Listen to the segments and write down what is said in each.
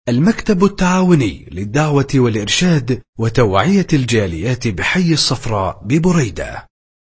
المكتب التعاوني للدعوة والإرشاد وتوعية الجاليات بحي الصفراء ببريدة.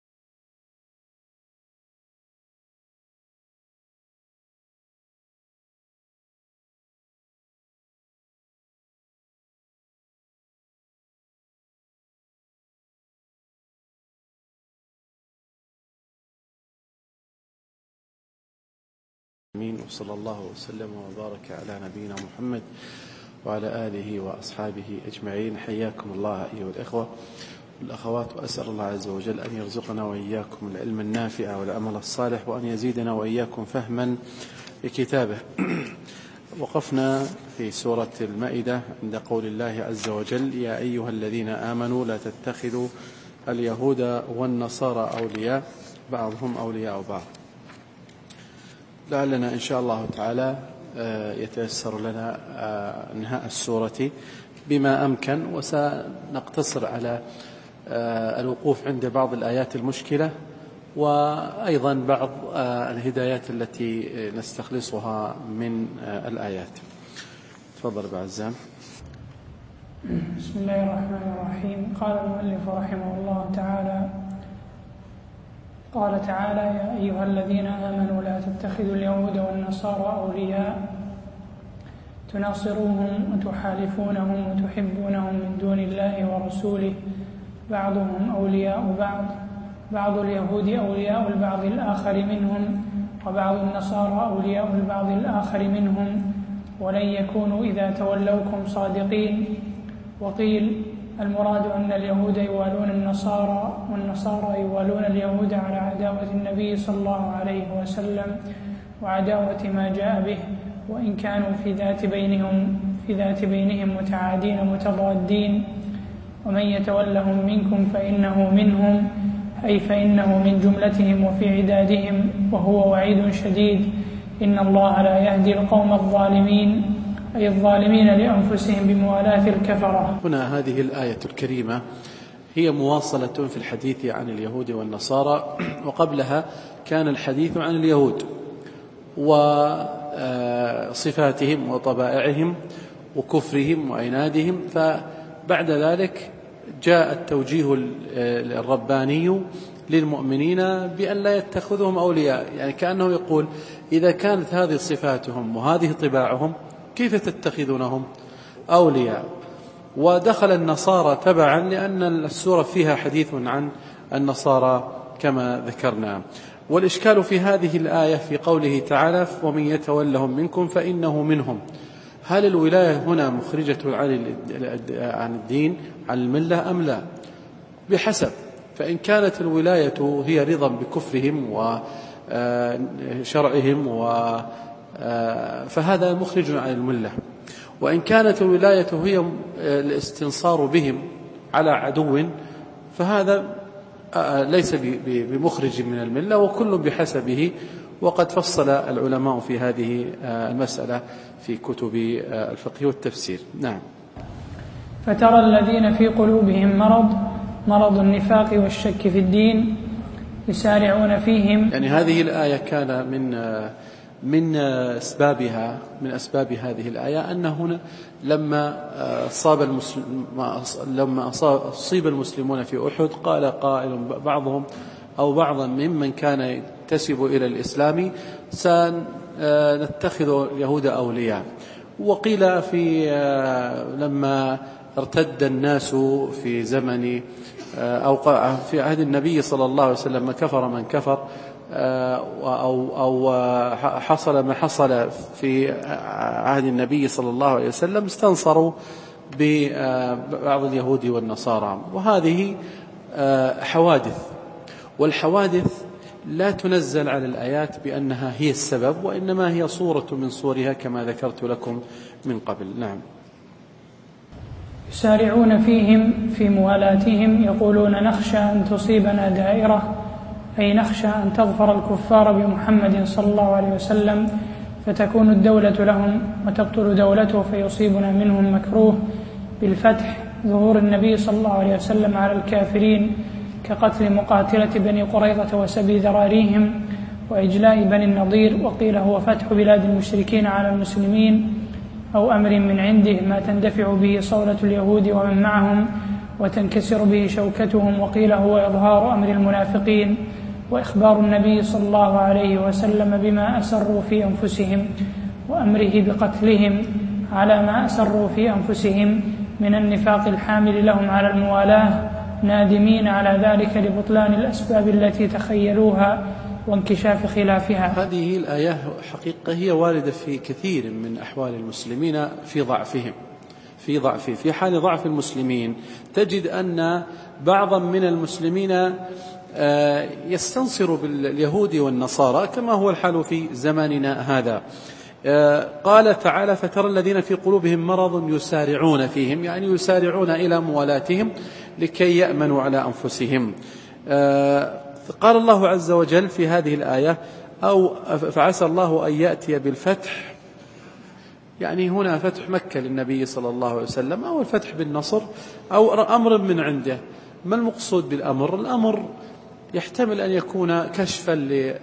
وصلى الله وسلم وبارك على نبينا محمد وعلى آله وأصحابه أجمعين. حياكم الله أيها الإخوة والأخوات، وأسأل الله عز وجل أن يرزقنا وإياكم العلم النافع والعمل الصالح، وأن يزيدنا وإياكم فهما لكتابه. وقفنا في سورة المائدة عند قول الله عز وجل: يا أيها الذين آمنوا لا تتخذوا اليهود والنصارى أولياء بعضهم أولياء بعض. لعلنا إن شاء الله تعالى يتيسر لنا انهاء السورة بما أمكن، وسنقتصر على الوقوف عند بعض الآيات المشكلة، وأيضا بعض الهدايات التي نستخلصها من الآيات. تفضل بعزام. بسم الله الرحمن الرحيم. قال المؤلف رحمه الله تعالى: قال تعالى: يا أيها الذين آمنوا لا تتخذوا اليهود والنصارى أولياء تناصروهم وتحالفونهم وتحبونهم من دون الله ورسوله بعضهم أولياء بعض، بعض اليهود أولياء البعض الآخر منهم، وبعض النصارى أولياء البعض الآخر منهم، ولن يكونوا إذا تولوكم صادقين. وقيل: المراد أن اليهود يوالون النصارى والنصارى يوالون اليهود على عداوة النبي صلى الله عليه وسلم وعداوة ما جاء به، وإن كانوا في ذات بينهم متعادين متضادين. ومن يتولهم منكم فإنه منهم، أي فإنه من جملتهم وفي عدادهم، وهو وعيد شديد. إن الله لا يهدي القوم الظالمين، أي الظالمين لأنفسهم بموالاة الكفرة. هنا هذه الآية الكريمة هي مواصلة في الحديث عن اليهود والنصارى، وقبلها كان الحديث عن اليهود وصفاتهم وطبائعهم وكفرهم وعنادهم، فبعد ذلك جاء التوجيه الرباني للمؤمنين بأن لا يتخذهم أولياء، يعني كأنه يقول: إذا كانت هذه صفاتهم وهذه طباعهم كيف تتخذونهم أولياء؟ ودخل النصارى تبعا، لأن السورة فيها حديث عن النصارى كما ذكرنا. والإشكال في هذه الآية في قوله تعالى: ومن يتولهم منكم فإنه منهم. هل الولاية هنا مخرجة عن الدين، عن الملة، أم لا؟ بحسب. فإن كانت الولاية هي رضا بكفرهم وشرعهم فهذا مخرج عن الملة، وإن كانت الولاية هي الاستنصار بهم على عدو فهذا ليس بمخرج من الملة، وكل بحسبه. وقد فصل العلماء في هذه المسألة في كتب الفقه والتفسير. نعم. فترى الذين في قلوبهم مرض النفاق والشك في الدين يسارعون فيهم. يعني هذه الآية كان من أسباب هذه الآية أن هنا لما أصيب المسلمون في أحد قال قائل بعضهم أو بعضا ممن كان ينتسب إلى الإسلام: سنتخذ اليهود أولياء. وقيل لما ارتد الناس في زمن أو في عهد النبي صلى الله عليه وسلم كفر من كفر، أو حصل ما حصل في عهد النبي صلى الله عليه وسلم، استنصروا ببعض اليهود والنصارى. وهذه حوادث، والحوادث لا تنزل على الآيات بأنها هي السبب، وإنما هي صورة من صورها كما ذكرت لكم من قبل. نعم. يسارعون فيهم في موالاتهم، يقولون: نخشى أن تصيبنا دائرة، أي نخشى أن تظفر الكفار بمحمد صلى الله عليه وسلم فتكون الدولة لهم وتبطل دولته فيصيبنا منهم مكروه بالفتح، ظهور النبي صلى الله عليه وسلم على الكافرين كقتل مقاتلة بني قريظة وسبي ذراريهم وإجلاء بني النضير. وقيل هو فتح بلاد المشركين على المسلمين أو أمر من عنده ما تندفع به صولة اليهود ومن معهم وتنكسر به شوكتهم. وقيل هو إظهار أمر المنافقين وإخبار النبي صلى الله عليه وسلم بما أسروا في أنفسهم وأمره بقتلهم على ما أسروا في أنفسهم من النفاق الحامل لهم على الموالاة، نادمين على ذلك لبطلان الأسباب التي تخيلوها وانكشاف خلافها. هذه الآية حقيقة هي واردة في كثير من أحوال المسلمين في ضعفهم، في حال ضعف المسلمين تجد أن بعضا من المسلمين يستنصر باليهود والنصارى كما هو الحال في زماننا هذا. قال تعالى: فترى الذين في قلوبهم مرض يسارعون فيهم، يعني يسارعون إلى موالاتهم لكي يأمنوا على أنفسهم. قال الله عز وجل في هذه الآية: أو فعسى الله أن يأتي بالفتح، يعني هنا فتح مكة للنبي صلى الله عليه وسلم، أو الفتح بالنصر أو أمر من عنده. ما المقصود بالأمر؟ الأمر يحتمل أن يكون كشفا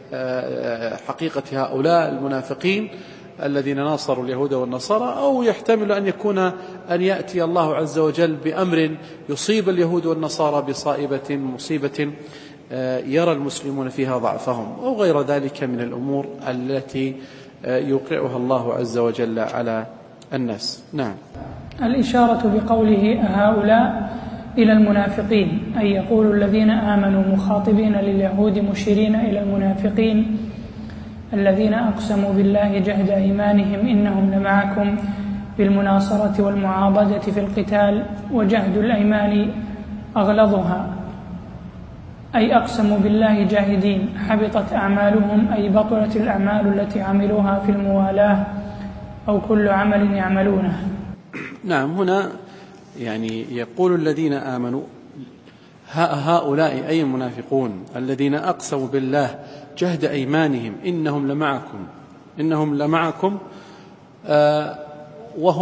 لحقيقة هؤلاء المنافقين الذين ناصروا اليهود والنصارى، أو يحتمل أن يكون أن يأتي الله عز وجل بأمر يصيب اليهود والنصارى مصيبة يرى المسلمون فيها ضعفهم، أو غير ذلك من الأمور التي يوقعها الله عز وجل على الناس. نعم. الإشارة بقوله هؤلاء إلى المنافقين، أي يقول الذين آمنوا مخاطبين لليهود مشيرين إلى المنافقين الذين أقسموا بالله جهد إيمانهم إنهم لمعكم بالمناصرة والمعاضدة في القتال، وجهد الأيمان أغلظها، أي أقسموا بالله جاهدين، حبطت أعمالهم، أي بطلت الأعمال التي عملوها في الموالاة أو كل عمل يعملونه. نعم، هنا يعني يقول الذين آمنوا، هؤلاء أي المنافقون الذين أقسموا بالله جهد أيمانهم إنهم لمعكم وهم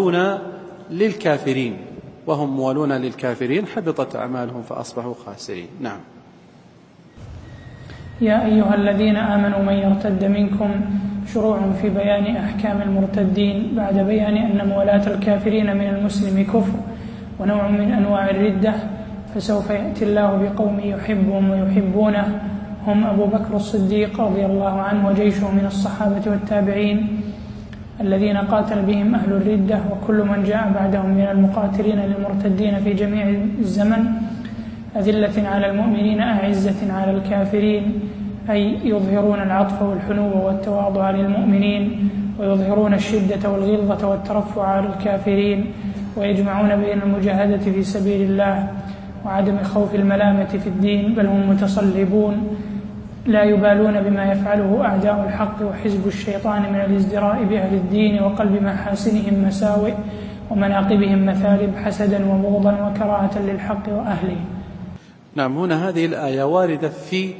موالون للكافرين حبطت أعمالهم فأصبحوا خاسرين. نعم. يا أيها الذين آمنوا من يرتد منكم، شروع في بيان أحكام المرتدين بعد بيان أن موالاة الكافرين من المسلم كفر ونوع من أنواع الردة. فسوف يأتي الله بقوم يحبهم ويحبونه، هم أبو بكر الصديق رضي الله عنه وجيشه من الصحابة والتابعين الذين قاتل بهم أهل الردة، وكل من جاء بعدهم من المقاتلين للمرتدين في جميع الزمن، أذلة على المؤمنين أعزة على الكافرين، أي يظهرون العطف والحنو والتواضع للمؤمنين، ويظهرون الشدة والغلظة والترفع على الكافرين، ويجمعون بين المجاهدة في سبيل الله وعدم خوف الملامة في الدين، بل هم متصلبون لا يبالون بما يفعله أعداء الحق وحزب الشيطان من الازدراء بأهل الدين وقلب محاسنهم مساوئ ومناقبهم مثالب، حسدا وبغضا وكراهة للحق وأهله. نعم، هنا هذه الآية واردة في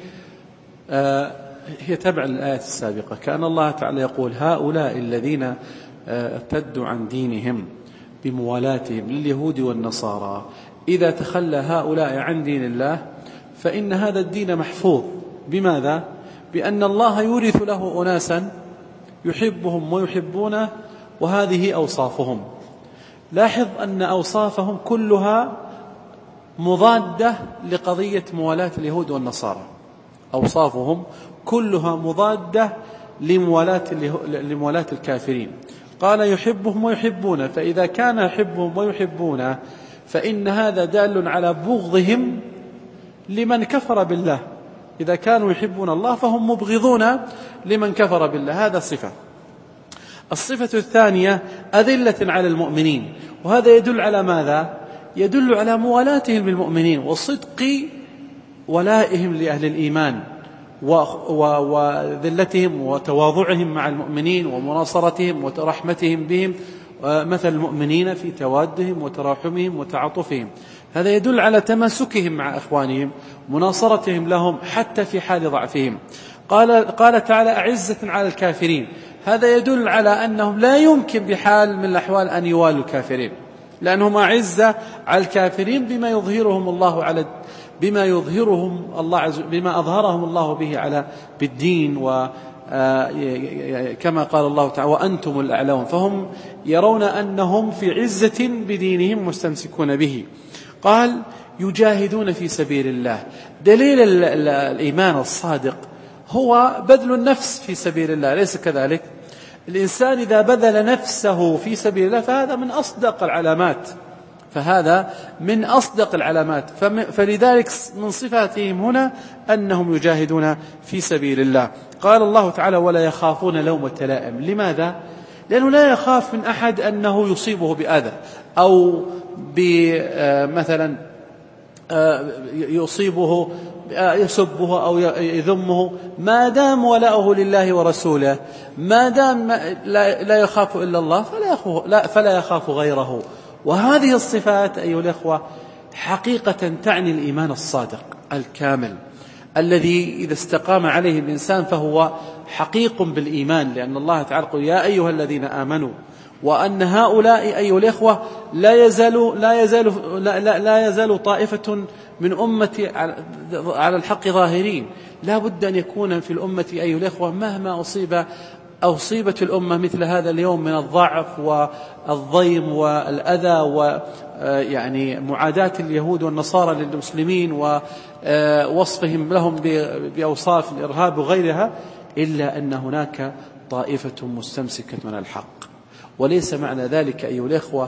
هي تبع الآية السابقة، كأن الله تعالى يقول: هؤلاء الذين ارتدوا عن دينهم بموالاتهم لليهود والنصارى، إذا تخلى هؤلاء عن دين الله فإن هذا الدين محفوظ. بماذا؟ بأن الله يورث له أناسا يحبهم ويحبونه، وهذه أوصافهم. لاحظ أن أوصافهم كلها مضادة لقضية موالاة اليهود والنصارى، أوصافهم كلها مضادة لموالاة الكافرين. قال: يحبهم ويحبونه، فإذا كان يحبهم ويحبونه فإن هذا دال على بغضهم لمن كفر بالله. إذا كانوا يحبون الله فهم مبغضون لمن كفر بالله، هذا صفة. الصفة الثانية أذلة على المؤمنين، وهذا يدل على ماذا؟ يدل على موالاتهم للمؤمنين وصدق ولائهم لأهل الإيمان وذلتهم وتواضعهم مع المؤمنين ومناصرتهم ورحمتهم بهم، مثل المؤمنين في توادهم وتراحمهم وتعاطفهم. هذا يدل على تماسكهم مع إخوانهم، مناصرتهم لهم حتى في حال ضعفهم. قال تعالى: أعزة على الكافرين، هذا يدل على أنهم لا يمكن بحال من الأحوال أن يوالوا الكافرين، لأنهم أعزة على الكافرين بما أظهرهم الله به بالدين كما قال الله تعالى وأنتم الأعلون، فهم يرون أنهم في عزة بدينهم مستمسكون به. قال يجاهدون في سبيل الله. دليل الإيمان الصادق هو بذل النفس في سبيل الله، ليس كذلك؟ الإنسان إذا بذل نفسه في سبيل الله فهذا من أصدق العلامات. فلذلك من صفاتهم هنا أنهم يجاهدون في سبيل الله. قال الله تعالى ولا يخافون لومة لائم. لماذا؟ لأنه لا يخاف من أحد أنه يصيبه بأذى أو مثلا يصيبه يسبه أو يذمه، ما دام ولاؤه لله ورسوله، ما دام لا يخاف إلا الله فلا يخاف غيره. وهذه الصفات أيها الأخوة حقيقة تعني الإيمان الصادق الكامل الذي إذا استقام عليه الإنسان فهو حقيق بالإيمان، لأن الله تعالى يقول يا أيها الذين آمنوا، وأن هؤلاء أيها الأخوة لا يزال طائفة من أمتي على الحق ظاهرين. لا بد أن يكون في الأمة أيها الأخوة مهما أصيبت الأمة مثل هذا اليوم من الضعف والضيم والأذى ويعني معاداة اليهود والنصارى للمسلمين ووصفهم لهم بأوصاف الإرهاب وغيرها، إلا أن هناك طائفة مستمسكة من الحق. وليس معنى ذلك أيها الأخوة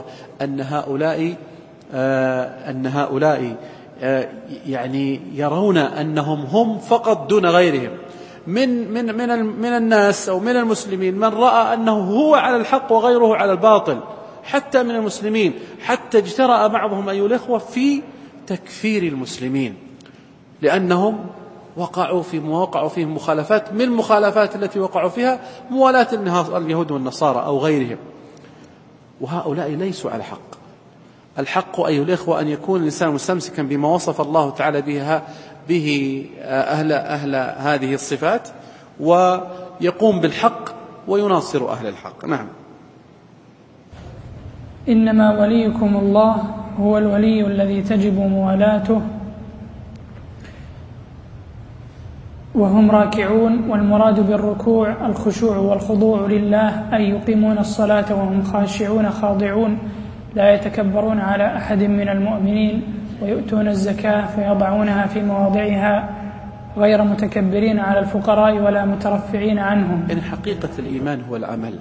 أن هؤلاء يعني يرون أنهم هم فقط دون غيرهم من الناس أو من المسلمين، من رأى أنه هو على الحق وغيره على الباطل، حتى من المسلمين، حتى اجترأ بعضهم أيها الأخوة في تكفير المسلمين لأنهم وقعوا فيهم مخالفات، من المخالفات التي وقعوا فيها موالاة اليهود والنصارى أو غيرهم. وهؤلاء ليسوا على حق. الحق أيها الأخوة أن يكون الإنسان مستمسكا بما وصف الله تعالى به أهل هذه الصفات، ويقوم بالحق ويناصر أهل الحق. نعم. إنما وليكم الله هو الولي الذي تجب موالاته وهم راكعون. والمراد بالركوع الخشوع والخضوع لله، أي يقيمون الصلاة وهم خاشعون خاضعون لا يتكبرون على أحد من المؤمنين، ويؤتون الزكاة فيضعونها في مواضعها غير متكبرين على الفقراء ولا مترفعين عنهم. إن حقيقة الإيمان هو العمل.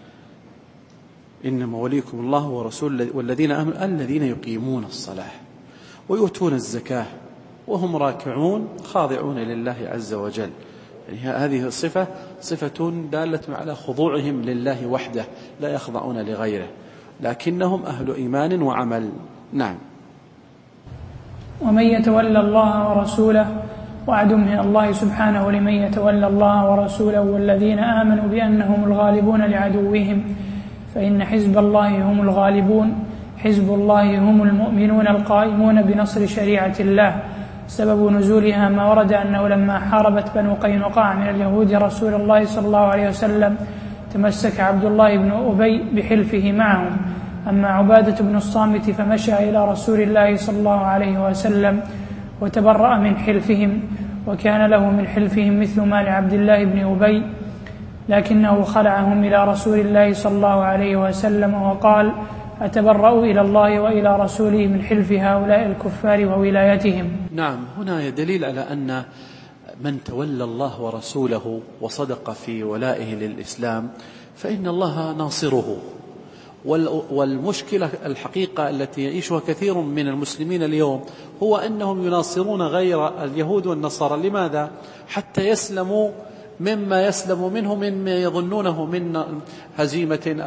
إنما وليكم الله ورسوله والذين آمنوا الذين يقيمون الصلاة ويؤتون الزكاة وهم راكعون خاضعون لله عز وجل. يعني هذه صفة دالة على خضوعهم لله وحده، لا يخضعون لغيره، لكنهم أهل إيمان وعمل. نعم. ومن يتولى الله ورسوله، وعد من الله سبحانه لمن يتولى الله ورسوله والذين آمنوا بأنهم الغالبون لعدوهم، فإن حزب الله هم الغالبون. حزب الله هم المؤمنون القائمون بنصر شريعة الله. سبب نزولها ما ورد أنه لما حاربت بنو قينقاع من اليهود رسول الله صلى الله عليه وسلم تمسك عبد الله بن أبي بحلفه معهم. أما عبادة بن الصامت فمشى إلى رسول الله صلى الله عليه وسلم وتبرأ من حلفهم، وكان له من حلفهم مثل ما لعبد الله بن أبي، لكنه خلعهم إلى رسول الله صلى الله عليه وسلم وقال: أتبرأ إلى الله وإلى رسوله من حلف هؤلاء الكفار وولايتهم. نعم. هنا دليل على أن من تولى الله ورسوله وصدق في ولائه للإسلام فإن الله ناصره. والمشكلة الحقيقة التي يعيشها كثير من المسلمين اليوم هو أنهم يناصرون غير اليهود والنصارى. لماذا؟ حتى يسلموا مما يسلم منه مما يظنونه من هزيمة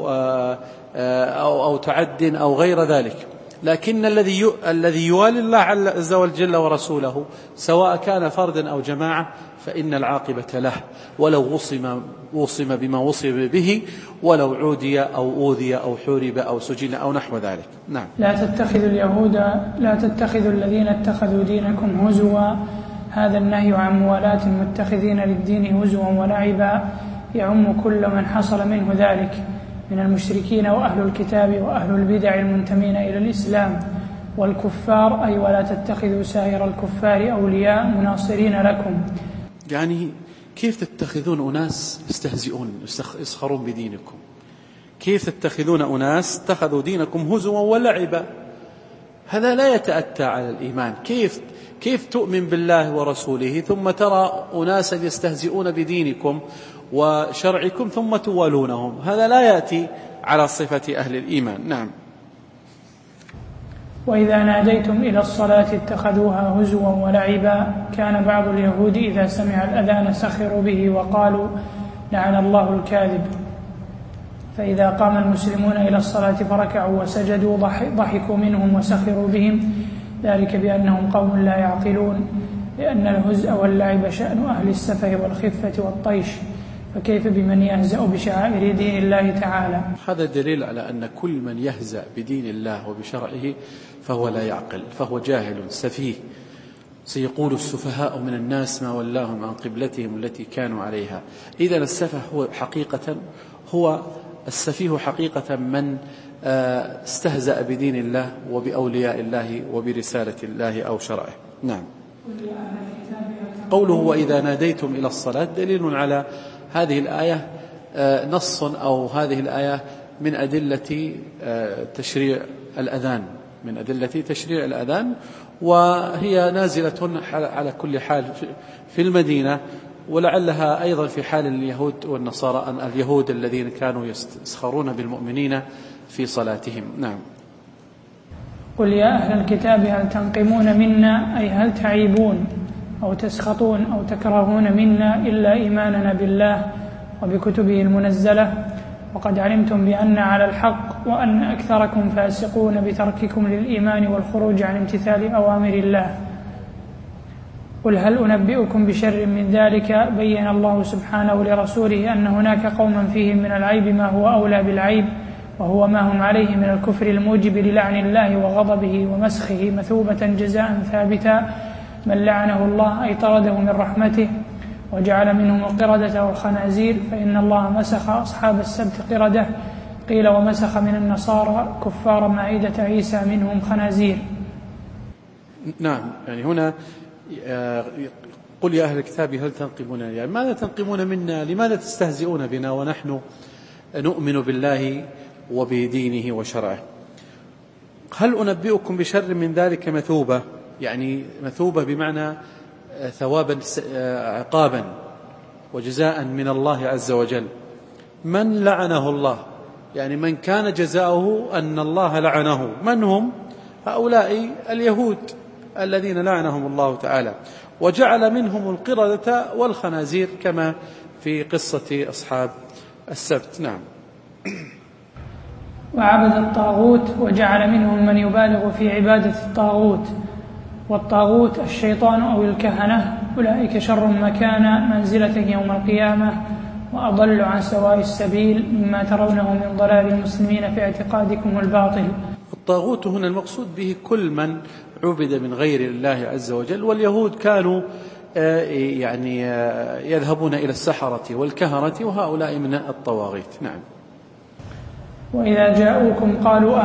أو تعد أو غير ذلك. لكن الذي يوالي الله عز وجل ورسوله سواء كان فردا أو جماعة فإن العاقبة له، ولو وصم بما وصم به، ولو عودي أو أوذي أو حورب أو سجن أو نحو ذلك. نعم. لا تتخذوا الذين اتخذوا دينكم هزوا. هذا النهي عن موالاة المتخذين للدين هزوا ولعبا يعم كل من حصل منه ذلك من المشركين وأهل الكتاب وأهل البدع المنتمين إلى الإسلام والكفار، أي ولا تتخذوا سائر الكفار أولياء مناصرين لكم. يعني كيف تتخذون أناس يستهزئون يسخرون بدينكم؟ كيف تتخذون أناس اتخذوا دينكم هزوا ولعبا؟ هذا لا يتأتى على الإيمان. كيف تؤمن بالله ورسوله ثم ترى أناسا يستهزئون بدينكم وشرعكم ثم توالونهم؟ هذا لا يأتي على صفة أهل الإيمان. نعم. وإذا ناديتم إلى الصلاة اتخذوها هزوا ولعبا. كان بعض اليهود إذا سمع الأذان سخروا به وقالوا لعن الله الكاذب. فإذا قام المسلمون إلى الصلاة فركعوا وسجدوا ضحكوا منهم وسخروا بهم، ذلك بأنهم قوم لا يعقلون، لأن الهزء واللعب شأن أهل السفه والخفة والطيش، فكيف بمن يهزأ بشعائر دين الله تعالى؟ هذا دليل على أن كل من يهزأ بدين الله وبشرعه فهو لا يعقل، فهو جاهل سفيه. سيقول السفهاء من الناس ما ولاهم عن قبلتهم التي كانوا عليها. إذن السفه هو السفيه حقيقة من استهزأ بدين الله وبأولياء الله وبرسالة الله أو شرعه. نعم. قوله وإذا ناديتم إلى الصلاة دليل على هذه الآية، نص أو هذه الآية من أدلة تشريع الأذان، من أدلة تشريع الأذان، وهي نازلة على كل حال في المدينة، ولعلها أيضا في حال اليهود والنصارى، أن اليهود الذين كانوا يسخرون بالمؤمنين في صلاتهم. نعم. قل يا أهل الكتاب هل تنقمون منا، أي هل تعيبون أو تسخطون أو تكرهون منا إلا إيماننا بالله وبكتبه المنزلة، وقد علمتم بأن على الحق وأن أكثركم فاسقون بترككم للإيمان والخروج عن امتثال أوامر الله. قل هل أنبئكم بشر من ذلك؟ بين الله سبحانه لرسوله أن هناك قوما فيهم من العيب ما هو أولى بالعيب، وهو ما هم عليه من الكفر الموجب للعن الله وغضبه ومسخه مثوبة جزاء ثابتا. من لعنه الله أي طرده من رحمته وجعل منهم القردة والخنازير، فإن الله مسخ أصحاب السبت قردة، قيل ومسخ من النصارى كفار مائدة عيسى منهم خنازير. نعم. يعني هنا قل يا أهل الكتاب هل تنقمون، يعني ماذا تنقمون منا؟ لماذا تستهزئون بنا ونحن نؤمن بالله وبدينه وشرعه؟ هل أنبئكم بشر من ذلك مثوبة، يعني مثوبة بمعنى ثوابا عقابا وجزاء من الله عز وجل. من لعنه الله، يعني من كان جزاؤه أن الله لعنه. من هم هؤلاء؟ اليهود الذين لعنهم الله تعالى، وجعل منهم القردة والخنازير كما في قصة أصحاب السبت. نعم. وعبد الطاغوت وجعل منهم من يبالغ في عبادة الطاغوت، والطاغوت الشيطان أو الكهنة، أولئك شر مكانا منزلة يوم القيامة وأضل عن سواء السبيل مما ترونه من ضلال المسلمين في اعتقادكم الباطل. الطاغوت هنا المقصود به كل من عبد من غير الله عز وجل، واليهود كانوا يعني يذهبون إلى السحرة والكهنة، وهؤلاء من الطواغيت. نعم. وإذا جاءوكم قالوا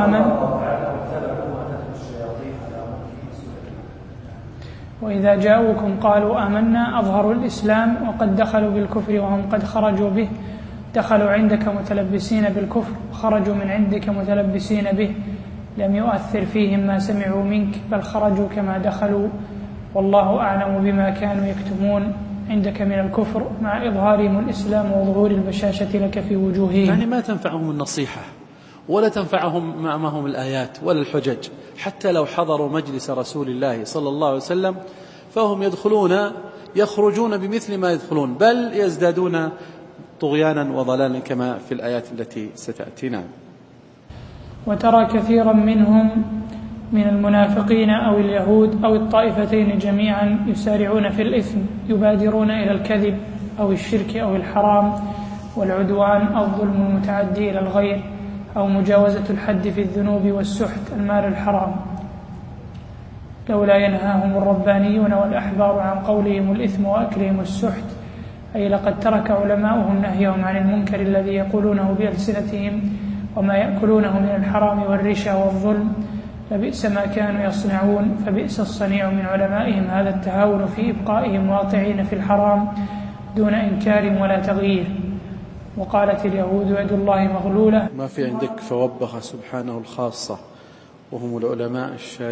آمنا أظهروا الإسلام وقد دخلوا بالكفر وهم قد خرجوا به. دخلوا عندك متلبسين بالكفر وخرجوا من عندك متلبسين به، لم يؤثر فيهم ما سمعوا منك بل خرجوا كما دخلوا، والله أعلم بما كانوا يكتمون عندك من الكفر مع إظهارهم الإسلام وظهور البشاشة لك في وجوههم. يعني ما تنفعهم النصيحة ولا تنفعهم معهم الآيات ولا الحجج، حتى لو حضروا مجلس رسول الله صلى الله عليه وسلم فهم يخرجون بمثل ما يدخلون، بل يزدادون طغيانا وضلالا كما في الآيات التي ستأتينا. وترى كثيرا منهم من المنافقين أو اليهود أو الطائفتين جميعا يسارعون في الإثم، يبادرون إلى الكذب أو الشرك أو الحرام والعدوان أو الظلم المتعدي إلى الغير أو مجاوزة الحد في الذنوب والسحت المال الحرام، لولا ينهاهم الربانيون والأحبار عن قولهم الإثم وأكلهم السحت، أي لقد ترك علماؤهم نهيهم عن المنكر الذي يقولونه بألسنتهم وما يأكلونه من الحرام والرشا والظلم، لبئس ما كانوا يصنعون. فبئس الصنيع من علمائهم هذا التهاون في إبقائهم واقعين في الحرام دون إنكار ولا تغيير. وقالت اليهود يد الله مغلولة. ما في عندك فوبخ سبحانه الخاصة، وهم العلماء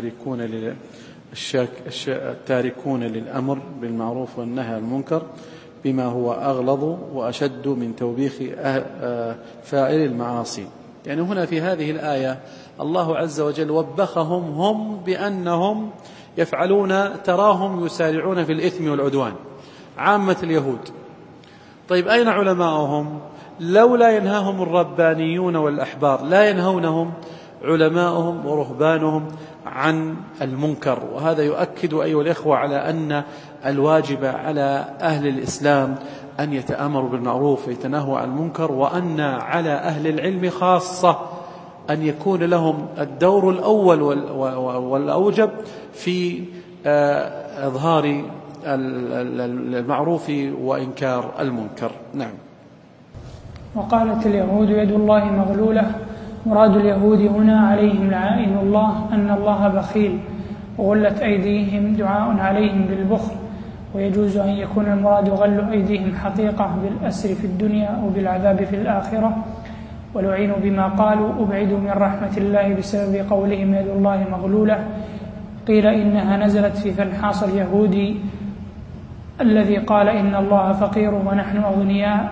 التاركون للأمر بالمعروف والنهي عن المنكر بما هو أغلظ وأشد من توبيخ فاعل المعاصي. يعني هنا في هذه الآية الله عز وجل وبخهم هم بأنهم يفعلون، تراهم يسارعون في الإثم والعدوان، عامة اليهود. طيب أين علماؤهم؟ لولا ينهاهم الربانيون والأحبار، لا ينهونهم علماؤهم ورهبانهم عن المنكر. وهذا يؤكد أيها الإخوة على أن الواجب على أهل الإسلام أن يتأمروا بالمعروف ويتناهوا عن المنكر، وأن على أهل العلم خاصة أن يكون لهم الدور الأول والأوجب في إظهار المعروف وإنكار المنكر. نعم. وقالت اليهود يد الله مغلولة. مراد اليهود هنا عليهم لعائن الله أن الله بخيل، وغلت أيديهم دعاء عليهم بالبخل. ويجوز أن يكون المراد غل أيديهم حقيقة بالأسر في الدنيا أو بالعذاب في الآخرة، ولعنوا بما قالوا أبعدوا من رحمة الله بسبب قولهم يد الله مغلولة. قيل إنها نزلت في فنحاص اليهودي الذي قال إن الله فقير ونحن أغنياء،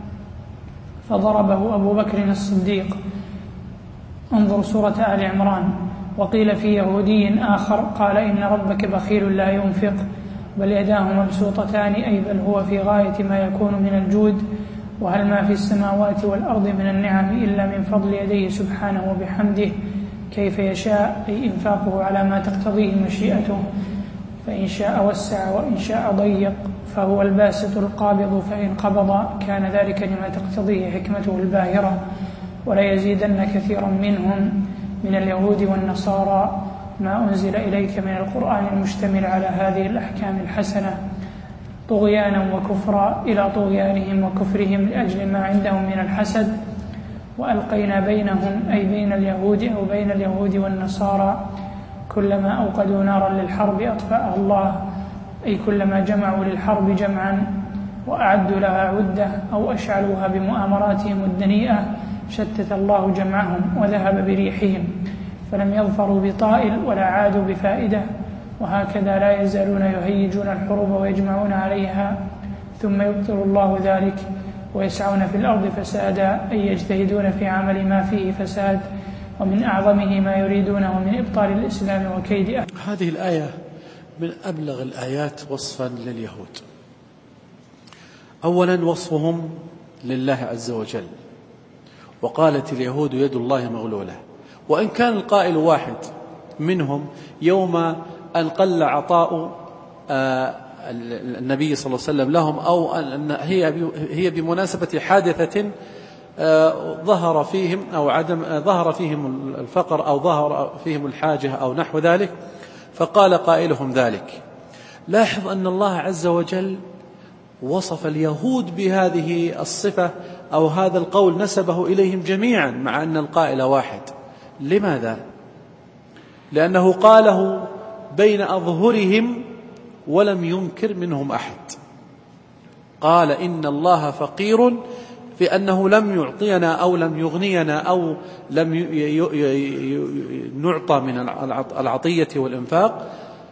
فضربه أبو بكر الصديق. انظر سورة آل عمران. وقيل في يهودي آخر قال إن ربك بخيل لا ينفق بل يداه مبسوطتان، أي بل هو في غاية ما يكون من الجود. وهل ما في السماوات والأرض من النعم إلا من فضل يديه سبحانه وبحمده كيف يشاء، أي إنفاقه على ما تقتضيه مشيئته، فإن شاء وسع وإن شاء ضيق، فهو الباسط القابض، فإن قبض كان ذلك لما تقتضيه حكمته الباهرة. ولا يزيدن كثيرا منهم من اليهود والنصارى ما أنزل إليك من القرآن المشتمل على هذه الأحكام الحسنة طغيانا وكفرا إلى طغيانهم وكفرهم لأجل ما عندهم من الحسد. وألقينا بينهم، أي بين اليهود أو بين اليهود والنصارى، كلما أوقدوا نارا للحرب أطفأها الله، أي كلما جمعوا للحرب جمعا وأعدوا لها عدة أو أشعلوها بمؤامراتهم الدنيئة شتت الله جمعهم وذهب بريحهم، فلم يظفروا بطائل ولا عادوا بفائدة. وهكذا لا يزالون يهيجون الحروب ويجمعون عليها ثم يبطل الله ذلك، ويسعون في الأرض فسادا، أي يجتهدون في عمل ما فيه فساد، ومن أعظمه ما يريدونه من إبطال الإسلام وكيد أهله. هذه الآية من أبلغ الآيات وصفا لليهود. أولا وصفهم لله عز وجل، وقالت اليهود يد الله مغلولة. وإن كان القائل واحد منهم يوم أن قل عطاء النبي صلى الله عليه وسلم لهم، أو أن هي بمناسبة حادثة ظهر فيهم أو ظهر فيهم الفقر أو ظهر فيهم الحاجة أو نحو ذلك، فقال قائلهم ذلك. لاحظ أن الله عز وجل وصف اليهود بهذه الصفة أو هذا القول نسبه إليهم جميعا مع أن القائل واحد. لماذا؟ لأنه قاله بين أظهرهم ولم ينكر منهم أحد. قال إن الله فقير، في أنه لم يعطينا أو لم يغنينا أو لم نعطى من العطية والإنفاق،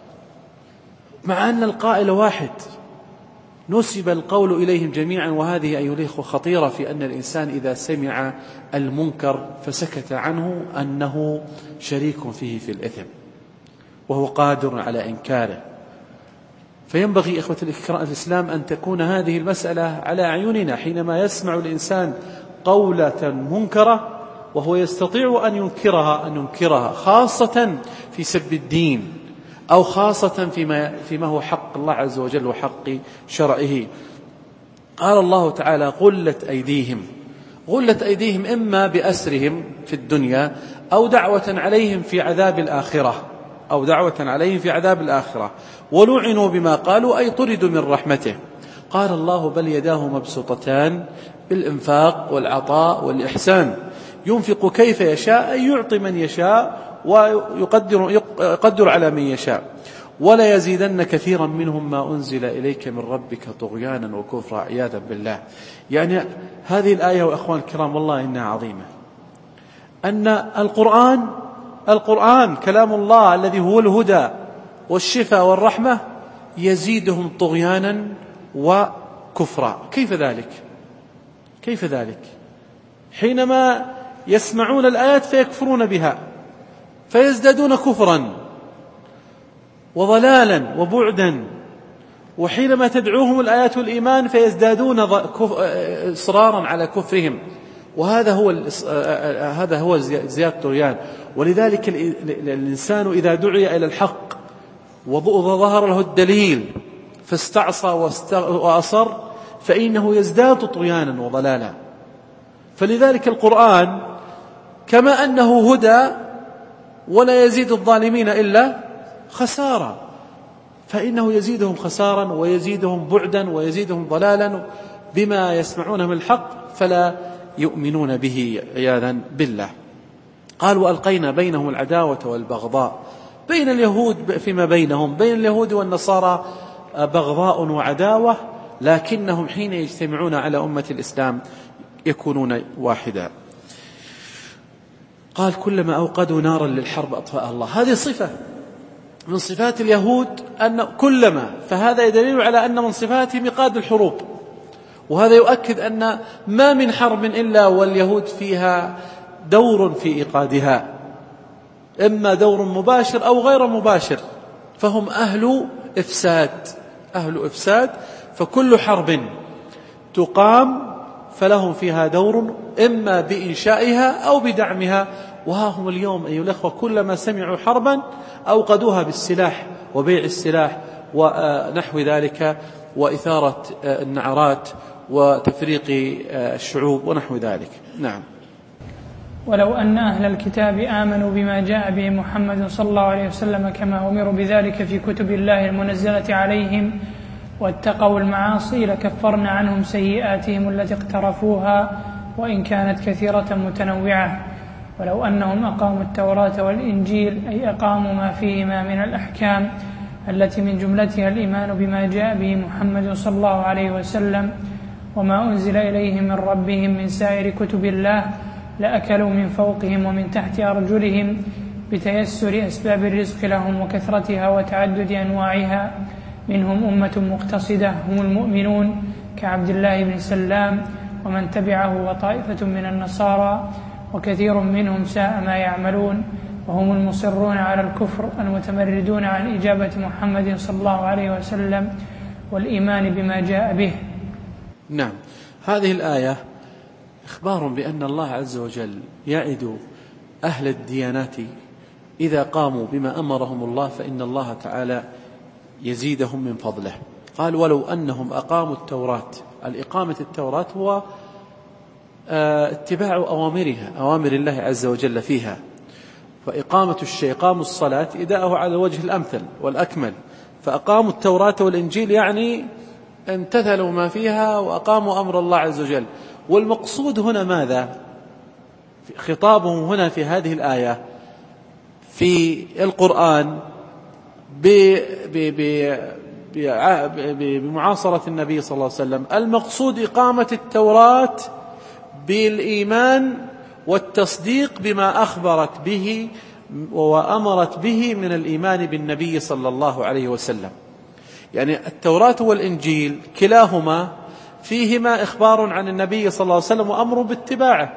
مع أن القائل واحد. نسب القول إليهم جميعا. وهذه أيها الأخوة خطيرة في أن الإنسان إذا سمع المنكر فسكت عنه أنه شريك فيه في الإثم وهو قادر على إنكاره. فينبغي إخوة الإسلام أن تكون هذه المسألة على أعيننا حينما يسمع الإنسان قولة منكرة وهو يستطيع أن ينكرها خاصة في سب الدين أو خاصة فيما هو حق الله عز وجل وحق شرعه. قال الله تعالى غلت أيديهم إما بأسرهم في الدنيا أو دعوة عليهم في عذاب الآخرة ولعنوا بما قالوا، أي طردوا من رحمته. قال الله بل يداه مبسوطتان بالإنفاق والعطاء والإحسان، ينفق كيف يشاء، أي يعطي من يشاء ويقدر على من يشاء. ولا يزيدن كثيرا منهم ما أنزل إليك من ربك طغيانا وكفرا عياذا بالله. يعني هذه الآية وأخوان الكرام والله إنها عظيمة، أن القرآن كلام الله الذي هو الهدى والشفاء والرحمة يزيدهم طغيانا وكفرا. كيف ذلك؟ حينما يسمعون الآيات فيكفرون بها فيزدادون كفرا وضلالا وبعدا، وحينما تدعوهم الآيات الإيمان فيزدادون إصرارا على كفرهم، هذا هو زيادة الطغيان. ولذلك الإنسان إذا دعي إلى الحق وظهر له الدليل فاستعصى وأصر فإنه يزداد طغيانا وضلالا. فلذلك القرآن كما أنه هدى ولا يزيد الظالمين إلا خسارة، فإنه يزيدهم خسارا ويزيدهم بعدا ويزيدهم ضلالا بما يسمعون من الحق فلا يؤمنون به عياذا بالله. قال وألقينا بينهم العداوة والبغضاء بين اليهود فيما بينهم، بين اليهود والنصارى بغضاء وعداوة، لكنهم حين يجتمعون على أمة الإسلام يكونون واحدا. قال كلما أوقدوا نارا للحرب أطفأها الله. هذه صفة من صفات اليهود، أن كلما، فهذا يدل على أن من صفاتهم إيقاد الحروب، وهذا يؤكد أن ما من حرب إلا واليهود فيها دور في إيقادها، إما دور مباشر أو غير مباشر، فهم أهل إفساد، فكل حرب تقام فلهم فيها دور إما بإنشائها أو بدعمها. وها هم اليوم أيها الأخوة كلما سمعوا حربا أوقدوها بالسلاح وبيع السلاح ونحو ذلك وإثارة النعرات وتفريق الشعوب ونحو ذلك. نعم. ولو أن أهل الكتاب آمنوا بما جاء به محمد صلى الله عليه وسلم كما أمروا بذلك في كتب الله المنزلة عليهم واتقوا المعاصي لكفرنا عنهم سيئاتهم التي اقترفوها وإن كانت كثيرة متنوعة. ولو أنهم أقاموا التوراة والإنجيل أي أقاموا ما فيهما من الأحكام التي من جملتها الإيمان بما جاء به محمد صلى الله عليه وسلم وما أنزل إليهم من ربهم من سائر كتب الله لأكلوا من فوقهم ومن تحت أرجلهم بتيسر أسباب الرزق لهم وكثرتها وتعدد أنواعها، منهم أمة مقتصدة هم المؤمنون كعبد الله بن سلام ومن تبعه وطائفة من النصارى، وكثير منهم ساء ما يعملون وهم المصرون على الكفر المتمردون عن إجابة محمد صلى الله عليه وسلم والإيمان بما جاء به. نعم، هذه الآية إخبار بأن الله عز وجل يعد أهل الديانات إذا قاموا بما أمرهم الله فإن الله تعالى يزيدهم من فضله. قال ولو أنهم أقاموا التوراة. الإقامة التوراة هو اتباع أوامرها، أوامر الله عز وجل فيها، فإقامة الشيء قاموا الصلاة إداءه على الوجه الأمثل والأكمل، فأقاموا التوراة والإنجيل يعني امتثلوا ما فيها وأقاموا أمر الله عز وجل. والمقصود هنا ماذا؟ خطابهم هنا في هذه الآية في القرآن بمعاصرة النبي صلى الله عليه وسلم، المقصود إقامة التوراة بالإيمان والتصديق بما أخبرت به وأمرت به من الإيمان بالنبي صلى الله عليه وسلم. يعني التوراة والإنجيل كلاهما فيهما إخبار عن النبي صلى الله عليه وسلم وأمر باتباعه،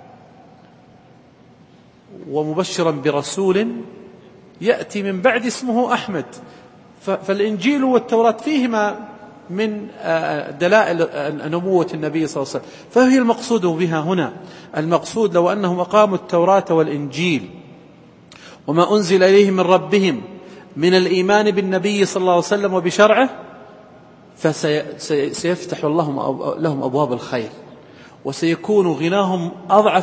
ومبشرا برسول يأتي من بعد اسمه أحمد. فالإنجيل والتوراة فيهما من دلائل نبوة النبي صلى الله عليه وسلم، فهي المقصود بها هنا. المقصود لو أنهم أقاموا التوراة والإنجيل وما أنزل إليهم من ربهم من الإيمان بالنبي صلى الله عليه وسلم وبشرعه فسيفتح الله لهم أبواب الخير، وسيكون غناهم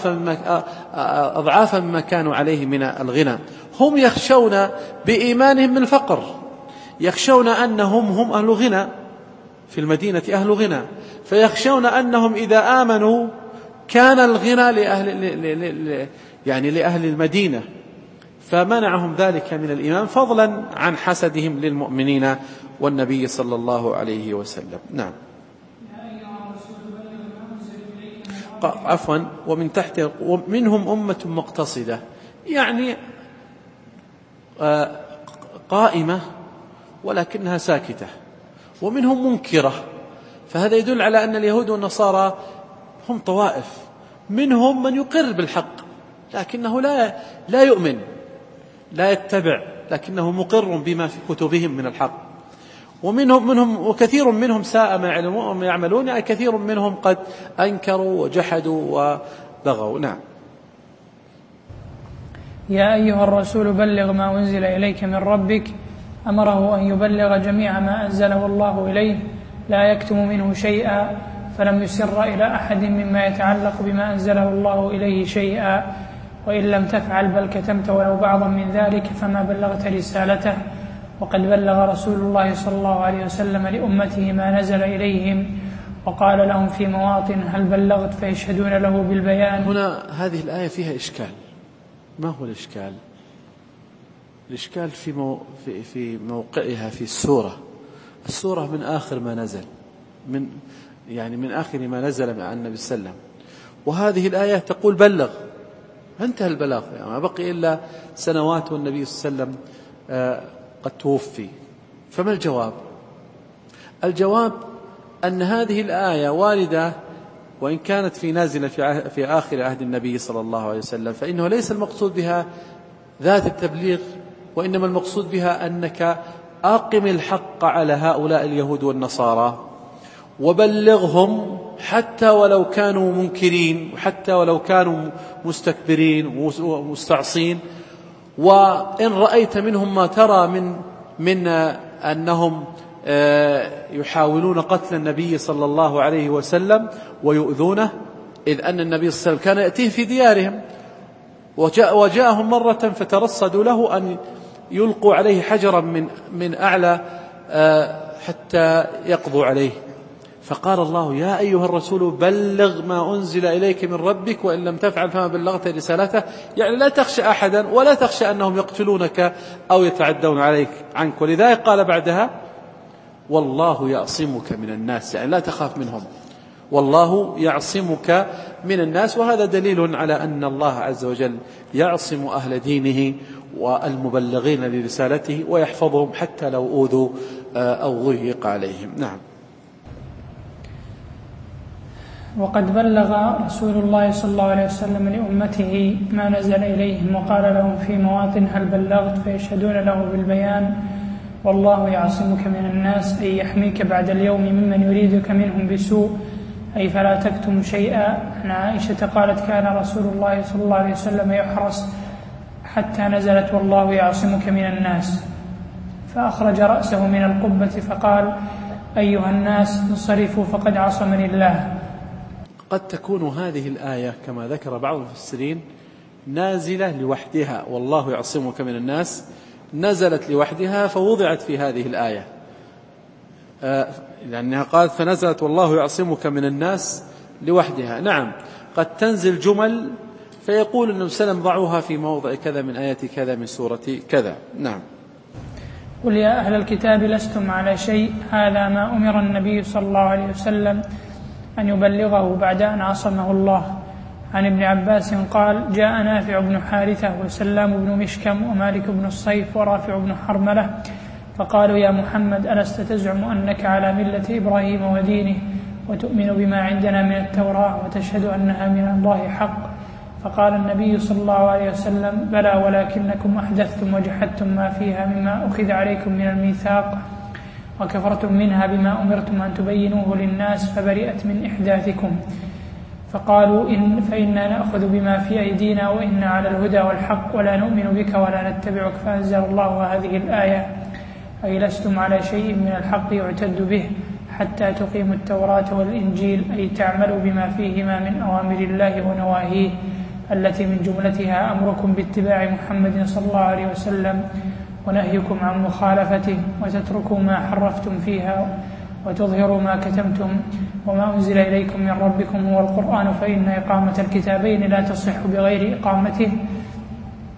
أضعافا مما كانوا عليه من الغنى. هم يخشون بإيمانهم من الفقر، يخشون أنهم هم أهل غنى في المدينة، أهل غنى، فيخشون أنهم إذا آمنوا كان الغنى لأهل المدينة، فمنعهم ذلك من الإيمان فضلا عن حسدهم للمؤمنين والنبي صلى الله عليه وسلم. نعم. عفوا، ومن تحت ومنهم أمة مقتصدة، يعني قائمة ولكنها ساكتة، ومنهم منكرة، فهذا يدل على أن اليهود والنصارى هم طوائف، منهم من يقر بالحق لكنه لا يؤمن، لا يتبع، لكنه مقر بما في كتبهم من الحق، وكثير منهم ساء ما يعملون، يعني كثير منهم قد أنكروا وجحدوا وبغوا. نعم. يا أيها الرسول بلغ ما أنزل إليك من ربك، أمره أن يبلغ جميع ما أنزله الله إليه لا يكتم منه شيئا، فلم يسر إلى أحد مما يتعلق بما أنزله الله إليه شيئا، وإن لم تفعل بل كتمت ولو بعضا من ذلك فما بلغت رسالته. وقد بلغ رسول الله صلى الله عليه وسلم لأمته ما نزل إليهم، وقال لهم في مواطن هل بلغت، فيشهدون له بالبيان. هنا هذه الآية فيها إشكال. ما هو الإشكال؟ الإشكال في موقعها في السورة من آخر ما نزل، من آخر ما نزل مع النبي صلى الله عليه وسلم، وهذه الآية تقول بلغ، انتهى البلاغ، يعني ما بقي إلا سنوات والنبي صلى الله عليه وسلم قد توفي. فما الجواب؟ الجواب أن هذه الآية واردة، وإن كانت نازلة في آخر عهد النبي صلى الله عليه وسلم، فإنه ليس المقصود بها ذات التبليغ، وإنما المقصود بها أنك أقم الحق على هؤلاء اليهود والنصارى وبلغهم حتى ولو كانوا منكرين، وحتى ولو كانوا مستكبرين ومستعصين، وإن رأيت منهم ما ترى من أنهم يحاولون قتل النبي صلى الله عليه وسلم ويؤذونه، إذ أن النبي صلى الله عليه وسلم كان يأتيه في ديارهم، وجاءهم مرة فترصدوا له أن يلقوا عليه حجرا من أعلى حتى يقضوا عليه، فقال الله يا أيها الرسول بلغ ما أنزل إليك من ربك وإن لم تفعل فما بلغت رسالته، يعني لا تخشى أحدا ولا تخشى أنهم يقتلونك أو يتعدون عنك. ولذلك قال بعدها والله يعصمك من الناس، يعني لا تخاف منهم، والله يعصمك من الناس. وهذا دليل على أن الله عز وجل يعصم أهل دينه والمبلغين لرسالته ويحفظهم حتى لو أوذوا أو ضيق عليهم. نعم. وقد بلغ رسول الله صلى الله عليه وسلم لأمته ما نزل إليهم، وقال لهم في مواطن هل بلغت، فيشهدون له بالبيان، والله يعصمك من الناس، أي يحميك بعد اليوم ممن يريدك منهم بسوء، أي فلا تكتم شيئا. عن عائشة قالت كان رسول الله صلى الله عليه وسلم يحرص حتى نزلت والله يعصمك من الناس، فأخرج رأسه من القبة فقال أيها الناس انصرفوا فقد عصمني الله. قد تكون هذه الآية كما ذكر بعض المفسرين نازلة لوحدها، والله يعصمك من الناس نزلت لوحدها فوضعت في هذه الآية، لأنها قالت فنزلت والله يعصمك من الناس لوحدها. نعم، قد تنزل جمل فيقول النبي صلى الله عليه وسلم ضعوها في موضع كذا من آية كذا من سورة كذا. نعم. قل يا أهل الكتاب لستم على شيء، هذا ما أمر النبي صلى الله عليه وسلم أن يبلغه بعد أن عصمه الله. عن ابن عباس قال جاء نافع بن حارثة وسلام بن مشكم ومالك بن الصيف ورافع بن حرملة فقالوا يا محمد ألست تزعم أنك على ملة إبراهيم ودينه وتؤمن بما عندنا من التوراة وتشهد أنها من الله حق؟ فقال النبي صلى الله عليه وسلم بلى، ولكنكم أحدثتم وجحدتم ما فيها مما أخذ عليكم من الميثاق، وكفرتم منها بما أمرتم أن تبينوه للناس، فبرئت من إحداثكم. فقالوا فإنا نأخذ بما في أيدينا وإنا على الهدى والحق ولا نؤمن بك ولا نتبعك. فأنزل الله هذه الآية أي لستم على شيء من الحق يعتد به حتى تقيموا التوراة والإنجيل، أي تعملوا بما فيهما من أوامر الله ونواهيه، التي من جملتها أمركم باتباع محمد صلى الله عليه وسلم ونهيكم عن مخالفته، وتتركوا ما حرفتم فيها وتظهروا ما كتمتم، وما أنزل إليكم من ربكم هو القرآن، فإن إقامة الكتابين لا تصح بغير إقامته.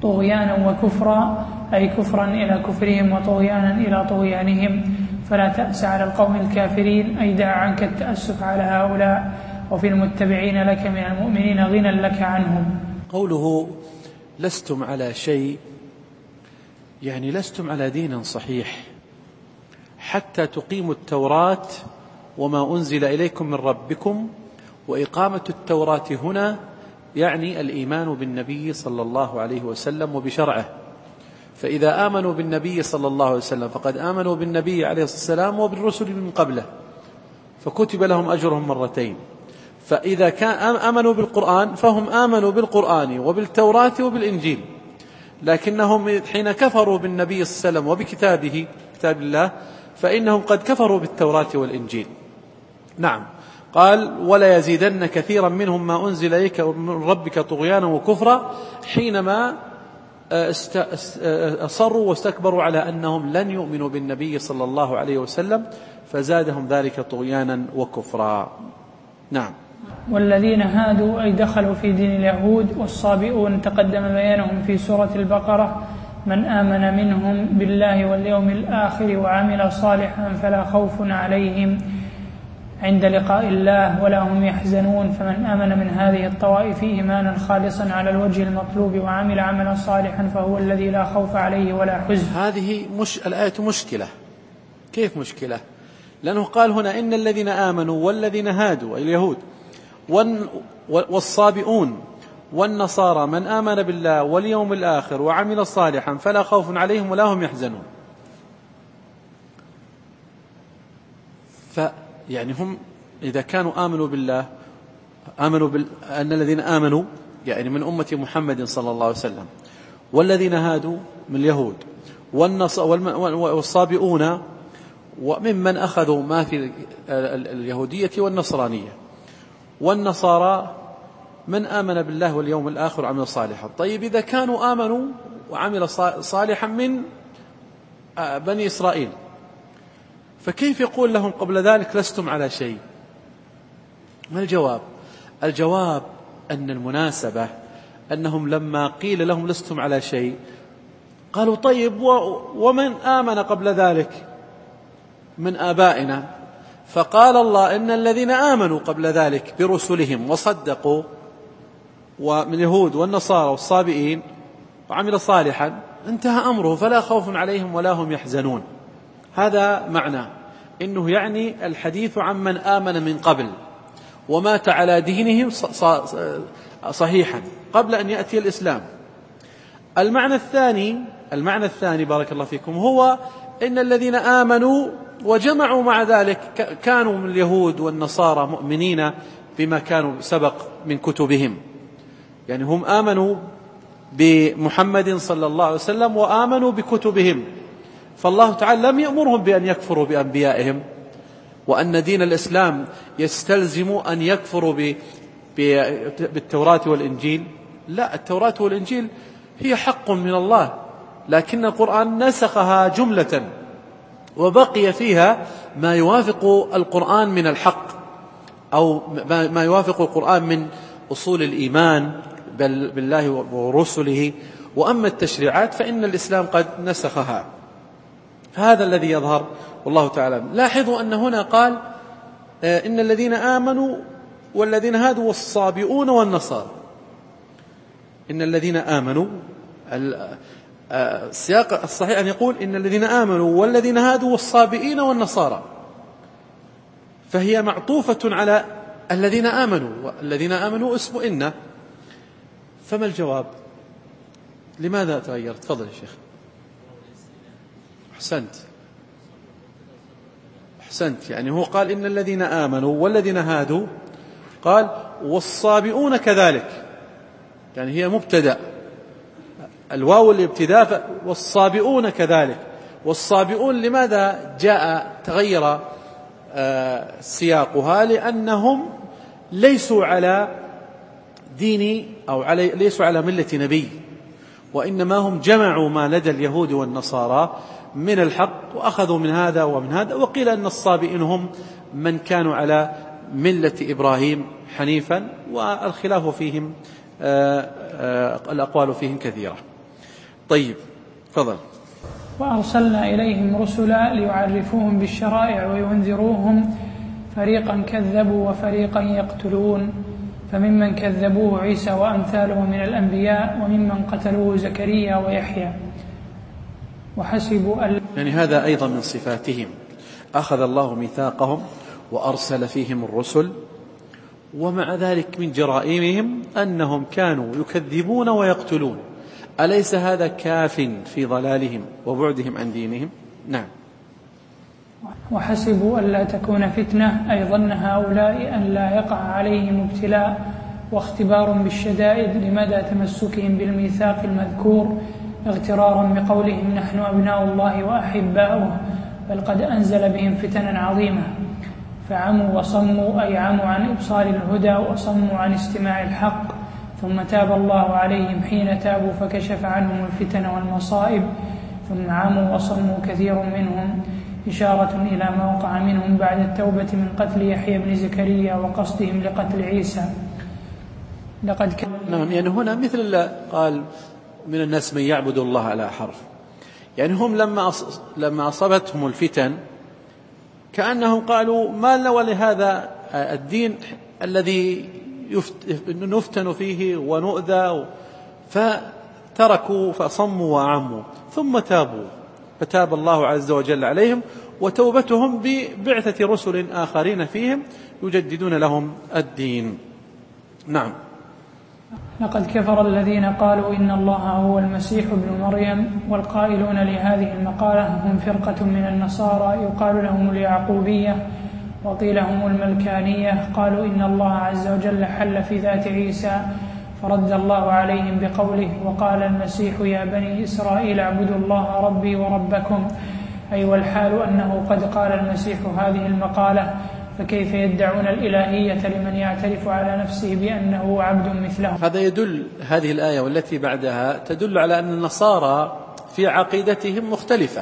طغيانا وكفرا، أي كفرا إلى كفرهم وطغيانا إلى طغيانهم. فلا تأس على القوم الكافرين، أي دع عنك التأسف على هؤلاء، وفي المتبعين لك من المؤمنين غنى لك عنهم. قوله لستم على شيء، يعني لستم على دين صحيح حتى تقيموا التوراة وما أنزل إليكم من ربكم. وإقامة التوراة هنا يعني الإيمان بالنبي صلى الله عليه وسلم وبشرعه. فإذا آمنوا بالنبي صلى الله عليه وسلم فقد آمنوا بالنبي عليه الصلاة والسلام وبالرسل من قبله، فكتب لهم أجرهم مرتين. فإذا كان آمنوا بالقرآن فهم آمنوا بالقرآن وبالتوراة وبالإنجيل، لكنهم حين كفروا بالنبي صلى الله عليه وسلم وبكتابه كتاب الله فإنهم قد كفروا بالتوراة والإنجيل. نعم، قال ولا يزيدن كثيرا منهم ما أنزل إليك من ربك طغيانا وكفرا، حينما أصروا واستكبروا على أنهم لن يؤمنوا بالنبي صلى الله عليه وسلم، فزادهم ذلك طغيانا وكفرا. نعم. والذين هادوا أي دخلوا في دين اليهود، والصابئون تقدم بيانهم في سورة البقرة: من آمن منهم بالله واليوم الآخر وعمل صالحا فلا خوف عليهم عند لقاء الله ولا هم يحزنون. فمن آمن من هذه الطوائف إيمانا خالصا على الوجه المطلوب وعمل عملا صالحا فهو الذي لا خوف عليه ولا حزن. هذه الآية مشكلة. كيف مشكلة؟ لأنه قال هنا إن الذين آمنوا والذين هادوا أي اليهود والصابئون والنصارى من آمن بالله واليوم الآخر وعمل صالحا فلا خوف عليهم ولا هم يحزنون. يعني هم إذا كانوا آمنوا بالله أن الذين آمنوا يعني من أمة محمد صلى الله عليه وسلم، والذين هادوا من اليهود والصابئون وممن أخذوا ما في اليهودية والنصرانية، والنصارى من آمن بالله واليوم الآخر وعمل صالحا. طيب إذا كانوا آمنوا وعمل صالحا من بني إسرائيل، فكيف يقول لهم قبل ذلك لستم على شيء؟ ما الجواب؟ الجواب أن المناسبة أنهم لما قيل لهم لستم على شيء قالوا طيب ومن آمن قبل ذلك من آبائنا؟ فقال الله إن الذين آمنوا قبل ذلك برسلهم وصدقوا ومن اليهود والنصارى والصابئين وعمل صالحا انتهى أمره فلا خوف عليهم ولا هم يحزنون. هذا معنى إنه يعني الحديث عن من آمن من قبل ومات على دينهم صحيحا قبل أن يأتي الإسلام. المعنى الثاني بارك الله فيكم هو إن الذين آمنوا وجمعوا مع ذلك كانوا من اليهود والنصارى مؤمنين بما كانوا سبق من كتبهم، يعني هم آمنوا بمحمد صلى الله عليه وسلم وآمنوا بكتبهم، فالله تعالى لم يأمرهم بأن يكفروا بأنبيائهم وأن دين الإسلام يستلزم أن يكفروا بالتوراة والإنجيل. لا، التوراة والإنجيل هي حق من الله، لكن القرآن نسخها جملة وبقي فيها ما يوافق القرآن من الحق أو ما يوافق القرآن من أصول الإيمان بالله ورسله. وأما التشريعات فإن الإسلام قد نسخها. هذا الذي يظهر والله تعالى. لاحظوا أن هنا قال إن الذين آمنوا والذين هادوا والصابئون والنصارى. إن الذين آمنوا، السياق الصحيح أن يقول إن الذين آمنوا والذين هادوا والصابئين والنصارى، فهي معطوفة على الذين آمنوا، والذين آمنوا اسم إن. فما الجواب؟ لماذا تغيرت؟ تفضل يا شيخ. أحسنت. يعني هو قال إن الذين آمنوا والذين هادوا، قال والصابئون كذلك، يعني هي مبتدأ، الواو الابتداء، والصابئون كذلك. والصابئون لماذا جاء تغير سياقها؟ لأنهم ليسوا على دين أو ليسوا على ملة نبي، وإنما هم جمعوا ما لدى اليهود والنصارى من الحق وأخذوا من هذا ومن هذا. وقيل أن الصابئين هم من كانوا على ملة إبراهيم حنيفا، والخلاف فيهم الأقوال فيهم كثيرة. طيب فضل. وأرسلنا إليهم رسلا ليعرفوهم بالشرائع وينذروهم فريقا كذبوا وفريقا يقتلون فممن كذبوه عيسى وأمثاله من الأنبياء وممن قتلوه زكريا ويحيى وحسبوا يعني هذا أيضا من صفاتهم. أخذ الله ميثاقهم وأرسل فيهم الرسل، ومع ذلك من جرائمهم أنهم كانوا يكذبون ويقتلون. أليس هذا كاف في ضلالهم وبعدهم عن دينهم؟ نعم. وحسبوا ألا تكون فتنة، أي ظن هؤلاء أن لا يقع عليهم ابتلاء واختبار بالشدائد لمدى تمسكهم بالميثاق المذكور، اغترارا بقولهم نحن أبناء الله وأحباؤه، بل قد أنزل بهم فتنا عظيمة فعموا وصموا، أي عموا عن إبصار الهدى وصموا عن استماع الحق، ثم تاب الله عليهم حين تابوا فكشف عنهم الفتن والمصائب، ثم عموا وصموا كثير منهم، إشارة إلى ما وقع منهم بعد التوبة من قتل يحيى بن زكريا وقصدهم لقتل عيسى. نعم، يعني هنا مثل قال من الناس من يعبد الله على حرف، يعني هم لما أصابتهم الفتن كأنهم قالوا ما لنا ولهذا الدين الذي نفتن فيه ونؤذى، فتركوا فصموا وعموا ثم تابوا فتاب الله عز وجل عليهم، وتوبتهم ببعثة رسل آخرين فيهم يجددون لهم الدين. نعم. لقد كفر الذين قالوا إن الله هو المسيح ابن مريم، والقائلون لهذه المقالة هم فرقة من النصارى يقال لهم اليعقوبية وقيل هم الملكانية، قالوا إن الله عز وجل حل في ذات عيسى فرد الله عليهم بقوله وقال المسيح يا بني إسرائيل اعبدوا الله ربي وربكم، أي والحال أنه قد قال المسيح هذه المقالة، فكيف يدعون الإلهية لمن يعترف على نفسه بأنه عبد مثله. هذا يدل، هذه الآية والتي بعدها تدل على أن النصارى في عقيدتهم مختلفة،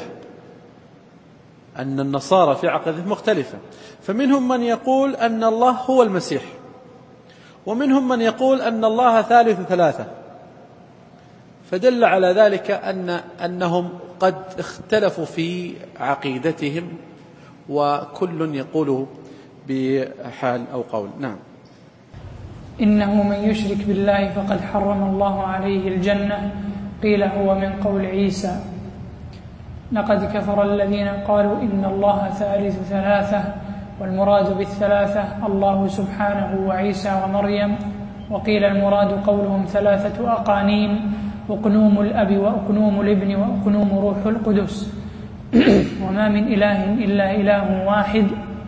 أن النصارى في عقيدتهم مختلفة، فمنهم من يقول أن الله هو المسيح، ومنهم من يقول أن الله ثالث ثلاثة، فدل على ذلك أنهم قد اختلفوا في عقيدتهم، وكل يقول بحال أو قول. نعم. إنه من يشرك بالله فقد حرم الله عليه الجنة، قيل هو من قول عيسى. لقد كفر الذين قالوا إن الله ثالث ثلاثة، والمراد بالثلاثة الله سبحانه وعيسى ومريم، وقيل المراد قولهم ثلاثة أقانيم، أقنوم الأب وأقنوم الابن وأقنوم روح القدس، وما من إله إلا إله واحد،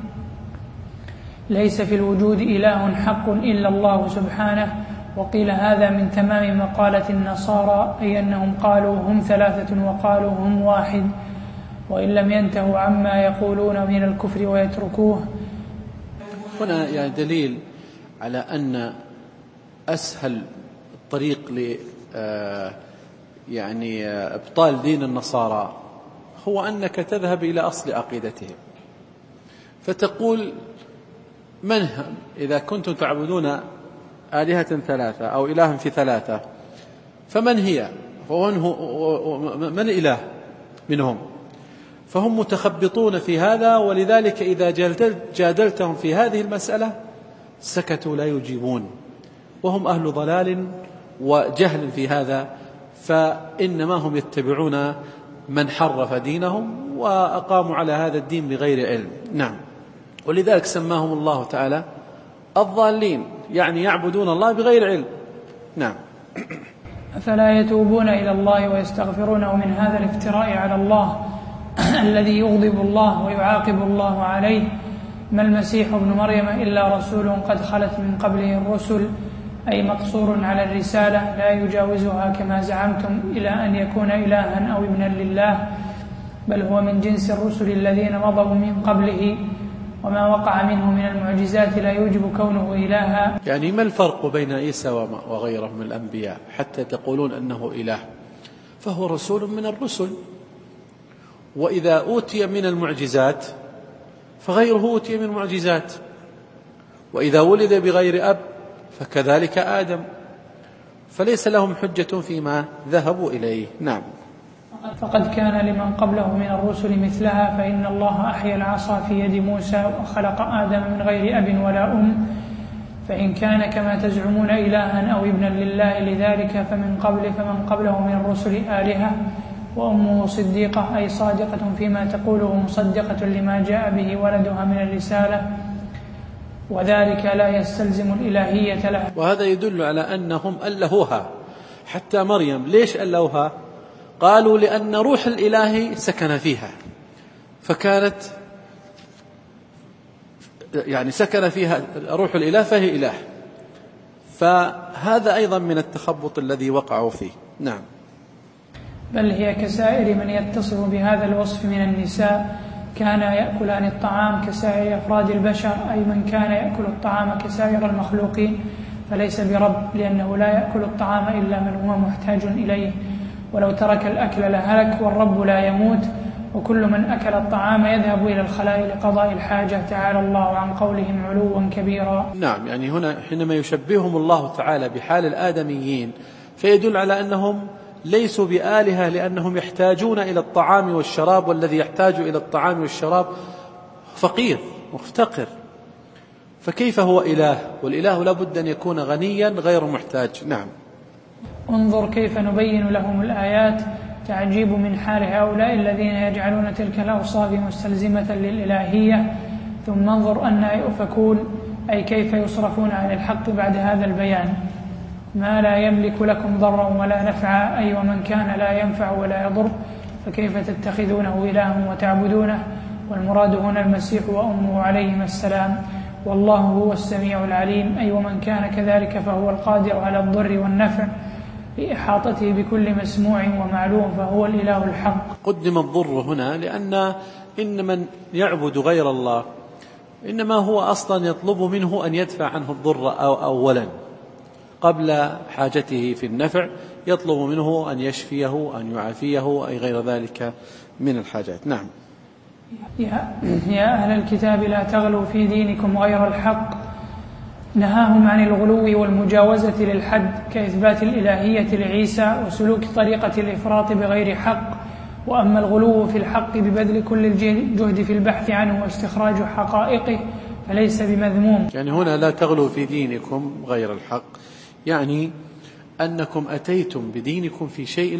ليس في الوجود إله حق إلا الله سبحانه. وقيل هذا من تمام مقالة النصارى، أي أنهم قالوا هم ثلاثة وقالوا هم واحد، وإن لم ينتهوا عما يقولون من الكفر ويتركوه. هنا يعني دليل على أن أسهل الطريق يعني إبطال دين النصارى هو أنك تذهب إلى أصل عقيدتهم، فتقول من إذا كنتم تعبدون آلهة ثلاثة أو إله في ثلاثة فمن هي؟ من إله منهم؟ فهم متخبطون في هذا، ولذلك إذا جادلتهم في هذه المسألة سكتوا لا يجيبون، وهم أهل ضلال وجهل في هذا، فإنما هم يتبعون من حرف دينهم وأقاموا على هذا الدين بغير علم. نعم. ولذلك سماهم الله تعالى الضالين، يعني يعبدون الله بغير علم. نعم. فلا يتوبون إلى الله ويستغفرونه من هذا الافتراء على الله الذي يغضب الله ويعاقب الله عليه. ما المسيح ابن مريم إلا رسول قد خلت من قبله الرسل، أي مقصور على الرسالة لا يجاوزها كما زعمتم إلى أن يكون إلها أو ابنا لله، بل هو من جنس الرسل الذين مضوا من قبله، وما وقع منه من المعجزات لا يوجب كونه إلها. يعني ما الفرق بين عيسى وغيره من الأنبياء حتى تقولون أنه إله؟ فهو رسول من الرسل، وإذا أوتي من المعجزات فغيره أوتي من المعجزات، وإذا ولد بغير أب فكذلك آدم، فليس لهم حجة فيما ذهبوا إليه. نعم. فقد كان لمن قبله من الرسل مثلها، فإن الله أحيا العصا في يد موسى وخلق آدم من غير أب ولا أم، فإن كان كما تزعمون إلها أو ابنا لله لذلك فمن قبله من الرسل آلهة وأمه صديقة، أي صادقة فيما تقوله مصدقة لما جاء به ولدها من الرسالة، وذلك لا يستلزم الإلهية له. وهذا يدل على أنهم ألهوها. حتى مريم ليش ألهوها؟ قالوا لأن روح الإله سكن فيها، فكانت يعني سكن فيها روح الإله فهي إله، فهذا أيضا من التخبط الذي وقعوا فيه. نعم. بل هي كسائر من يتصف بهذا الوصف من النساء، كان يأكلان الطعام كسائر أفراد البشر، أي من كان يأكل الطعام كسائر المخلوقين فليس برب، لأنه لا يأكل الطعام إلا من هو محتاج إليه، ولو ترك الأكل لهلك، والرب لا يموت، وكل من أكل الطعام يذهب إلى الخلاء لقضاء الحاجة، تعالى الله عن قولهم علوا كبيرا. نعم، يعني هنا حينما يشبههم الله تعالى بحال الآدميين فيدل على أنهم ليسوا بآلهة، لأنهم يحتاجون إلى الطعام والشراب، والذي يحتاج إلى الطعام والشراب فقير مفتقر، فكيف هو إله؟ والإله لابد أن يكون غنيا غير محتاج. نعم. انظر كيف نبين لهم الآيات، تعجيب من حال هؤلاء الذين يجعلون تلك الأوصاف مستلزمة للإلهية، ثم انظر أن يؤفكون، أي كيف يصرفون عن الحق بعد هذا البيان. ما لا يملك لكم ضرا ولا نفعا، أي ومن كان لا ينفع ولا يضر، فكيف تتخذونه إلها وتعبدونه؟ والمراد هنا المسيح وأمه عليهما السلام، والله هو السميع العليم، أي ومن كان كذلك فهو القادر على الضر والنفع لإحاطته بكل مسموع ومعلوم، فهو الإله الحق. قدم الضر هنا لأن إن من يعبد غير الله إنما هو أصلا يطلب منه أن يدفع عنه الضر أولا قبل حاجته في النفع، يطلب منه أن يشفيه أن يعافيه أي غير ذلك من الحاجات. نعم. يا أهل الكتاب لا تغلوا في دينكم غير الحق، نهاهم عن الغلو والمجاوزة للحد، كإثبات الإلهية لعيسى وسلوك طريقة الإفراط بغير حق. وأما الغلو في الحق ببذل كل الجهد في البحث عنه واستخراج حقائقه فليس بمذموم. يعني هنا لا تغلوا في دينكم غير الحق، يعني أنكم أتيتم بدينكم في شيء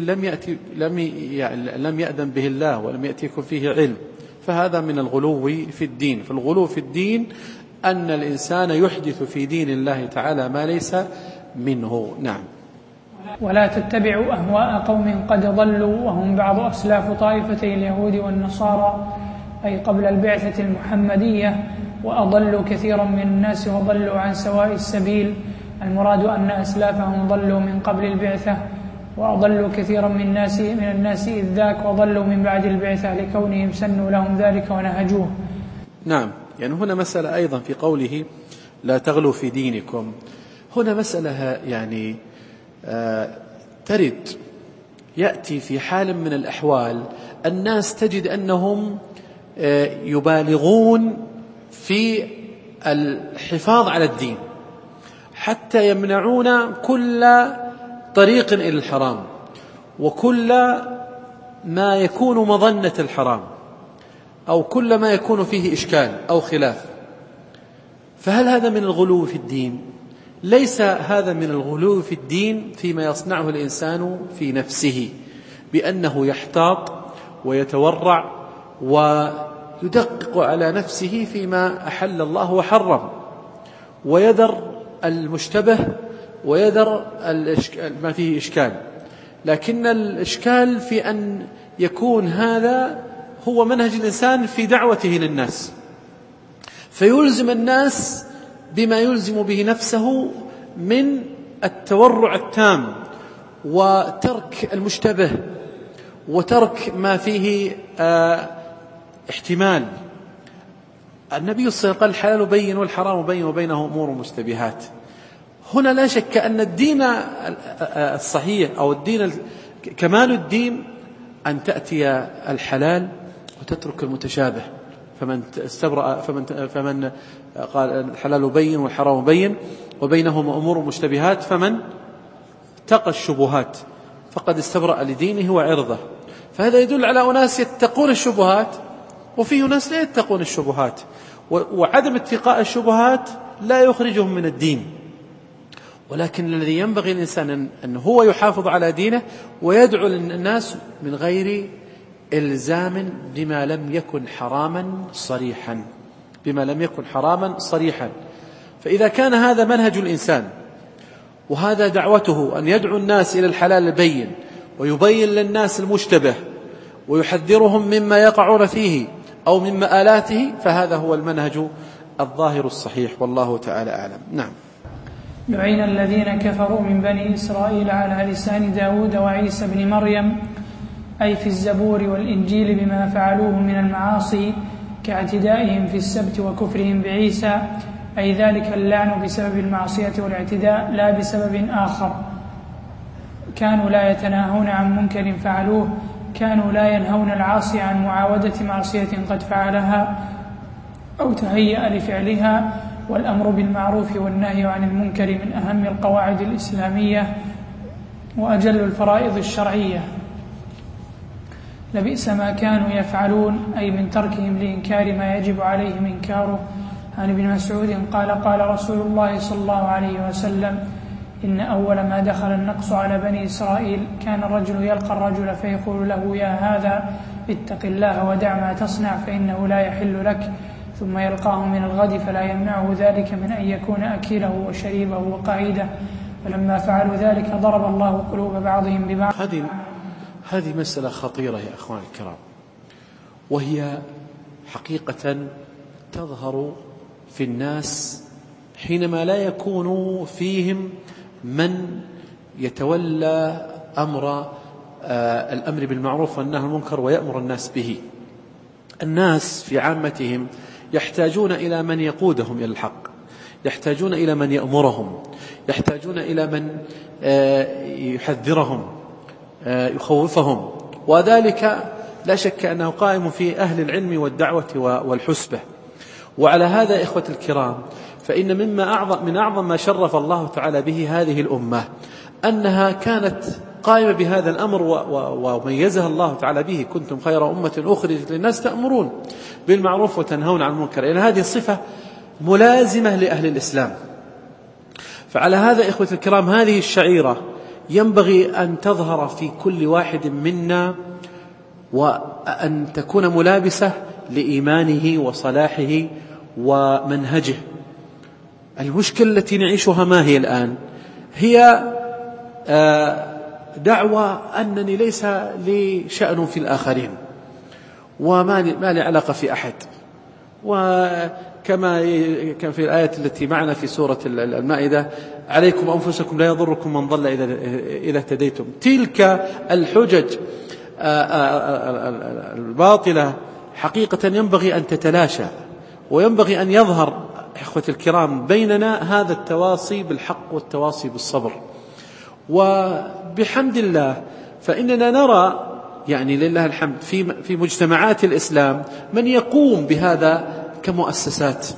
لم يأذن به الله ولم يأتيكم فيه علم، فهذا من الغلو في الدين. فالغلو في الدين أن الإنسان يحدث في دين الله تعالى ما ليس منه. نعم. ولا تتبعوا أهواء قوم قد ضلوا وهم بعض أسلاف طائفتي اليهود والنصارى، أي قبل البعثة المحمدية، وأضلوا كثيرا من الناس وضلوا عن سواء السبيل. المراد أن أسلافهم ضلوا من قبل البعثة، وأضلوا كثيرا من الناس إذ ذاك، وضلوا من بعد البعثة لكونهم سنوا لهم ذلك ونهجوه. نعم. يعني هنا مسألة أيضا في قوله لا تغلوا في دينكم، هنا مسألة يعني ترد يأتي في حال من الأحوال الناس تجد أنهم يبالغون في الحفاظ على الدين حتى يمنعون كل طريق إلى الحرام وكل ما يكون مظنة الحرام أو كل ما يكون فيه إشكال أو خلاف. فهل هذا من الغلو في الدين؟ ليس هذا من الغلو في الدين فيما يصنعه الإنسان في نفسه بأنه يحتاط ويتورع ويدقق على نفسه فيما أحل الله وحرم، ويذر المشتبه ويذر ما فيه إشكال. لكن الإشكال في أن يكون هذا هو منهج الإنسان في دعوته للناس، فيلزم الناس بما يلزم به نفسه من التورع التام وترك المشتبه وترك ما فيه احتمال. النبي صلى الله عليه وسلم قال الحلال بين والحرام بين وبينه أمور مشتبهات. هنا لا شك أن الدين الصحيح أو الدين كمال الدين أن تأتي الحلال وتترك المتشابه، فمن قال الحلال بين والحرام بين وبينهما أمور مشتبهات اتقى الشبهات فقد استبرأ لدينه وعرضه. فهذا يدل على أناس يتقون الشبهات وفيه ناس لا يتقون الشبهات، وعدم اتقاء الشبهات لا يخرجهم من الدين، ولكن الذي ينبغي الإنسان أن هو يحافظ على دينه ويدعو للناس من غير إلزام بما لم يكن حراما صريحا. فإذا كان هذا منهج الإنسان وهذا دعوته أن يدعو الناس إلى الحلال البين ويبين للناس المشتبه ويحذرهم مما يقعون فيه أو من مآلاته، فهذا هو المنهج الظاهر الصحيح، والله تعالى أعلم. نعم. لعن الذين كفروا من بني إسرائيل على لسان داود وعيسى بن مريم، أي في الزبور والإنجيل، بما فعلوه من المعاصي كاعتدائهم في السبت وكفرهم بعيسى، أي ذلك اللعن بسبب المعصية والاعتداء لا بسبب آخر. كانوا لا يتناهون عن منكر فعلوه، كانوا لا ينهون العاصي عن معاودة معصية قد فعلها أو تهيأ لفعلها. والأمر بالمعروف والنهي عن المنكر من أهم القواعد الإسلامية وأجل الفرائض الشرعية. لبئس ما كانوا يفعلون، أي من تركهم لإنكار ما يجب عليهم إنكاره. عن ابن مسعود قال قال رسول الله صلى الله عليه وسلم: إن أول ما دخل النقص على بني إسرائيل كان الرجل يلقى الرجل فيقول له: يا هذا اتق الله ودع ما تصنع فإنه لا يحل لك، ثم يلقاه من الغد فلا يمنعه ذلك من أن يكون أكيله وشريبه وقعيده، فلما فعلوا ذلك ضرب الله قلوب بعضهم ببعض. هذه مسألة خطيرة يا أخوان الكرام، وهي حقيقة تظهر في الناس حينما لا يكون فيهم من يتولى الأمر بالمعروف والنهي عن المنكر ويأمر الناس به. الناس في عامتهم يحتاجون إلى من يقودهم إلى الحق، يحتاجون إلى من يأمرهم، يحتاجون إلى من يحذرهم يخوفهم، وذلك لا شك أنه قائم في أهل العلم والدعوة والحسبة. وعلى هذا إخوة الكرام، فإن من أعظم ما شرف الله تعالى به هذه الأمة أنها كانت قائمة بهذا الأمر وميزها الله تعالى به: كنتم خير أمة أخرجت للناس تأمرون بالمعروف وتنهون عن المنكر. يعني هذه الصفة ملازمة لأهل الإسلام. فعلى هذا إخوة الكرام، هذه الشعيرة ينبغي أن تظهر في كل واحد منا وأن تكون ملابسة لإيمانه وصلاحه ومنهجه. المشكلة التي نعيشها ما هي الآن؟ هي دعوة أنني ليس لي شأن في الآخرين وما لي علاقة في أحد، وكما كان في الآية التي معنا في سورة المائدة: عليكم أنفسكم لا يضركم من ضل إذا اهتديتم. تلك الحجج الباطلة حقيقة ينبغي أن تتلاشى، وينبغي أن يظهر إخوة الكرام بيننا هذا التواصي بالحق والتواصي بالصبر. وبحمد الله فإننا نرى، يعني لله الحمد، في مجتمعات الإسلام من يقوم بهذا كمؤسسات،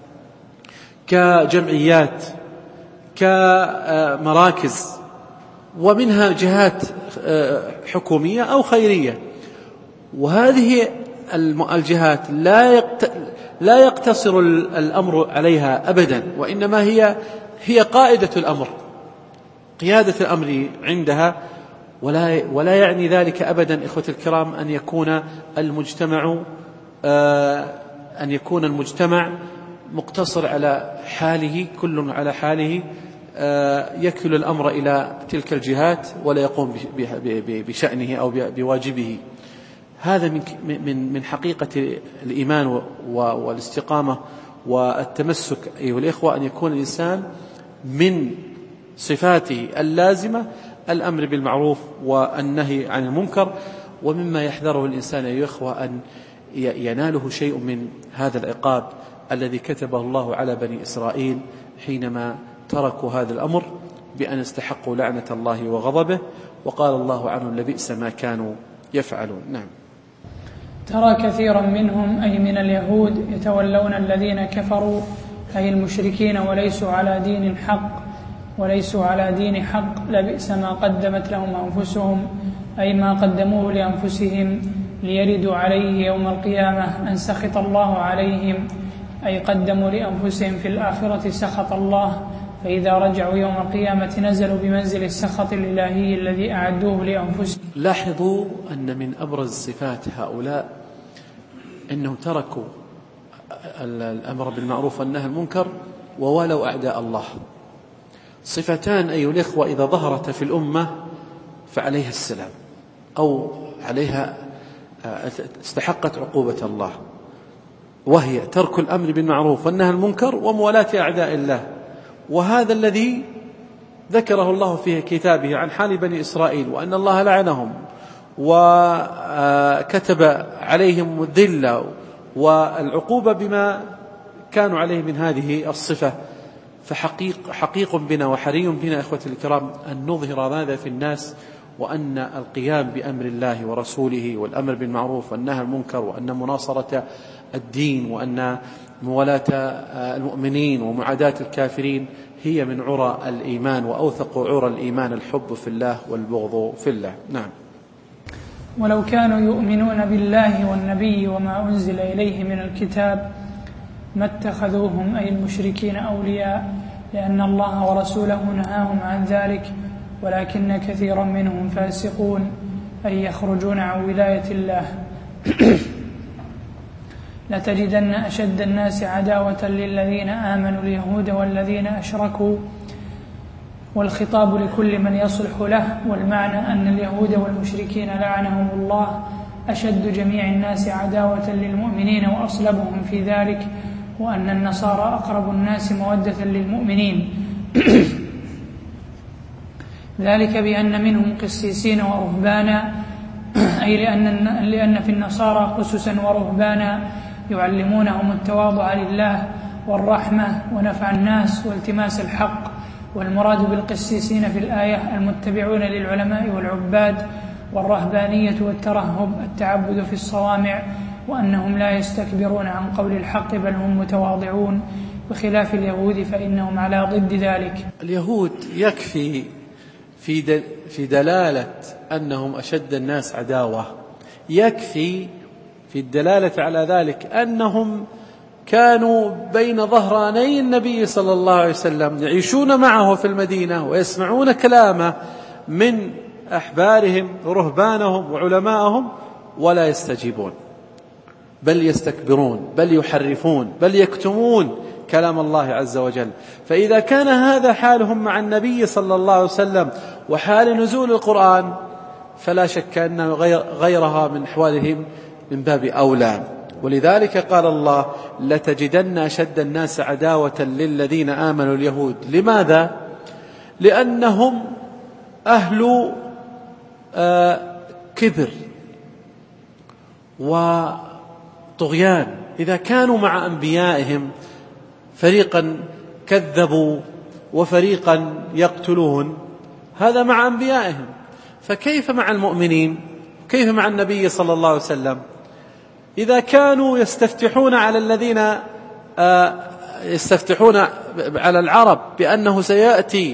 كجمعيات، كمراكز، ومنها جهات حكومية أو خيرية. وهذه الجهات لا يقتصر الأمر عليها أبدا، وإنما هي قائدة الأمر، قيادة الأمر عندها. ولا يعني ذلك أبدا إخوة الكرام أن يكون المجتمع مقتصر على حاله، كل على حاله، يكل الأمر إلى تلك الجهات ولا يقوم بشأنه أو بواجبه. هذا من حقيقة الإيمان والاستقامة والتمسك أيها الإخوة، أن يكون الإنسان من صفاته اللازمة الأمر بالمعروف والنهي عن المنكر. ومما يحذره الإنسان أيها الإخوة أن يناله شيء من هذا العقاب الذي كتبه الله على بني إسرائيل حينما تركوا هذا الأمر بأن استحقوا لعنة الله وغضبه، وقال الله عنهم: لبئس ما كانوا يفعلون. نعم. ترى كثيرا منهم، أي من اليهود، يتولون الذين كفروا، أي المشركين، وليسوا على دين الحق، وليسوا على دين حق لبئس ما قدمت لهم أنفسهم، أي ما قدموه لأنفسهم ليردوا عليه يوم القيامة أن سخط الله عليهم، أي قدموا لأنفسهم في الآخرة سخط الله، فإذا رجعوا يوم القيامة نزلوا بمنزل السخط الإلهي الذي أعدوه لأنفسهم. لاحظوا أن من أبرز صفات هؤلاء أنهم تركوا الأمر بالمعروف والنهي عن المنكر وولوا أعداء الله. صفتان أيها الإخوة إذا ظهرت في الأمة فعليها السلام، أو عليها استحقت عقوبة الله، وهي ترك الأمر بالمعروف والنهي عن المنكر وموالاة أعداء الله. وهذا الذي ذكره الله في كتابه عن حال بني إسرائيل، وأن الله لعنهم وكتب عليهم الذلة والعقوبة بما كانوا عليه من هذه الصفة. فحقيق بنا وحري بنا إخوة الكرام أن نظهر ماذا في الناس، وأن القيام بأمر الله ورسوله والأمر بالمعروف والنهي عن المنكر، وأن مناصرة الدين، وأن موالاة المؤمنين ومعاداة الكافرين هي من عرى الإيمان، وأوثق عرى الإيمان الحب في الله والبغض في الله. نعم. ولو كانوا يؤمنون بالله والنبي وما أنزل إليه من الكتاب ما اتخذوهم أي المشركين أولياء، لأن الله ورسوله نهاهم عن ذلك، ولكن كثيرا منهم فاسقون أي يخرجون عن ولاية الله. لتجدن أشد الناس عداوة للذين آمنوا اليهود والذين أشركوا، والخطاب لكل من يصلح له، والمعنى أن اليهود والمشركين لعنهم الله أشد جميع الناس عداوة للمؤمنين وأصلبهم في ذلك، وأن النصارى أقرب الناس مودة للمؤمنين. ذلك بأن منهم قسيسين ورهبانا، أي لأن في النصارى قسسا ورهبانا يعلمونهم التواضع لله والرحمة ونفع الناس والتماس الحق. والمراد بالقسيسين في الآية المتبعون للعلماء والعباد، والرهبانية والترهب التعبد في الصوامع، وأنهم لا يستكبرون عن قول الحق بل هم متواضعون، بخلاف اليهود فإنهم على ضد ذلك. اليهود يكفي في دلالة أنهم أشد الناس عداوة، يكفي في الدلالة على ذلك أنهم كانوا بين ظهراني النبي صلى الله عليه وسلم، يعيشون معه في المدينة ويسمعون كلامه من أحبارهم ورهبانهم وعلمائهم، ولا يستجيبون، بل يستكبرون، بل يحرفون، بل يكتمون كلام الله عز وجل. فإذا كان هذا حالهم مع النبي صلى الله عليه وسلم وحال نزول القرآن، فلا شك أن غيرها من أحوالهم من باب أولى. ولذلك قال الله: لتجدن أشد الناس عداوة للذين آمنوا اليهود. لماذا؟ لأنهم أهل كبر وطغيان. إذا كانوا مع أنبيائهم فريقا كذبوا وفريقا يقتلون، هذا مع أنبيائهم، فكيف مع المؤمنين؟ كيف مع النبي صلى الله عليه وسلم؟ إذا كانوا يستفتحون على الذين يستفتحون على العرب بأنه سيأتي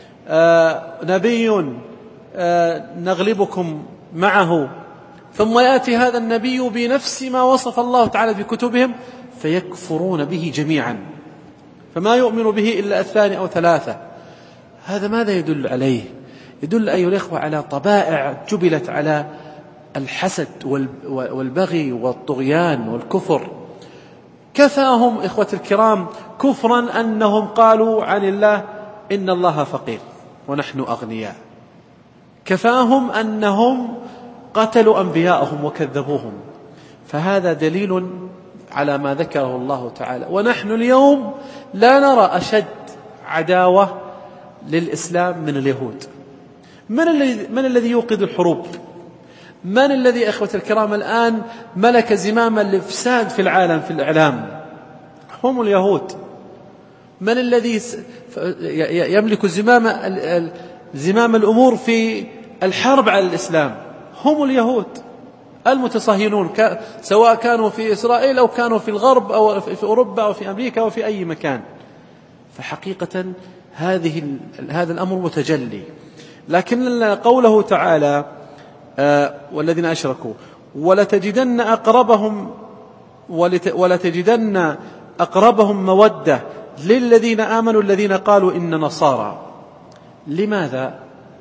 نبي نغلبكم معه، ثم يأتي هذا النبي بنفس ما وصف الله تعالى في كتبهم، فيكفرون به جميعا، فما يؤمن به إلا الثاني أو ثلاثة. هذا ماذا يدل عليه؟ يدل أيها الإخوة على طبائع جبلت على الحسد والبغي والطغيان والكفر. كفاهم إخوة الكرام كفرا أنهم قالوا عن الله إن الله فقير ونحن أغنياء. كفاهم أنهم قتلوا أنبياءهم وكذبوهم. فهذا دليل على ما ذكره الله تعالى. ونحن اليوم لا نرى أشد عداوة للإسلام من اليهود. من الذي يوقد الحروب؟ من الذي أخوة الكرام الآن ملك زمام الإفساد في العالم في الإعلام؟ هم اليهود. من الذي يملك زمام الأمور في الحرب على الإسلام؟ هم اليهود المتصهينون، سواء كانوا في إسرائيل أو كانوا في الغرب أو في أوروبا أو في أمريكا أو في أي مكان. فحقيقة هذا الأمر متجلي. لكن قوله تعالى والذين أشركوا ولتجدن أقربهم مودة للذين آمنوا الذين قالوا إن نصارى. لماذا؟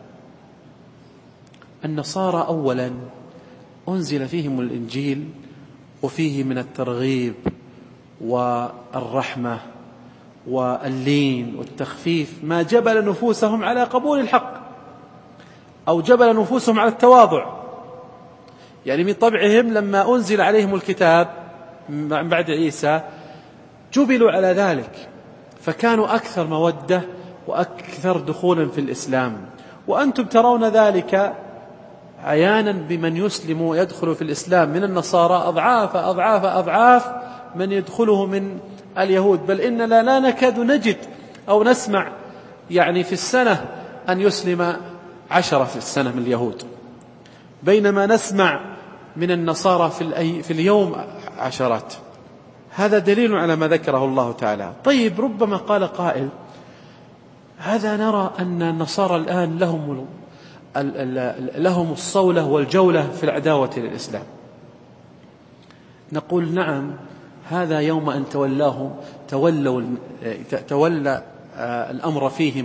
النصارى أولا أنزل فيهم الإنجيل وفيه من الترغيب والرحمة واللين والتخفيف ما جبل نفوسهم على قبول الحق، أو جبل نفوسهم على التواضع. يعني من طبعهم لما أنزل عليهم الكتاب من بعد عيسى جبلوا على ذلك، فكانوا أكثر مودة وأكثر دخولا في الإسلام. وأنتم ترون ذلك عيانا بمن يسلم ويدخل في الإسلام من النصارى أضعاف أضعاف أضعاف من يدخله من اليهود. بل إننا لا نكاد نجد أو نسمع يعني في السنة أن يسلم 10 في السنة من اليهود، بينما نسمع من النصارى في اليوم عشرات. هذا دليل على ما ذكره الله تعالى. طيب، ربما قال قائل هذا نرى أن النصارى الآن لهم الصولة والجولة في العداوة للإسلام. نقول نعم، هذا يوم أن تولى الأمر فيهم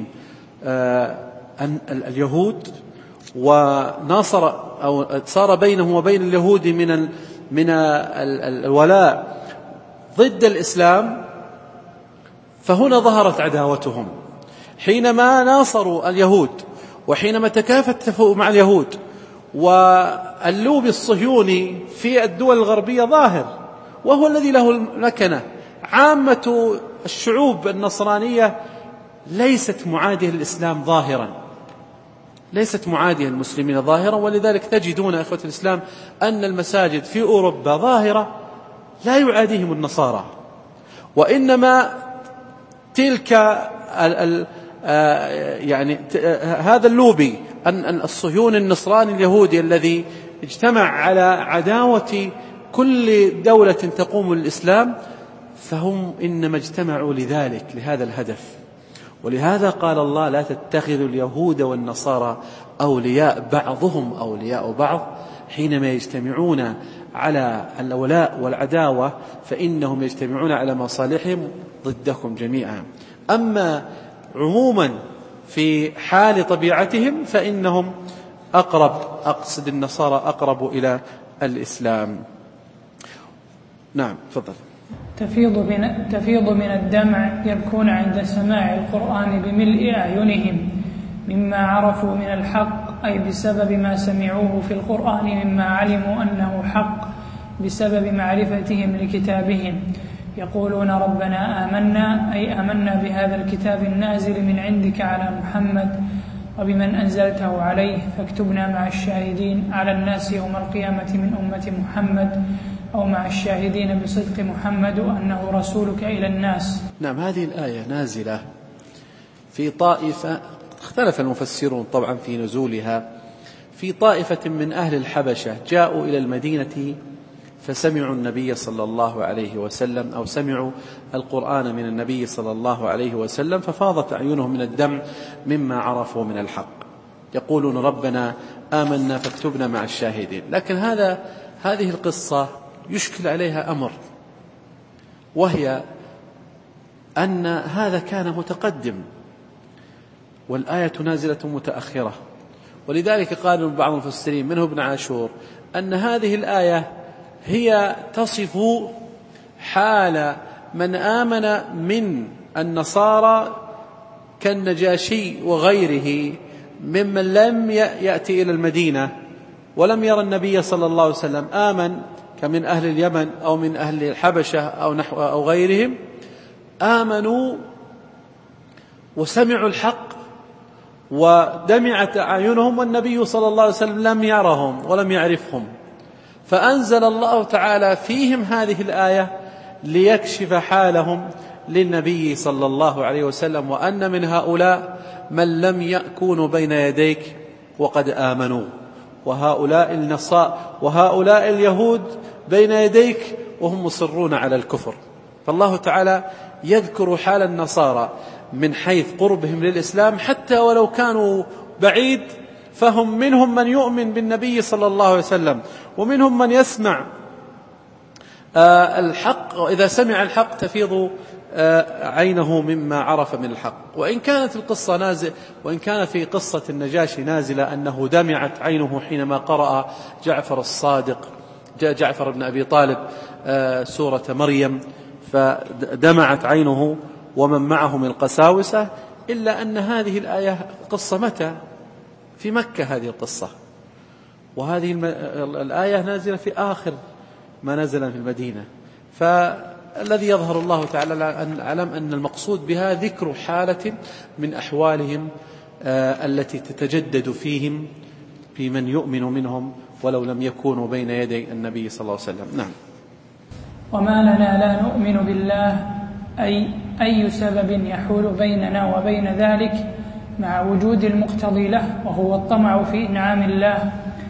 اليهود، وناصر أو صار بينهم وبين اليهود من الولاء ضد الإسلام. فهنا ظهرت عداوتهم حينما ناصروا اليهود، وحينما تكاتفوا مع اليهود. واللوبي الصهيوني في الدول الغربية ظاهر، وهو الذي له المكنة. عامة الشعوب النصرانية ليست معادية للإسلام ظاهرا، ليست معادية للمسلمين ظاهرا. ولذلك تجدون أخوة الإسلام أن المساجد في أوروبا ظاهرة لا يعاديهم النصارى، وإنما تلك يعني هذا اللوبي أن الصهيوني النصراني اليهودي الذي اجتمع على عداوة كل دولة تقوم الإسلام، فهم إنما اجتمعوا لهذا الهدف. ولهذا قال الله لا تتخذوا اليهود والنصارى أولياء بعضهم أولياء بعض. حينما يجتمعون على الولاء والعداوة فإنهم يجتمعون على مصالحهم ضدكم جميعا. أما عموما في حال طبيعتهم فإنهم أقصد النصارى أقرب إلى الإسلام. نعم، تفضل. تفيض من الدمع يبكون عند سماع القرآن بملء أعينهم مما عرفوا من الحق، أي بسبب ما سمعوه في القرآن مما علموا أنه حق بسبب معرفتهم لكتابهم. يقولون ربنا آمنا، أي آمنا بهذا الكتاب النازل من عندك على محمد وبمن أنزلته عليه، فاكتبنا مع الشاهدين على الناس يوم القيامة من أمة محمد، أو مع الشاهدين بصدق محمد وأنه رسولك إلى الناس. نعم، هذه الآية نازلة في طائفة، اختلف المفسرون طبعا في نزولها، في طائفة من أهل الحبشة جاءوا إلى المدينة فسمعوا النبي صلى الله عليه وسلم، أو سمعوا القرآن من النبي صلى الله عليه وسلم، ففاضت أعينهم من الدمع مما عرفوا من الحق. يقولون ربنا آمنا فاكتبنا مع الشاهدين. لكن هذه القصة يشكل عليها أمر، وهي أن هذا كان متقدم والآية نازلة متأخرة. ولذلك قال بعض المفسرين منه ابن عاشور أن هذه الآية هي تصف حال من آمن من النصارى كالنجاشي وغيره ممن لم يأتي إلى المدينة ولم يرى النبي صلى الله عليه وسلم، آمن كمن أهل اليمن أو من أهل الحبشة أو غيرهم، آمنوا وسمعوا الحق ودمعت أعينهم، والنبي صلى الله عليه وسلم لم يرهم ولم يعرفهم، فأنزل الله تعالى فيهم هذه الآية ليكشف حالهم للنبي صلى الله عليه وسلم، وأن من هؤلاء من لم يكونوا بين يديك وقد آمنوا، وهؤلاء اليهود بين يديك وهم مصرون على الكفر. فالله تعالى يذكر حال النصارى من حيث قربهم للإسلام، حتى ولو كانوا بعيد، فهم منهم من يؤمن بالنبي صلى الله عليه وسلم، ومنهم من يسمع الحق، وإذا سمع الحق تفيض عينه مما عرف من الحق. وإن كانت القصة وإن كان في قصة النجاشي نازلة أنه دمعت عينه حينما قرأ جعفر بن أبي طالب سورة مريم، فدمعت عينه ومن معه من القساوسة، إلا أن هذه الآية قصة متى؟ في مكة هذه القصة، وهذه الآية نازلة في آخر ما نزل في المدينة. فالذي يظهر الله تعالى أعلم أن المقصود بها ذكر حالة من أحوالهم التي تتجدد فيهم في من يؤمن منهم ولو لم يكونوا بين يدي النبي صلى الله عليه وسلم. نعم. وما لنا لا نؤمن بالله أي سبب يحول بيننا وبين ذلك مع وجود المقتضي له، وهو الطمع في إنعام الله،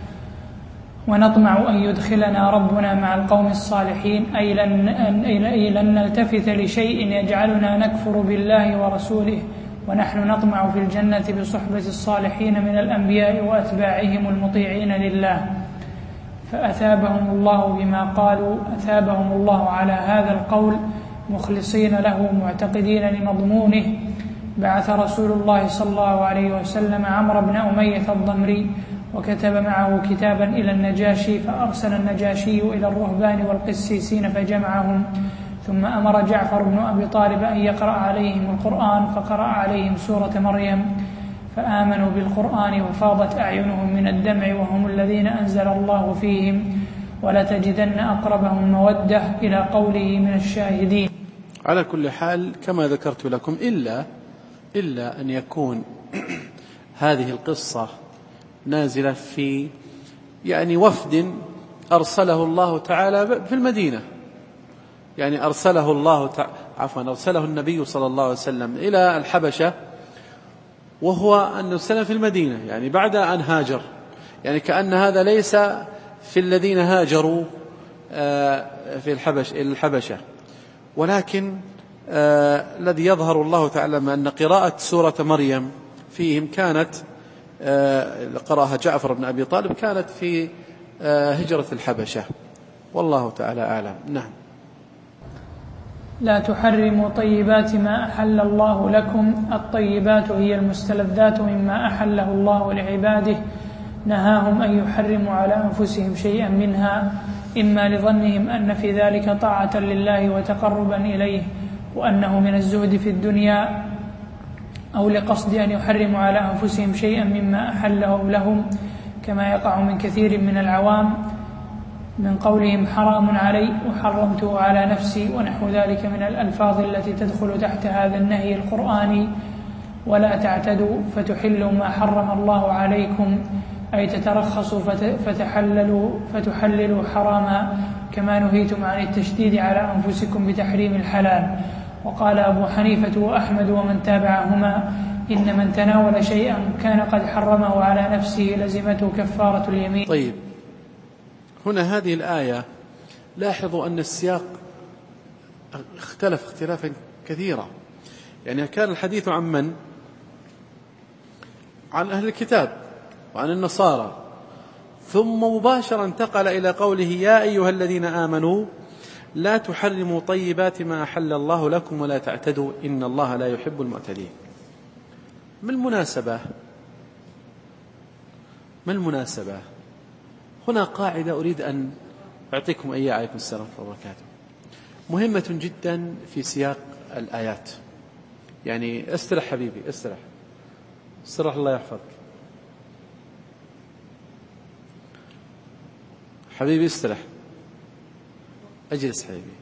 ونطمع أن يدخلنا ربنا مع القوم الصالحين، أي لن نلتفت لشيء يجعلنا نكفر بالله ورسوله، ونحن نطمع في الجنة بصحبة الصالحين من الأنبياء وأتباعهم المطيعين لله. فأثابهم الله بما قالوا، أثابهم الله على هذا القول مخلصين له معتقدين لمضمونه. بعث رسول الله صلى الله عليه وسلم عمرو بن أمية الضمري، وكتب معه كتابا إلى النجاشي، فأرسل النجاشي إلى الرهبان والقسيسين فجمعهم، ثم أمر جعفر بن أبي طالب أن يقرأ عليهم القرآن، فقرأ عليهم سورة مريم، فآمنوا بالقرآن وفاضت أعينهم من الدمع، وهم الذين أنزل الله فيهم، ولتجدن أقربهم مودة، إلى قوله من الشاهدين. على كل حال كما ذكرت لكم، إلا أن يكون هذه القصة نازلة في وفد أرسله الله تعالى في المدينة، أرسله النبي صلى الله عليه وسلم إلى الحبشة، وهو أن سنة في المدينة بعد أن هاجر، كأن هذا ليس في الذين هاجروا في الحبشة، ولكن الذي يظهر الله تعالى أن قراءة سورة مريم فيهم كانت قرأها جعفر بن أبي طالب، كانت في هجرة الحبشة، والله تعالى أعلم. نعم. لا تحرموا طيبات ما أحل الله لكم، الطيبات هي المستلذات مما أحله الله لعباده، نهاهم أن يحرموا على أنفسهم شيئا منها، إما لظنهم أن في ذلك طاعة لله وتقربا إليه، وأنه من الزهد في الدنيا، أو لقصد أن يحرموا على أنفسهم شيئا مما أحله لهم، كما يقع من كثير من العوام من قولهم حرام علي وحرمته على نفسي، ونحو ذلك من الألفاظ التي تدخل تحت هذا النهي القرآني. ولا تعتدوا فتحلوا ما حرم الله عليكم، أي تترخصوا فتحللوا حراما، كما نهيتم عن التشديد على أنفسكم بتحريم الحلال. وقال أبو حنيفة وأحمد ومن تابعهما: إن من تناول شيئا كان قد حرمه على نفسه لزمته كفارة اليمين. طيب، هنا هذه الآية لاحظوا أن السياق اختلف اختلافا كثيرا، كان الحديث عن من؟ عن أهل الكتاب وعن النصارى، ثم مباشرة انتقل إلى قوله: يا أيها الذين آمنوا لا تحرموا طيبات ما أحل الله لكم ولا تعتدوا إن الله لا يحب المعتدين. ما المناسبة؟ هنا قاعدة أريد أن أعطيكم إياها، عليكم السلام ورحمة الله وبركاته، مهمة جدا في سياق الآيات. استرح حبيبي، استرح الله يحفظك حبيبي، استرح، أجلس حبيبي.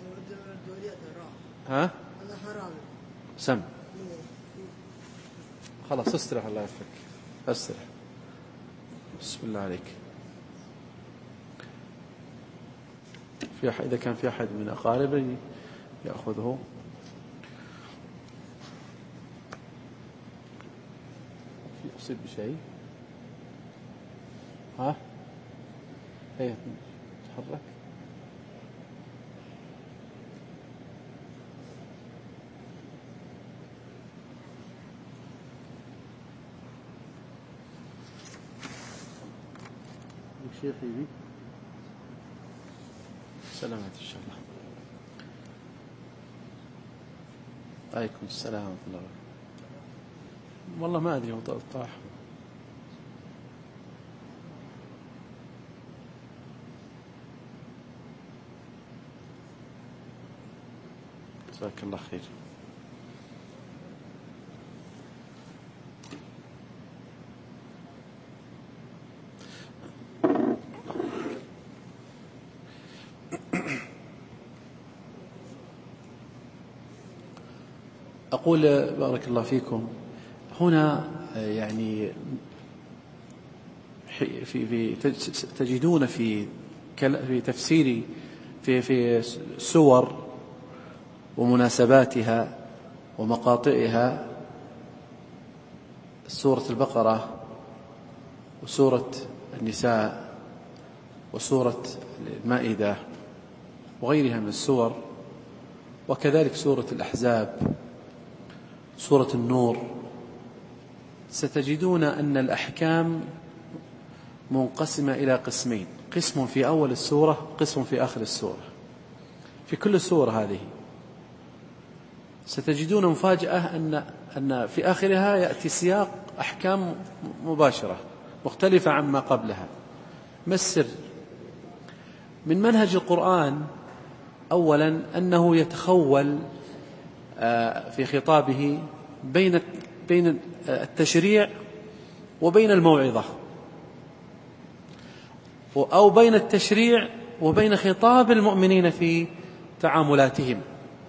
ها؟ سم خلاص، استرح الله يحفظك، استرح. بسم الله عليك. إذا كان في أحد من أقاربه يأخذه. أصيب بشيء؟ ها؟ هيا تحرك. شيخي بي سلامات إن شاء الله. عليكم السلام ورحمة الله. والله ما أدري طاح. جزاك الله خير. أقول بارك الله فيكم، هنا يعني في تجدون في تفسير في سور ومناسباتها ومقاطعها سورة البقرة وسورة النساء وسورة المائدة وغيرها من السور، وكذلك سورة الأحزاب، سورة النور، ستجدون أن الأحكام منقسمة إلى قسمين: قسم في أول السورة، قسم في آخر السورة. في كل السورة هذه ستجدون مفاجأة أن في آخرها يأتي سياق أحكام مباشرة مختلفة عما قبلها. ما السر؟ من منهج القرآن أولا أنه يتخول في خطابه بين التشريع وبين الموعظة، أو بين التشريع وبين خطاب المؤمنين في تعاملاتهم.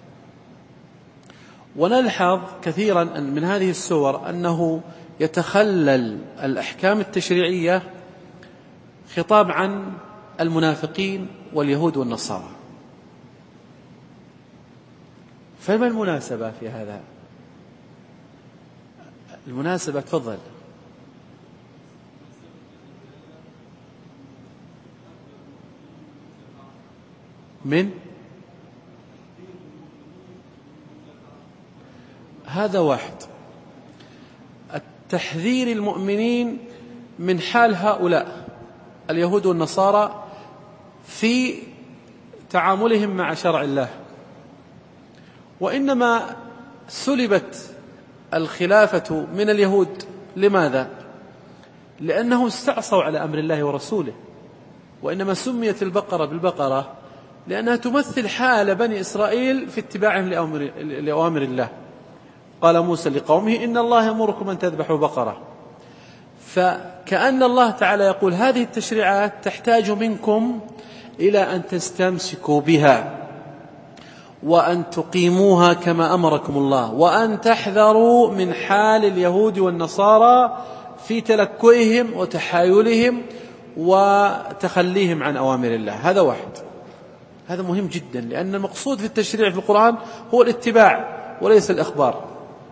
ونلحظ كثيرا من هذه السور أنه يتخلل الأحكام التشريعية خطاب عن المنافقين واليهود والنصارى. فما المناسبة في هذا؟ المناسبة تفضل. من هذا واحد، التحذير المؤمنين من حال هؤلاء اليهود والنصارى في تعاملهم مع شرع الله. وإنما سلبت الخلافة من اليهود. لماذا؟ لأنهم استعصوا على أمر الله ورسوله. وإنما سميت البقرة بالبقرة لأنها تمثل حال بني إسرائيل في اتباعهم لأوامر الله. قال موسى لقومه: إن الله يأمركم أن تذبحوا بقرة. فكأن الله تعالى يقول: هذه التشريعات تحتاج منكم إلى أن تستمسكوا بها، وأن تقيموها كما أمركم الله، وأن تحذروا من حال اليهود والنصارى في تلكؤهم وتحايلهم وتخليهم عن أوامر الله. هذا واحد، هذا مهم جدا، لأن المقصود في التشريع في القرآن هو الاتباع وليس الإخبار.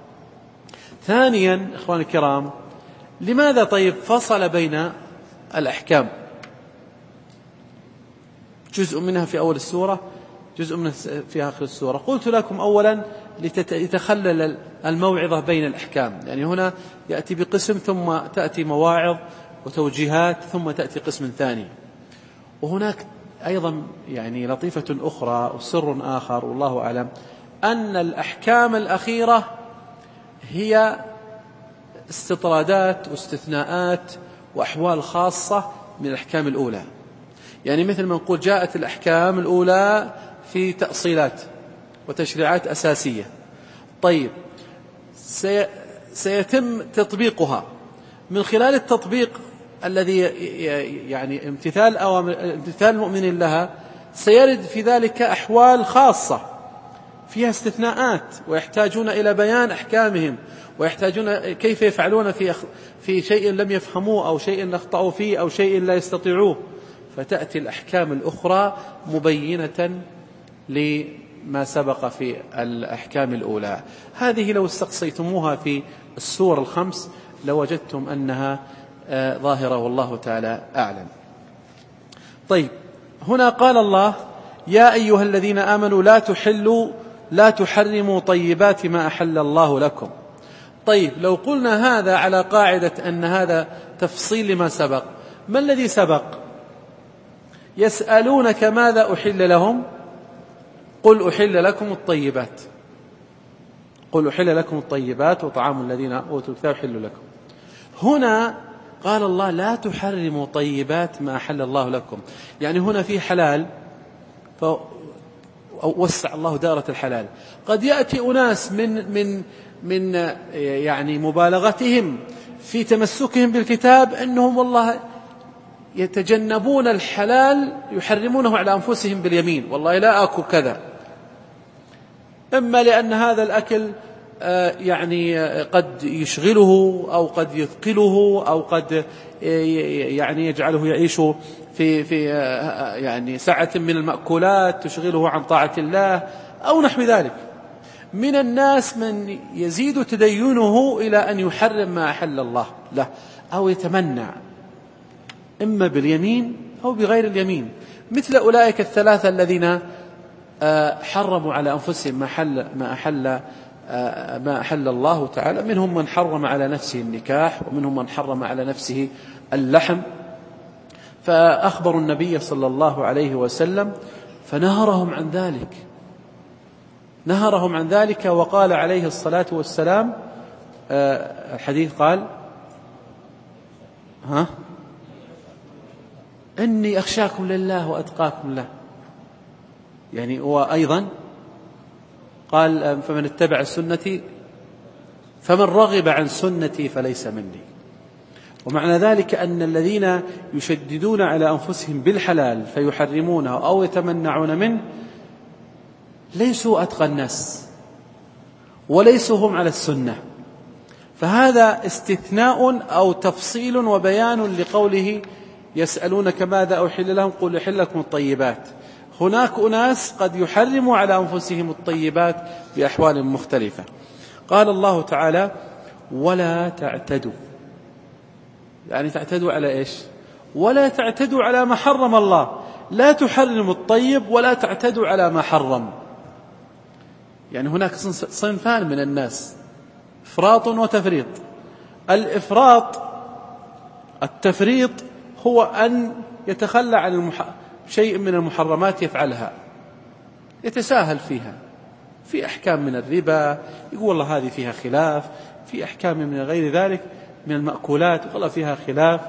ثانيا إخواني الكرام، لماذا طيب فصل بين الأحكام؟ جزء منها في أول السورة، جزء منها في آخر السورة. قلت لكم أولا لتتخلل الموعظة بين الأحكام، يعني هنا يأتي بقسم ثم تأتي مواعظ وتوجيهات ثم تأتي قسم ثاني. وهناك أيضا يعني لطيفة أخرى وسر آخر والله أعلم، أن الأحكام الأخيرة هي استطرادات واستثناءات وأحوال خاصة من الأحكام الأولى. يعني مثل ما نقول جاءت الأحكام الأولى في تأصيلات وتشريعات أساسية، طيب سيتم تطبيقها. من خلال التطبيق الذي يعني امتثال المؤمنين لها سيرد في ذلك أحوال خاصة فيها استثناءات، ويحتاجون إلى بيان أحكامهم، ويحتاجون كيف يفعلون في شيء لم يفهموه أو شيء أخطأوا فيه أو شيء لا يستطيعوه، فتأتي الأحكام الأخرى مبينة لما سبق في الأحكام الأولى. هذه لو استقصيتموها في السور الخمس لوجدتم أنها ظاهرة والله تعالى أعلم. طيب، هنا قال الله: يا أيها الذين آمنوا لا تحرموا طيبات ما أحل الله لكم. طيب، لو قلنا هذا على قاعدة أن هذا تفصيل لما سبق، ما الذي سبق؟ يسألونك ماذا أحل لهم قل أحل لكم الطيبات، قل أحل لكم الطيبات وطعام الذين أوتوا الكتاب حل لكم. هنا قال الله لا تحرموا طيبات ما أحل الله لكم، يعني هنا في حلال ووسع الله دائرة الحلال. قد يأتي أناس من يعني مبالغتهم في تمسكهم بالكتاب أنهم والله يتجنبون الحلال يحرمونه على أنفسهم باليمين، والله لا أكل كذا، إما لأن هذا الأكل يعني قد يشغله أو قد يثقله أو قد يعني يجعله يعيش في يعني سعة من المأكولات تشغله عن طاعة الله أو نحو ذلك. من الناس من يزيد تدينه إلى أن يحرم ما أحل الله له أو يتمنع إما باليمين أو بغير اليمين، مثل أولئك الثلاثة الذين حرموا على أنفسهم ما أحل الله تعالى. منهم من حرم على نفسه النكاح، ومنهم من حرم على نفسه اللحم، فأخبروا النبي صلى الله عليه وسلم فنهرهم عن ذلك وقال عليه الصلاة والسلام الحديث قال إني أخشاكم لله وأتقاكم له، يعني وأيضا قال فمن اتبع سنتي فمن رغب عن سنتي فليس مني. ومعنى ذلك أن الذين يشددون على أنفسهم بالحلال فيحرمونه أو يتمنعون منه ليسوا أتقى الناس وليسوا هم على السنة، فهذا استثناء أو تفصيل وبيان لقوله يسألونك ماذا أحل لهم قل أحل لكم الطيبات. هناك أناس قد يحرموا على أنفسهم الطيبات بأحوال مختلفة. قال الله تعالى ولا تعتدوا، يعني تعتدوا على إيش؟ ولا تعتدوا على ما حرم الله، لا تحرموا الطيب ولا تعتدوا على ما حرم. يعني هناك صنفان من الناس، إفراط وتفريط. الإفراط التفريط هو أن يتخلى عن شيء من المحرمات يفعلها، يتساهل فيها، في أحكام من الربا يقول والله هذه فيها خلاف، في أحكام من غير ذلك من المأكولات والله فيها خلاف.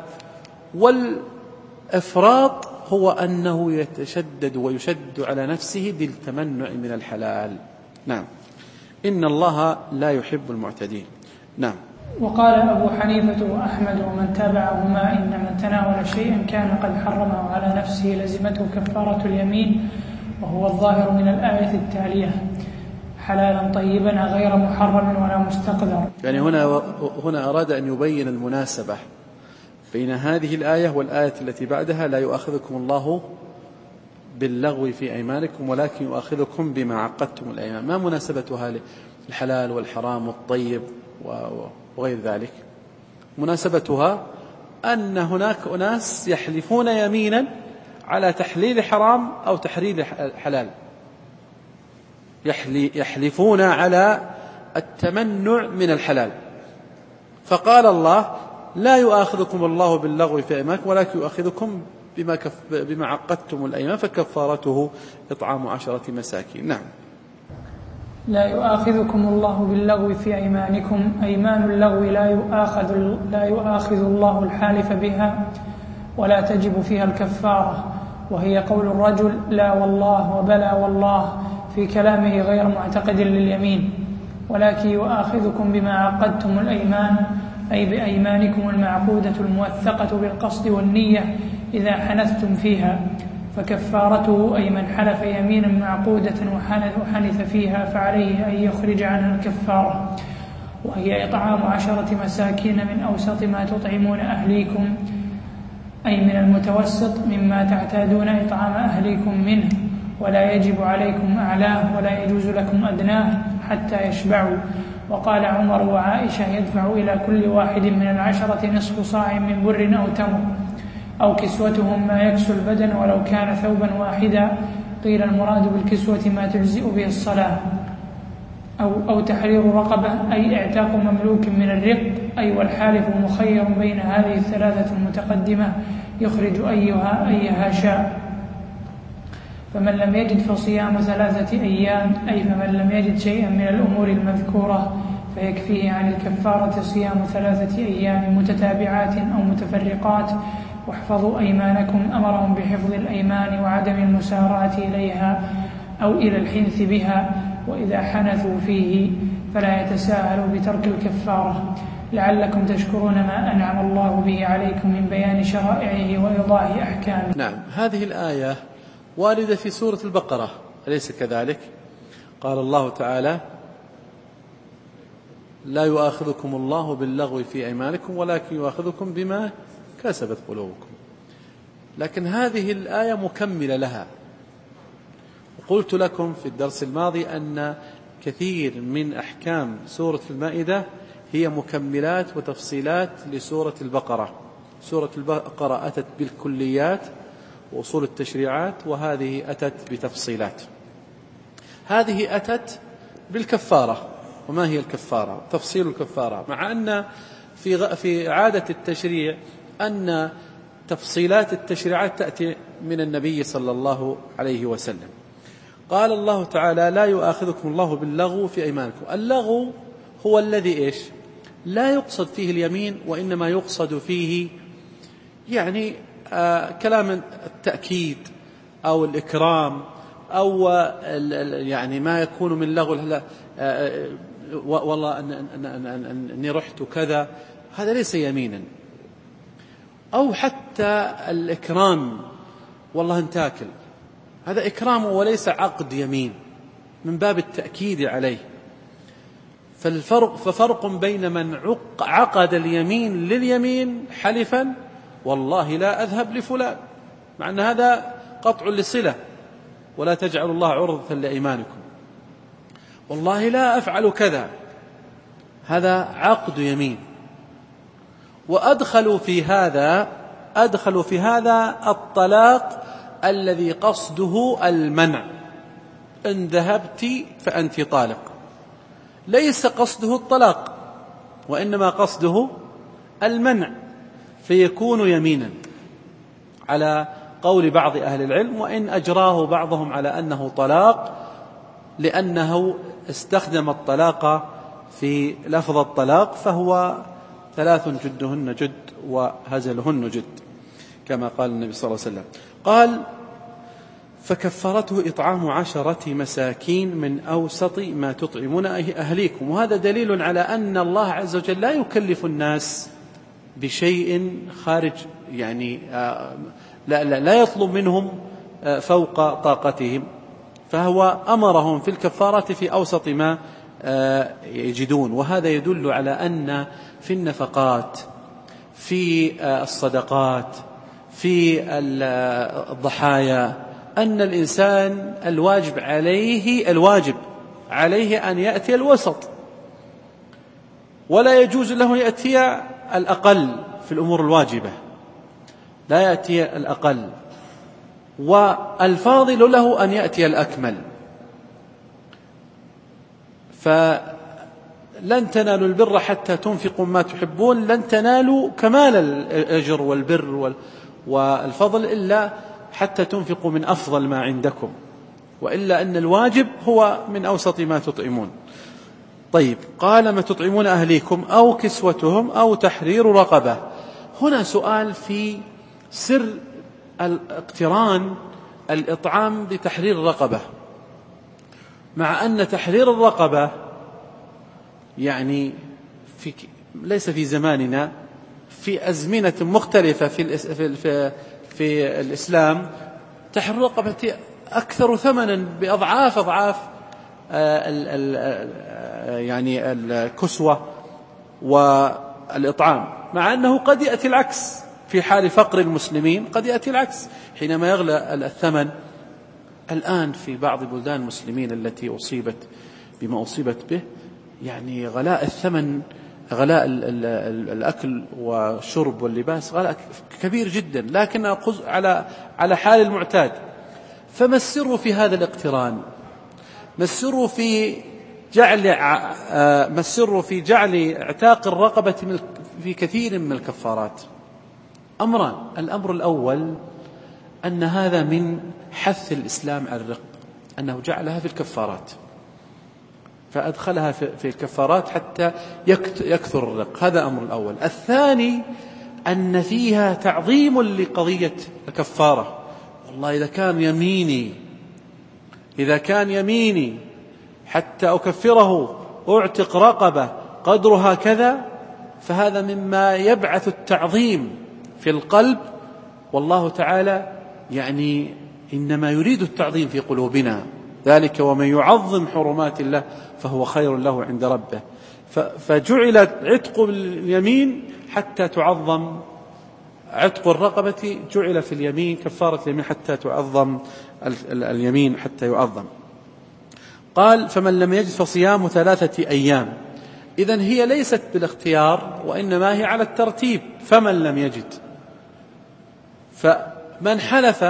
والإفراط هو أنه يتشدد ويشد على نفسه بالتمنع من الحلال. نعم، إن الله لا يحب المعتدين. نعم. وقال أبو حنيفة وأحمد ومن تابعهما إن من تناول شيئا كان قد حرمه على نفسه لزمته كفارة اليمين، وهو الظاهر من الآية التالية حلالا طيبا غير محرم ولا مستقذر. يعني هنا أراد أن يبين المناسبة بين هذه الآية والآية التي بعدها لا يؤاخذكم الله باللغو في أيمانكم ولكن يؤاخذكم بما عقدتم الأيمان. ما مناسبتها للحلال والحرام والطيب وغير ذلك؟ مناسبتها أن هناك أناس يحلفون يمينا على تحليل حرام أو تحريم حلال، يحلفون على التمنع من الحلال، فقال الله لا يؤاخذكم الله باللغو في أيمانكم ولكن يؤاخذكم بما عقدتم الأيمان فكفارته إطعام 10 مساكين. نعم. لا يؤاخذكم الله باللغو في أيمانكم، أيمان اللغو لا يؤاخذ الله الحالف بها ولا تجب فيها الكفارة، وهي قول الرجل لا والله وبلا والله في كلامه غير معتقد لليمين، ولكن يؤاخذكم بما عقدتم الأيمان أي بأيمانكم المعقودة الموثقة بالقصد والنية إذا حنثتم فيها، فكفارته أي من حلف يمينا معقودة وحنث فيها فعليه أن يخرج عنها الكفارة، وهي إطعام 10 مساكين من أوسط ما تطعمون أهليكم، أي من المتوسط مما تعتادون إطعام أهليكم منه، ولا يجب عليكم أعلاه ولا يجوز لكم أدناه حتى يشبعوا. وقال عمر وعائشة يدفع إلى كل واحد من 10 نصف صاع من بر أو تمر، أو كسوتهم ما يكسو البدن ولو كان ثوبا واحدا، قيل المراد بالكسوة ما تجزئ به الصلاة، أو تحرير رقبة أي اعتاق مملوك من الرق، أي والحالف مخير بين هذه الثلاثة المتقدمة يخرج أيها شاء. فمن لم يجد فصيام 3 أيام، أي فمن لم يجد شيئا من الأمور المذكورة فيكفيه عن الكفارة صيام 3 أيام متتابعات أو متفرقات. واحفظوا أيمانكم، أمرهم بحفظ الأيمان وعدم المسارعة إليها أو إلى الحنث بها، وإذا حنثوا فيه فلا يتساهلوا بترك الكفارة، لعلكم تشكرون ما أنعم الله به عليكم من بيان شرائعه وإيضاح أحكامه. نعم، هذه الآية واردة في سورة البقرة، أليس كذلك؟ قال الله تعالى: لا يؤاخذكم الله باللغو في أيمانكم ولكن يؤاخذكم بما كسبت قلوبكم. لكن هذه الآية مكملة لها. وقلت لكم في الدرس الماضي أن كثير من أحكام سورة المائدة هي مكملات وتفصيلات لسورة البقرة. سورة البقرة أتت بالكليات وأصول التشريعات، وهذه أتت بتفصيلات. هذه أتت بالكفارة. وما هي الكفارة؟ تفصيل الكفارة، مع أن في عادة التشريع أن تفصيلات التشريعات تأتي من النبي صلى الله عليه وسلم. قال الله تعالى: لا يؤاخذكم الله باللغو في أيمانكم. اللغو هو الذي إيش؟ لا يقصد فيه اليمين، وإنما يقصد فيه يعني كلام التأكيد أو الإكرام أو يعني ما يكون من لغو. والله أني رحت كذا، هذا ليس يمينا. أو حتى الإكرام، والله أنت تاكل، هذا إكرام وليس عقد يمين، من باب التأكيد عليه. ففرق بين من عقد اليمين لليمين حلفا والله لا أذهب لفلان، مع أن هذا قطع للصلة، ولا تجعلوا الله عرضة لأيمانكم، والله لا أفعل كذا، هذا عقد يمين. وأدخلوا في هذا الطلاق الذي قصده المنع، إن ذهبت فأنت طالق، ليس قصده الطلاق وإنما قصده المنع، فيكون يمينا على قول بعض أهل العلم، وإن أجراه بعضهم على أنه طلاق، لأنه استخدم الطلاق في لفظ الطلاق، فهو 3 جدهن جد وهزلهن جد، كما قال النبي صلى الله عليه وسلم. قال: فكفرته إطعام 10 مساكين من أوسط ما تطعمون أهليكم. وهذا دليل على أن الله عز وجل لا يكلف الناس بشيء خارج، يعني لا يطلب منهم فوق طاقتهم، فهو أمرهم في الكفارة في أوسط ما يجدون. وهذا يدل على أن في النفقات، في الصدقات، في الضحايا، أن الإنسان الواجب عليه أن يأتي الوسط، ولا يجوز له يأتي الأقل في الأمور الواجبة، لا يأتي الأقل، والفاضل له أن يأتي الأكمل. فلن تنالوا البر حتى تنفقوا ما تحبون، لن تنالوا كمال الأجر والبر والفضل إلا حتى تنفقوا من أفضل ما عندكم، وإلا أن الواجب هو من أوسط ما تطعمون. طيب، قال: ما تطعمون أهليكم أو كسوتهم أو تحرير رقبة. هنا سؤال في سر الاقتران الإطعام بتحرير الرقبة، مع أن تحرير الرقبة يعني ليس في زماننا، في أزمنة مختلفة في الإسلام تحرير الرقبة أكثر ثمنا بأضعاف يعني الكسوة والإطعام، مع أنه قد يأتي العكس في حال فقر المسلمين، قد يأتي العكس حينما يغلى الثمن. الآن في بعض بلدان المسلمين التي أصيبت بما أصيبت به، يعني غلاء الثمن، غلاء الأكل والشرب واللباس غلاء كبير جدا، لكن على حال المعتاد. فما السر في هذا الاقتران؟ ما السر في جعل اعتاق الرقبة في كثير من الكفارات؟ أمران. الأمر الأول أن هذا من حث الإسلام على الرق، أنه جعلها في الكفارات، فأدخلها في الكفارات حتى يكثر الرق. هذا أمر الأول. الثاني أن فيها تعظيم لقضية الكفارة. والله إذا كان يميني حتى أكفره أعتق رقبة قدرها كذا، فهذا مما يبعث التعظيم في القلب. والله تعالى يعني إنما يريد التعظيم في قلوبنا، ذلك ومن يعظم حرمات الله فهو خير له عند ربه. فجعل عتق اليمين حتى تعظم، عتق الرقبة جعل في اليمين كفارة اليمين حتى تعظم اليمين حتى يعظم. قال فمن لم يجد فصيام 3 أيام. إذن هي ليست بالاختيار وإنما هي على الترتيب. فمن لم يجد، فمن حلف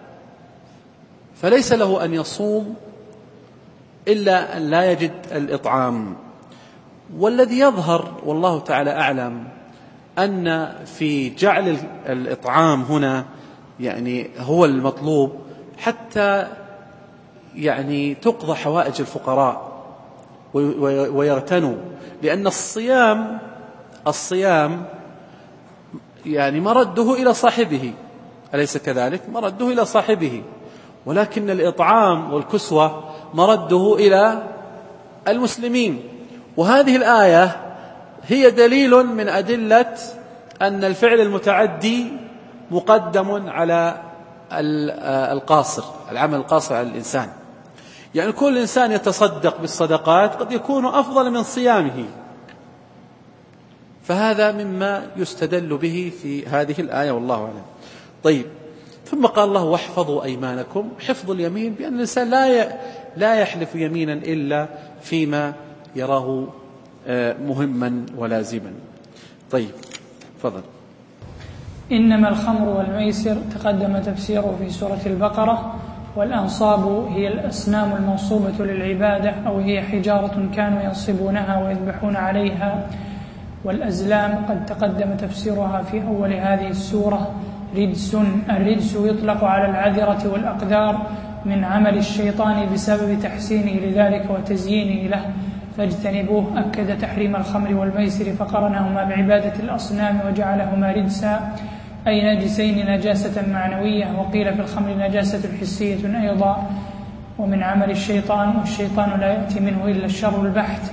فليس له أن يصوم إلا أن لا يجد الإطعام. والذي يظهر والله تعالى أعلم أن في جعل الإطعام هنا يعني هو المطلوب حتى يعني تقضى حوائج الفقراء ويغتنوا، لأن الصيام يعني مرده إلى صاحبه، أليس كذلك؟ مرده إلى صاحبه، ولكن الإطعام والكسوة مرده إلى المسلمين. وهذه الآية هي دليل من أدلة أن الفعل المتعدي مقدم على القاصر، العمل القاصر على الإنسان. يعني كل إنسان يتصدق بالصدقات قد يكون أفضل من صيامه، فهذا مما يستدل به في هذه الآية والله أعلم. طيب، ثم قال الله واحفظوا أيمانكم. حفظ اليمين بأن الإنسان لا يحلف يمينا إلا فيما يراه مهما ولازما. طيب فضل. إنما الخمر والميسر تقدم تفسيره في سورة البقرة. والأنصاب هي الأصنام المنصوبة للعبادة، أو هي حجارة كانوا ينصبونها ويذبحون عليها. والأزلام قد تقدم تفسيرها في أول هذه السورة. رجس، الرجس يطلق على العذرة والأقدار من عمل الشيطان بسبب تحسينه لذلك وتزيينه له فاجتنبوه. أكد تحريم الخمر والميسر فقرنهما بعبادة الأصنام وجعلهما رجسا، أي نجسين نجاسة معنوية. وقيل في الخمر نجاسة حسية أيضا ومن عمل الشيطان، والشيطان لا يأتي منه إلا الشر البحت.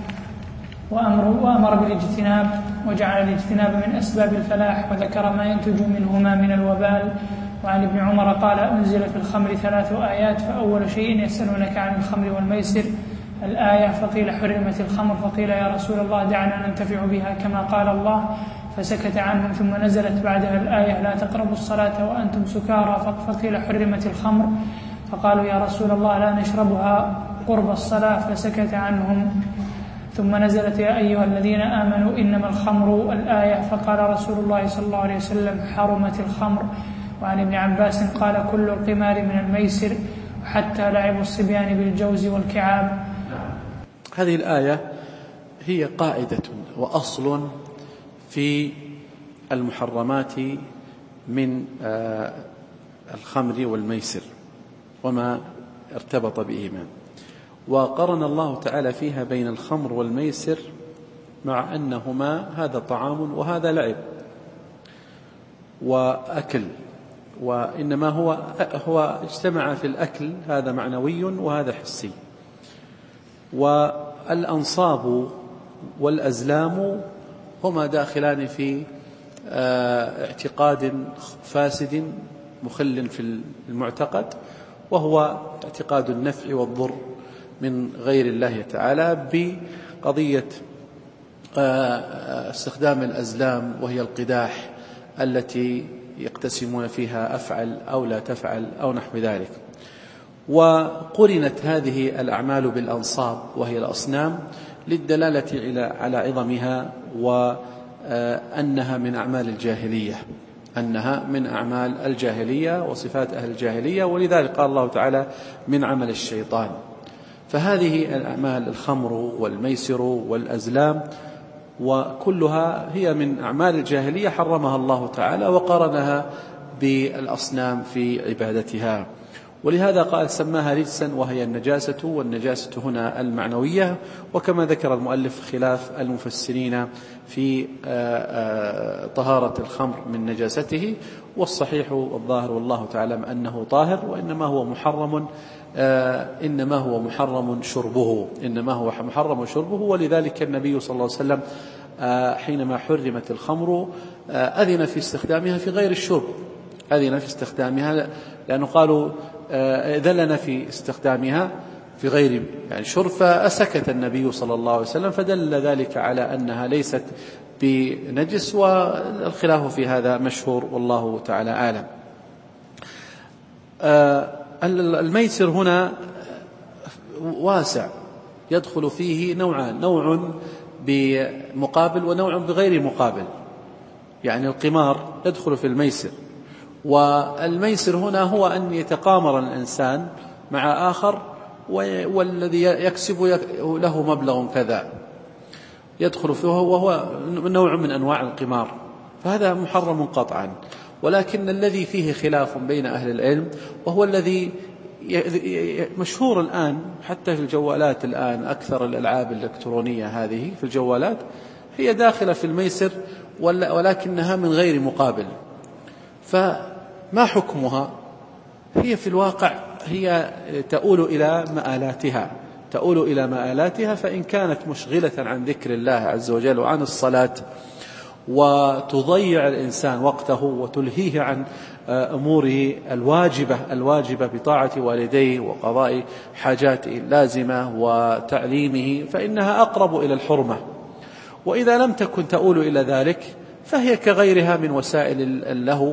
وأمر بالاجتناب وجعل الاجتناب من أسباب الفلاح، وذكر ما ينتج منهما من الوبال. وعن ابن عمر قال أنزل في الخمر 3 آيات، فأول شيء يسألونك عن الخمر والميسر الآية، فقيل حرمت الخمر، فقيل يا رسول الله دعنا ننتفع بها كما قال الله، فسكت عنهم. ثم نزلت بعدها الآية لا تقربوا الصلاة وأنتم سكارى، فقيل حرمت الخمر، فقالوا يا رسول الله لا نشربها قرب الصلاة، فسكت عنهم. ثم نزلت يا أيها الذين آمنوا إنما الخمر الآية، فقال رسول الله صلى الله عليه وسلم حرمت الخمر. وعن ابن عباس قال كل القمار من الميسر حتى لعب الصبيان بالجوز والكعاب. هذه الآية هي قاعدة وأصل في المحرمات من الخمر والميسر وما ارتبط بهما. وقرن الله تعالى فيها بين الخمر والميسر مع أنهما هذا طعام وهذا لعب وأكل، وإنما هو اجتمع في الأكل، هذا معنوي وهذا حسي. والأنصاب والأزلام هما داخلان في اعتقاد فاسد مخل في المعتقد، وهو اعتقاد النفع والضر من غير الله تعالى بقضية استخدام الأزلام، وهي القداح التي يقتسمون فيها أفعل أو لا تفعل أو نحو ذلك. وقرنت هذه الأعمال بالأنصاب وهي الأصنام للدلالة على عظمها وأنها من أعمال الجاهلية، أنها من أعمال الجاهلية وصفات أهل الجاهلية، ولذلك قال الله تعالى من عمل الشيطان. فهذه الأعمال الخمر والميسر والأزلام وكلها هي من أعمال الجاهلية حرمها الله تعالى وقرنها بالأصنام في عبادتها. ولهذا قال سماها رجسا وهي النجاسة، والنجاسة هنا المعنوية، وكما ذكر المؤلف خلاف المفسرين في طهارة الخمر من نجاسته، والصحيح والظاهر والله تعالى أنه طاهر، وإنما هو محرم إنما هو محرم شربه. ولذلك النبي صلى الله عليه وسلم حينما حرمت الخمر أذن في استخدامها في غير الشرب، أذن في استخدامها لأنه قالوا إذن لنا في استخدامها في غير يعني شرب، فأسكت النبي صلى الله عليه وسلم، فدل ذلك على أنها ليست بنجس، والخلاف في هذا مشهور والله تعالى أعلم. الميسر هنا واسع، يدخل فيه نوعان، نوع بمقابل ونوع بغير مقابل، يعني القمار يدخل في الميسر، والميسر هنا هو أن يتقامر الإنسان مع آخر والذي يكسب له مبلغ كذا يدخل فيه، وهو نوع من أنواع القمار، فهذا محرم قطعا. ولكن الذي فيه خلاف بين أهل العلم، وهو الذي مشهور الآن حتى في الجوالات، الآن أكثر الألعاب الإلكترونية هذه في الجوالات هي داخلة في الميسر ولكنها من غير مقابل. فما حكمها؟ هي في الواقع هي تؤول إلى مآلاتها، فإن كانت مشغلة عن ذكر الله عز وجل وعن الصلاة، وتضيع الإنسان وقته وتلهيه عن أموره الواجبة بطاعة والديه وقضاء حاجاته اللازمة وتعليمه، فإنها أقرب إلى الحرمة. وإذا لم تكن تؤول إلى ذلك فهي كغيرها من وسائل اللهو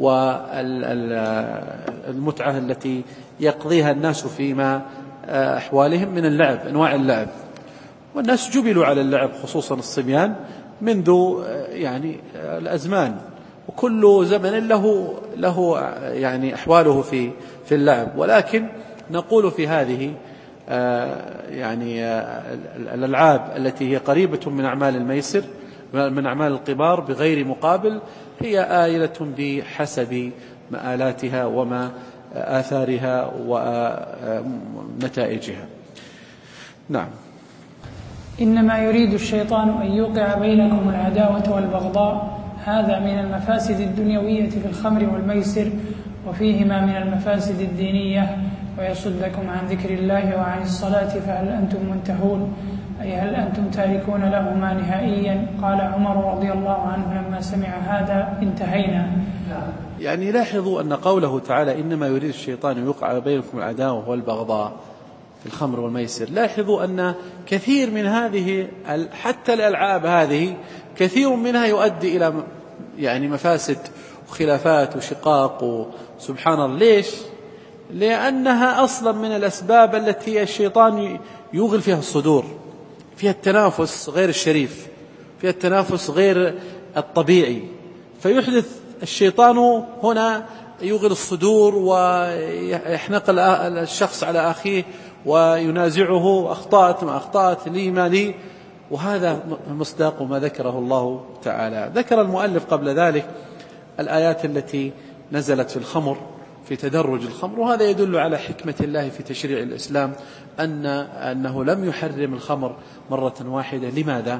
والمتعة التي يقضيها الناس فيما أحوالهم من اللعب، أنواع اللعب، والناس جبلوا على اللعب خصوصا الصبيان منذ يعني الأزمان، وكل زمن له يعني أحواله في اللعب. ولكن نقول في هذه يعني الألعاب التي هي قريبة من أعمال الميسر، من أعمال القمار بغير مقابل، هي آيلة بحسب مآلاتها وما آثارها ونتائجها. نعم. إنما يريد الشيطان أن يوقع بينكم العداوة والبغضاء، هذا من المفاسد الدنيوية في الخمر والميسر، وفيهما من المفاسد الدينية، ويصدكم عن ذكر الله وعن الصلاة فهل أنتم منتهون، أي هل أنتم تاركون لهما نهائيا؟ قال عمر رضي الله عنه لما سمع هذا: انتهينا. يعني لاحظوا أن قوله تعالى إنما يريد الشيطان أن يوقع بينكم العداوة والبغضاء في الخمر والميسر، لاحظوا أن كثير من هذه حتى الألعاب هذه كثير منها يؤدي إلى يعني مفاسد وخلافات وشقاق سبحان الله. ليش؟ لأنها أصلا من الأسباب التي الشيطان يغل فيها الصدور، فيها التنافس غير الشريف، فيها التنافس غير الطبيعي، فيحدث الشيطان هنا يغل الصدور ويحنق الشخص على أخيه وينازعه: أخطأت ما أخطأت، لي ما لي. وهذا مصداق ما ذكره الله تعالى. ذكر المؤلف قبل ذلك الآيات التي نزلت في الخمر، في تدرج الخمر، وهذا يدل على حكمة الله في تشريع الإسلام أنه لم يحرم الخمر مرة واحدة. لماذا؟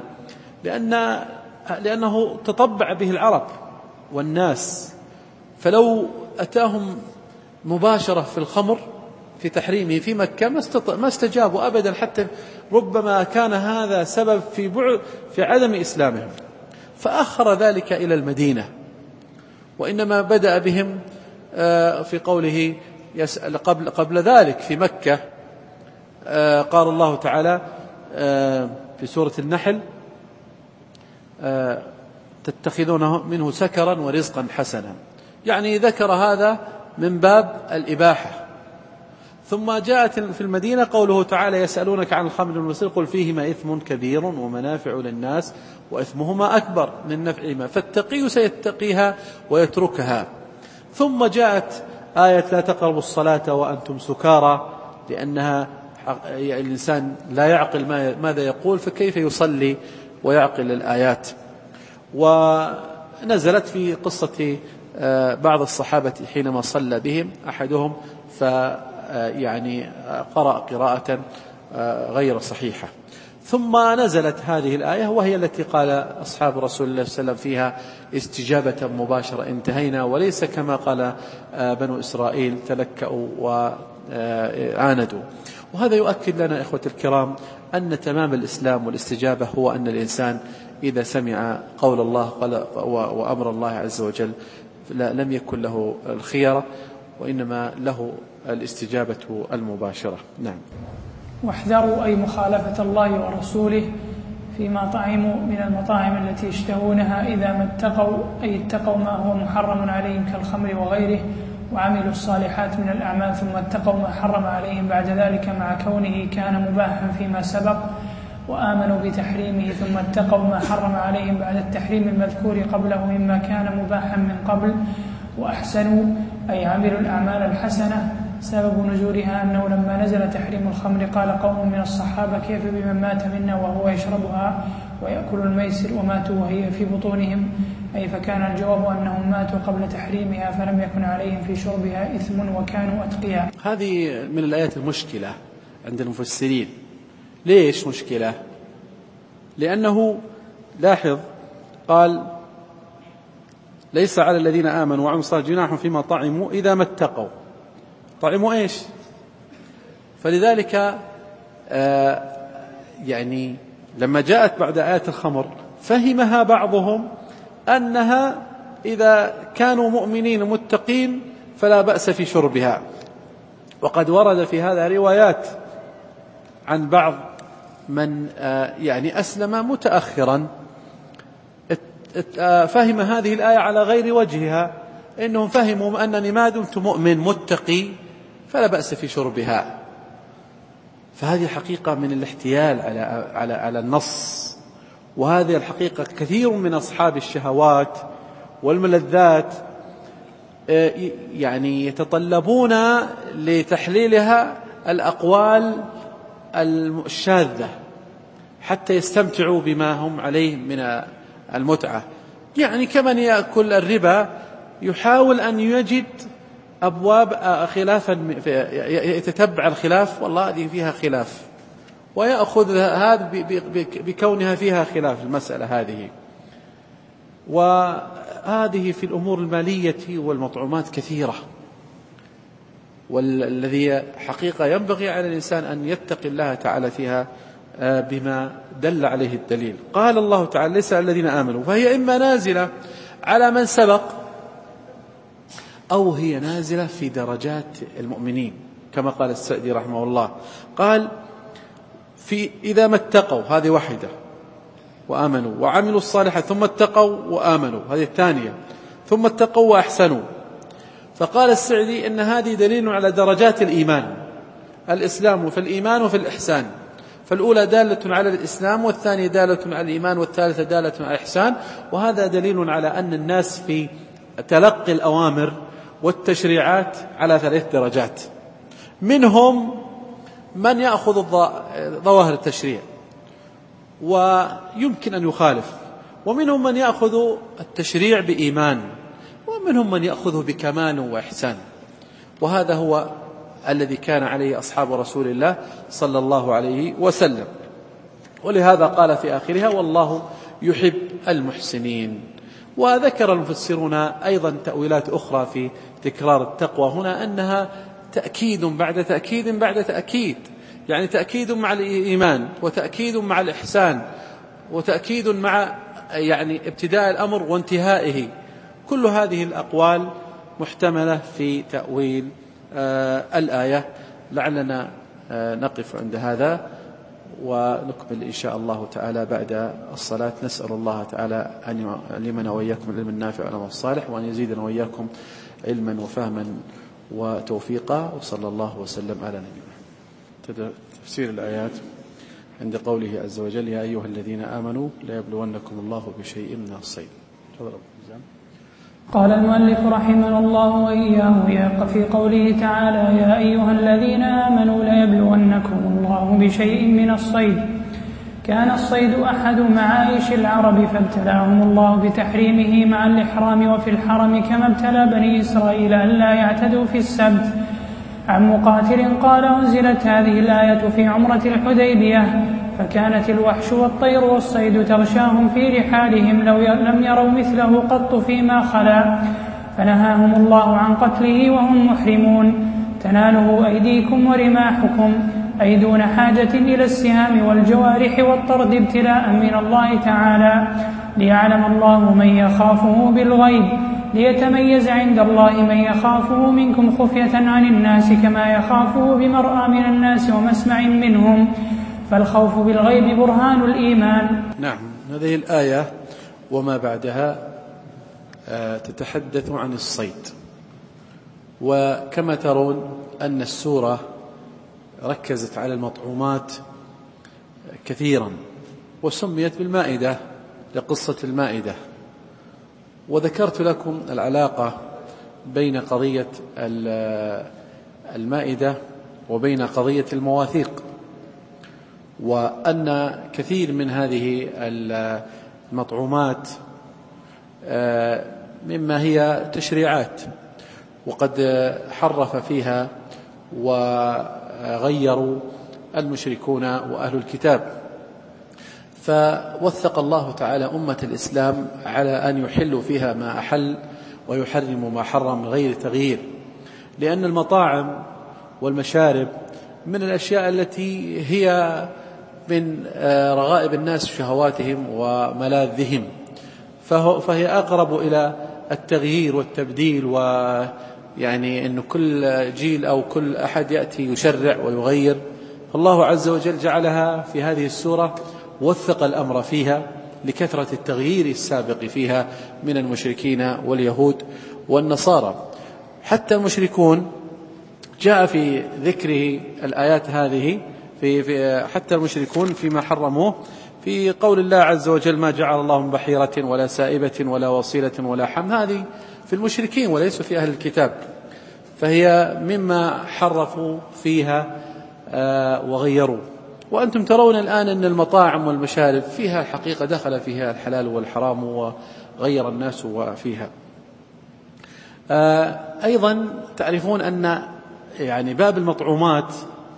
لأنه تطبع به العرب والناس، فلو أتاهم مباشرة في الخمر في تحريمه في مكة ما استجابوا أبدا، حتى ربما كان هذا سبب في عدم إسلامهم، فأخر ذلك إلى المدينة. وإنما بدأ بهم في قوله قبل ذلك في مكة، قال الله تعالى في سورة النحل: تتخذونه منه سكرا ورزقا حسنا، يعني ذكر هذا من باب الإباحة. ثم جاءت في المدينة قوله تعالى: يسألونك عن الخمر والميسر قل فيهما إثم كبير ومنافع للناس وإثمهما أكبر من نفعهما فالتقي سيتقيها ويتركها. ثم جاءت آية: لا تقربوا الصلاة وأنتم سكارى، لأنها الإنسان لا يعقل ماذا يقول، فكيف يصلي ويعقل الآيات. ونزلت في قصة بعض الصحابة حينما صلى بهم أحدهم يعني قرأ قراءة غير صحيحة، ثم نزلت هذه الآية وهي التي قال أصحاب رسول الله صلى الله عليه وسلم فيها استجابة مباشرة انتهينا، وليس كما قال بنو إسرائيل تلكأوا وعاندوا. وهذا يؤكد لنا إخوة الكرام أن تمام الإسلام والاستجابة هو أن الإنسان إذا سمع قول الله وأمر الله عز وجل لم يكن له الخيرة، وإنما له الاستجابة المباشرة. نعم. واحذروا أي مخالفة الله ورسوله فيما طعموا من المطاعم التي يشتهونها إذا ما اتقوا، أي اتقوا ما هو محرم عليهم كالخمر وغيره، وعملوا الصالحات من الأعمال ثم اتقوا ما حرم عليهم بعد ذلك مع كونه كان مباحا فيما سبق، وآمنوا بتحريمه ثم اتقوا ما حرم عليهم بعد التحريم المذكور قبله مما كان مباحا من قبل، وأحسنوا أي عملوا الأعمال الحسنة. سبب نزولها أنه لما نزل تحريم الخمر قال قوم من الصحابة كيف بمن مات منا وهو يشربها ويأكل الميسر وماتوا وهي في بطونهم، أي فكان الجواب أنهم ماتوا قبل تحريمها فلم يكن عليهم في شربها إثم وكانوا أتقياء. هذه من الآيات المشكلة عند المفسرين. ليش مشكلة؟ لأنه لاحظ قال ليس على الذين آمنوا وعملوا الصالحات جناح فيما طعموا إذا ما اتقوا. طعموا إيش؟ فلذلك يعني لما جاءت بعد آيات الخمر فهمها بعضهم أنها إذا كانوا مؤمنين متقين فلا بأس في شربها، وقد ورد في هذا روايات عن بعض من يعني أسلم متأخرا فهم هذه الآية على غير وجهها، إنهم فهموا أنني ما دمت مؤمن متقي فلا بأس في شربها. فهذه حقيقة من الاحتيال على النص، وهذه الحقيقة كثير من أصحاب الشهوات والملذات يعني يتطلبون لتحليلها الأقوال الشاذة حتى يستمتعوا بما هم عليه من المتعة. يعني كمن يأكل الربا يحاول أن يجد أبواب خلافا، يتتبع الخلاف، والله هذه فيها خلاف، ويأخذ هذا بكونها فيها خلاف المسألة هذه. وهذه في الأمور المالية والمطعومات كثيرة، والذي حقيقة ينبغي على الإنسان أن يتقي الله تعالى فيها بما دل عليه الدليل. قال الله تعالى ليس على الذين آمنوا، فهي إما نازلة على من سبق أو هي نازلة في درجات المؤمنين كما قال السعدي رحمه الله. قال في إذا ما اتقوا هذه واحدة وآمنوا وعملوا الصالحات ثم اتقوا وآمنوا هذه الثانية، ثم اتقوا وأحسنوا. فقال السعدي إن هذه دليل على درجات الإيمان، الإسلام في الإيمان وفي الإحسان، فالأولى دالة على الإسلام، والثانية دالة على الإيمان، والثالثة دالة على الإحسان. وهذا دليل على أن الناس في تلقي الأوامر والتشريعات على 3 درجات، منهم من يأخذ ظواهر التشريع ويمكن أن يخالف، ومنهم من يأخذ التشريع بإيمان، ومنهم من يأخذه بكمال وإحسان. وهذا هو الذي كان عليه أصحاب رسول الله صلى الله عليه وسلم. ولهذا قال في آخرها والله يحب المحسنين. وذكر المفسرون أيضا تأويلات أخرى في تكرار التقوى هنا، أنها تأكيد بعد تأكيد بعد تأكيد، يعني تأكيد مع الإيمان، وتأكيد مع الإحسان، وتأكيد مع يعني ابتداء الأمر وانتهائه. كل هذه الأقوال محتملة في تأويل الآية. لعلنا نقف عند هذا ونكمل إن شاء الله تعالى بعد الصلاة. نسأل الله تعالى أن يعلمنا وإياكم العلم النافع والعمل الصالح، وأن يزيدنا وإياكم علما وفهما وتوفيقا. وصلى الله وسلم على نبينا. تفسير الآيات عند قوله عز وجل يا أيها الذين آمنوا لا يبلونكم الله بشيء من الصيد. قال المؤلف رحمه الله وإياه في قوله تعالى يا أيها الذين آمنوا لا يبلونكم الله بشيء من الصيد، كان الصيد أحد معايش العرب فابتلاهم الله بتحريمه مع الإحرام وفي الحرم كما ابتلى بني إسرائيل ألا يعتدوا في السبت. عن مقاتل قال أنزلت هذه الآية في عمرة الحديبية فكانت الوحش والطير والصيد تغشاهم في رحالهم لم يروا مثله قط فيما خلا فنهاهم الله عن قتله وهم محرمون. تناله أيديكم ورماحكم أي دون حاجة إلى السهام والجوارح والطرد ابتلاء من الله تعالى ليعلم الله من يخافه بالغيب ليتميز عند الله من يخافه منكم خفية عن الناس كما يخافه بمرأى من الناس ومسمع منهم فالخوف بالغيب برهان الإيمان. نعم، هذه الآية وما بعدها تتحدث عن الصيد، وكما ترون أن السورة ركزت على المطعومات كثيرا وسميت بالمائدة لقصة المائدة، وذكرت لكم العلاقة بين قضية المائدة وبين قضية المواثيق، وأن كثير من هذه المطعومات مما هي تشريعات وقد حرف فيها وغيروا المشركون وأهل الكتاب، فوثق الله تعالى أمة الإسلام على أن يحلوا فيها ما أحل ويحرموا ما حرم غير تغيير، لأن المطاعم والمشارب من الأشياء التي هي من رغائب الناس شهواتهم وملاذهم، فهي أقرب إلى التغيير والتبديل، ويعني أن كل جيل أو كل أحد يأتي يشرع ويغير. فالله عز وجل جعلها في هذه السورة وثق الأمر فيها لكثرة التغيير السابق فيها من المشركين واليهود والنصارى. حتى المشركون جاء في ذكره الآيات هذه في حتى المشركون فيما حرموه في قول الله عز وجل ما جعل الله من بحيرة ولا سائبة ولا وصيلة ولا حم، هذه في المشركين وليس في أهل الكتاب، فهي مما حرفوا فيها وغيروا. وأنتم ترون الآن أن المطاعم والمشارب فيها الحقيقة دخل فيها الحلال والحرام وغير الناس وفيها. أيضا تعرفون أن يعني باب المطعومات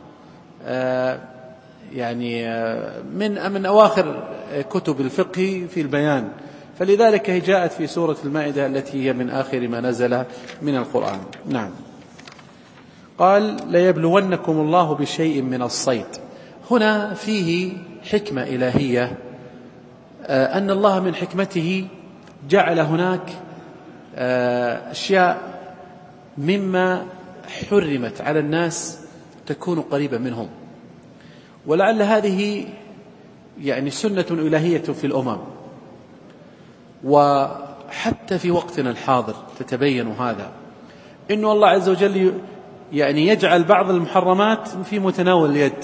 يعني من أواخر كتب الفقه في البيان، فلذلك هي جاءت في سورة المائدة التي هي من آخر ما نزل من القرآن. نعم، قال ليبلونكم الله بشيء من الصيد. هنا فيه حكمة إلهية، أن الله من حكمته جعل هناك أشياء مما حرمت على الناس تكون قريبة منهم، ولعل هذه يعني سنة إلهية في الأمم، وحتى في وقتنا الحاضر تتبين هذا، إنه الله عز وجل يعني يجعل بعض المحرمات في متناول اليد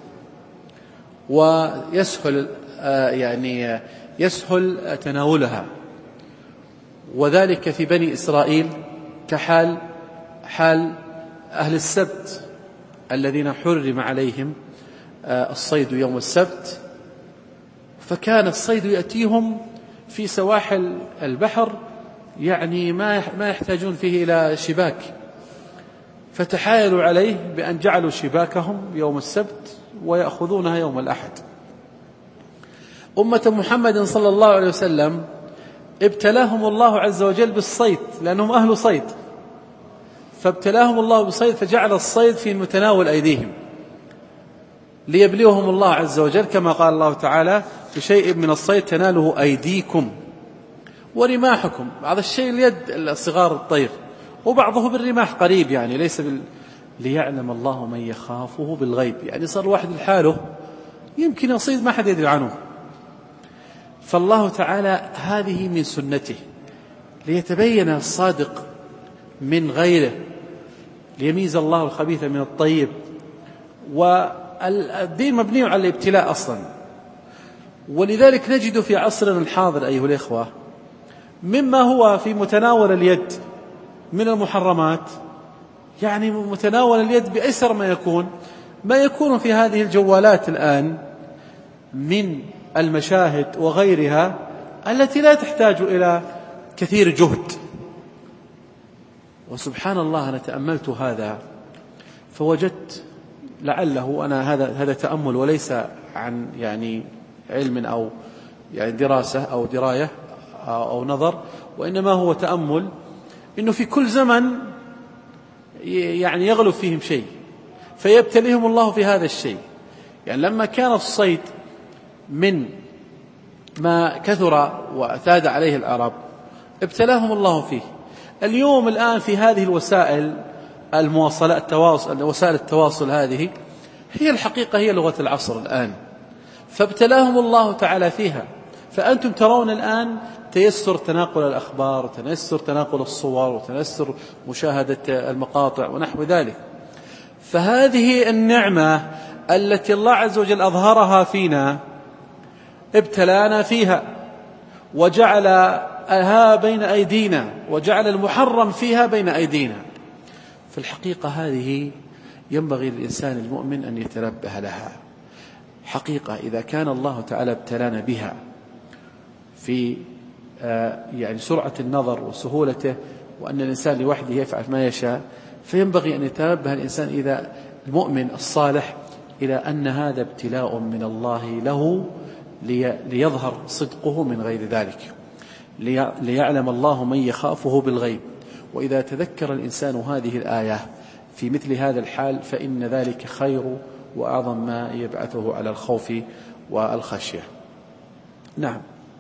ويسهل يعني يسهل تناولها، وذلك في بني إسرائيل كحال أهل السبت الذين حرم عليهم الصيد يوم السبت، فكان الصيد يأتيهم في سواحل البحر، يعني ما يحتاجون فيه إلى شباك، فتحايلوا عليه بأن جعلوا شباكهم يوم السبت ويأخذونها يوم الأحد. أمة محمد صلى الله عليه وسلم ابتلاهم الله عز وجل بالصيد لأنهم أهل صيد، فابتلاهم الله بالصيد فجعل الصيد في متناول أيديهم ليبلوهم الله عز وجل، كما قال الله تعالى بشيء من الصيد تناله أيديكم ورماحكم. بعض الشيء اليد الصغار الطير، وبعضه بالرماح قريب، يعني ليس ليعلم الله من يخافه بالغيب، يعني صار واحد لحاله يمكن يصيد ما حد يدري عنه. فالله تعالى هذه من سنته ليتبين الصادق من غيره، ليميز الله الخبيث من الطيب، والدين مبني على الابتلاء أصلا. ولذلك نجد في عصرنا الحاضر أيها الإخوة مما هو في متناول اليد من المحرمات، يعني متناول اليد بأيسر ما يكون في هذه الجوالات الآن، من المشاهد وغيرها التي لا تحتاج إلى كثير جهد. وسبحان الله أنا تأملت هذا فوجدت لعله أنا هذا تأمل وليس عن يعني علم أو يعني دراسة أو دراية أو نظر، وإنما هو تأمل إنه في كل زمن يعني يغلب فيهم شيء فيبتليهم الله في هذا الشيء. يعني لما كان الصيد من ما كثر واعتاد عليه العرب ابتلاهم الله فيه. اليوم الآن في هذه الوسائل المواصلات وسائل التواصل هذه هي الحقيقة هي لغة العصر الآن، فابتلاهم الله تعالى فيها. فأنتم ترون الآن تيسر تناقل الأخبار وتيسر تناقل الصور وتيسر مشاهدة المقاطع ونحو ذلك. فهذه النعمة التي الله عز وجل أظهرها فينا ابتلانا فيها وجعلها بين أيدينا وجعل المحرم فيها بين أيدينا. في الحقيقة هذه ينبغي للإنسان المؤمن أن يتنبه لها. حقيقة إذا كان الله تعالى ابتلانا بها في يعني سرعة النظر وسهولته وأن الإنسان لوحده يفعل ما يشاء، فينبغي أن يتنبه الإنسان إذا المؤمن الصالح إلى أن هذا ابتلاء من الله له ليظهر صدقه من غير ذلك، ليعلم الله من يخافه بالغيب. وإذا تذكر الإنسان هذه الآية في مثل هذا الحال فإن ذلك خير وأعظم ما يبعثه على الخوف والخشية. نعم.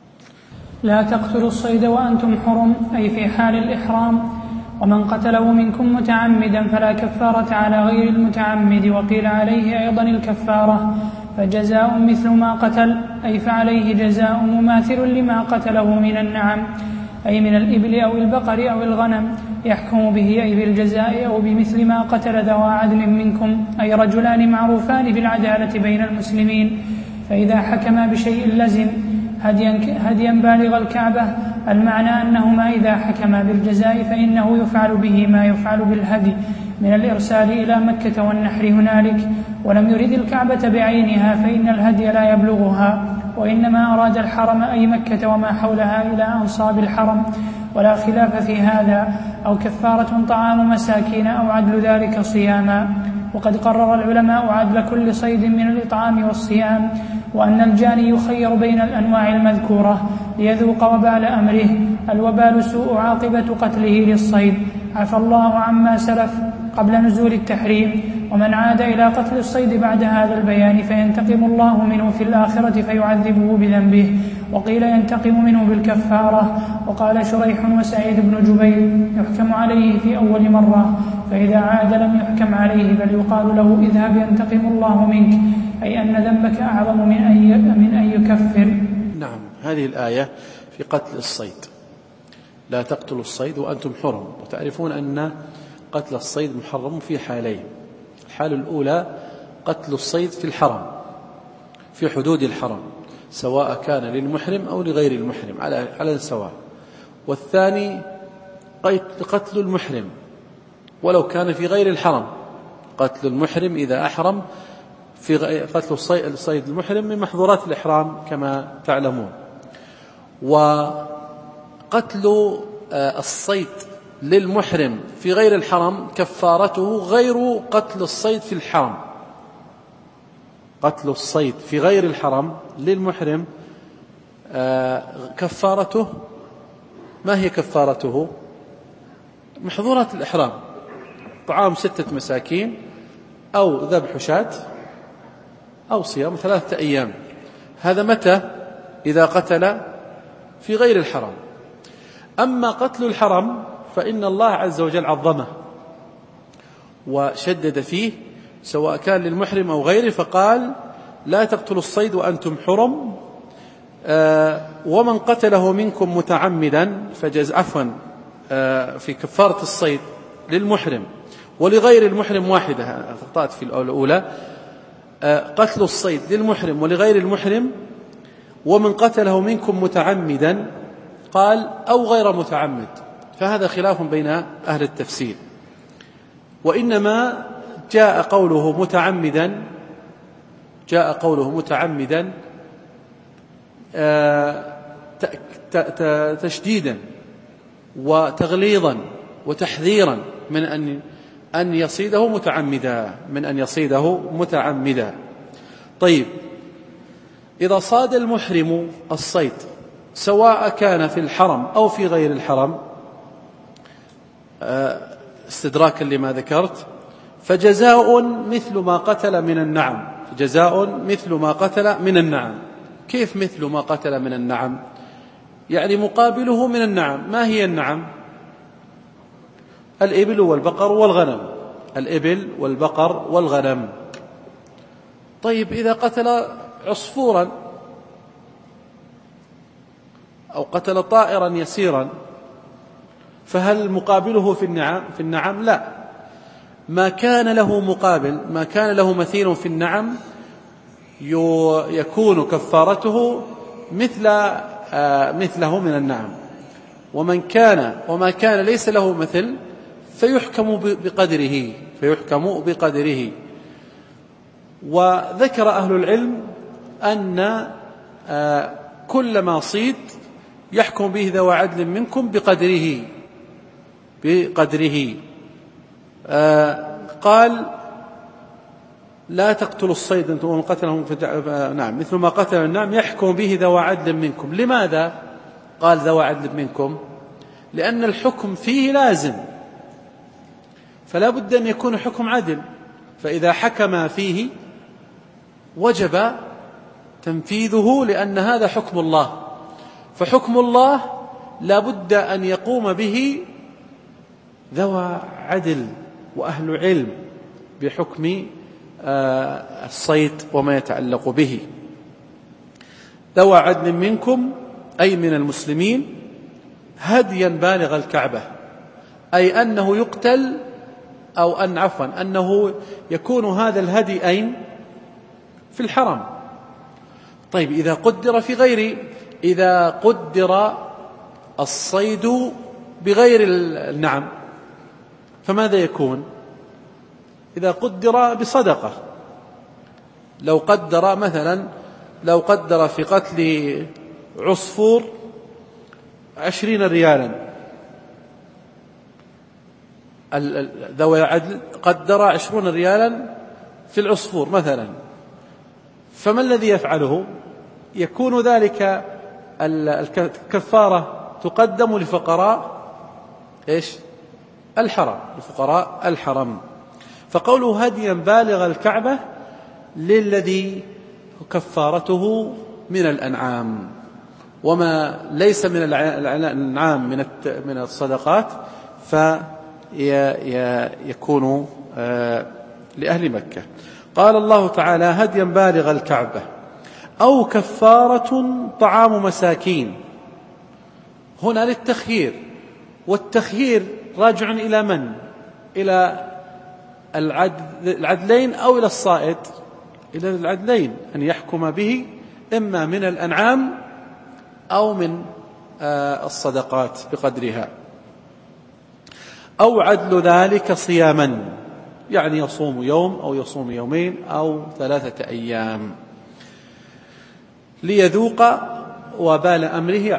لا تقتلوا الصيد وأنتم حرم، أي في حال الإحرام. ومن قتله منكم متعمدا فلا كفارة على غير المتعمد، وقيل عليه أيضا الكفارة. فجزاء مثل ما قتل، أي فعليه جزاء مماثل لما قتله من النعم، أي من الإبل أو البقر أو الغنم، يحكم به أي بالجزاء أو بمثل ما قتل ذو عدل منكم، أي رجلان معروفان بالعدالة بين المسلمين. فإذا حكما بشيء لزم هديا بالغ الكعبة. المعنى أنهما إذا حكما بالجزاء فإنه يفعل به ما يفعل بالهدي من الإرسال إلى مكة والنحر هنالك، ولم يرد الكعبة بعينها فإن الهدي لا يبلغها، وإنما أراد الحرم أي مكة وما حولها إلى أنصاب الحرم. ولا خلاف في هذا. أو كفارة طعام مساكين أو عدل ذلك صياما. وقد قرر العلماء عدل كل صيد من الإطعام والصيام، وأن الجاني يخير بين الأنواع المذكورة ليذوق وبال أمره. الوبال سوء عاقبة قتله للصيد، عفى الله عما سلف قبل نزول التحريم. ومن عاد إلى قتل الصيد بعد هذا البيان فينتقم الله منه في الآخرة فيعذبه بذنبه. وقيل ينتقم منه بالكفارة. وقال شريح وسعيد بن جبير يحكم عليه في أول مرة، فإذا عاد لم يحكم عليه بل يقال له اذهب ينتقم الله منك، أي أن ذنبك أعظم من أن يكفر. نعم. هذه الآية في قتل الصيد. لا تقتلوا الصيد وأنتم حرم. وتعرفون أن قتل الصيد محرم في حالين. الحالة الأولى قتل الصيد في الحرم في حدود الحرم، سواء كان للمحرم أو لغير المحرم على السواء. والثاني قتل المحرم ولو كان في غير الحرم. قتل المحرم إذا أحرم في قتل الصيد المحرم من محظورات الإحرام كما تعلمون. وقتل الصيد للمحرم في غير الحرم كفارته غير قتل الصيد في الحرم. قتل الصيد في غير الحرم للمحرم كفارته ما هي كفارته؟ محظورات الإحرام: طعام 6 مساكين أو ذبح شاة أو صيام 3 أيام. هذا متى؟ إذا قتل في غير الحرم. أما قتل الحرم فإن الله عز وجل عظمه وشدد فيه سواء كان للمحرم أو غيره، فقال لا تقتلوا الصيد وأنتم حرم. ومن قتله منكم متعمدا في كفارة الصيد للمحرم ولغير المحرم واحدة، أخطأت في الأولى. قتل الصيد للمحرم ولغير المحرم. ومن قتله منكم متعمدا قال أو غير متعمد، فهذا خلاف بين أهل التفسير. وإنما جاء قوله متعمدا تشديدا وتغليظا وتحذيرا من أن يصيده متعمدا. طيب، إذا صاد المحرم الصيد سواء كان في الحرم أو في غير الحرم، استدراكا لما ذكرت، فجزاء مثل ما قتل من النعم. كيف مثل ما قتل من النعم؟ يعني مقابله من النعم. ما هي النعم؟ الإبل والبقر والغنم. طيب، إذا قتل عصفورا أو قتل طائرا يسيرا، فهل مقابله في النعم؟ لا. ما كان له مقابل، ما كان له مثيل في النعم، يكون كفارته مثله من النعم. وما كان ليس له مثل فيحكم بقدره. وذكر أهل العلم أن كل ما صيد يحكم به ذو عدل منكم بقدره. قال: لا تقتلوا الصيد أنتم قتلهم نعم مثل ما قتل النعم يحكم به ذو عدل منكم. لماذا قال ذو عدل منكم؟ لأن الحكم فيه لازم، فلا بد أن يكون حكم عدل، فإذا حكم فيه وجب تنفيذه، لأن هذا حكم الله. فحكم الله لا بد أن يقوم به ذو عدل وأهل علم بحكم الصيد وما يتعلق به. ذو عدل منكم أي من المسلمين هديا بالغ الكعبة، أي أنه يقتل أو أنه يكون هذا الهدي أين؟ في الحرم. طيب، إذا قدر الصيد بغير النعم فماذا يكون؟ إذا قدر بصدقة، لو قدر في قتل عصفور 20 ريالا، ذوي عدل قدر 20 ريالا في العصفور مثلا، فما الذي يفعله؟ يكون ذلك الكفارة تقدم لفقراء الحرم. فقوله هديا بالغ الكعبة للذي كفارته من الأنعام، وما ليس من الأنعام من الصدقات فيكون لأهل مكة. قال الله تعالى هديا بالغ الكعبة أو كفارة طعام مساكين. هنا للتخيير، والتخيير راجع إلى من؟ إلى العدلين أو إلى الصائد؟ إلى العدلين، أن يحكم به إما من الأنعام أو من الصدقات بقدرها، أو عدل ذلك صياما، يعني يصوم يوم أو يصوم يومين أو 3 أيام، ليذوق وبال أمره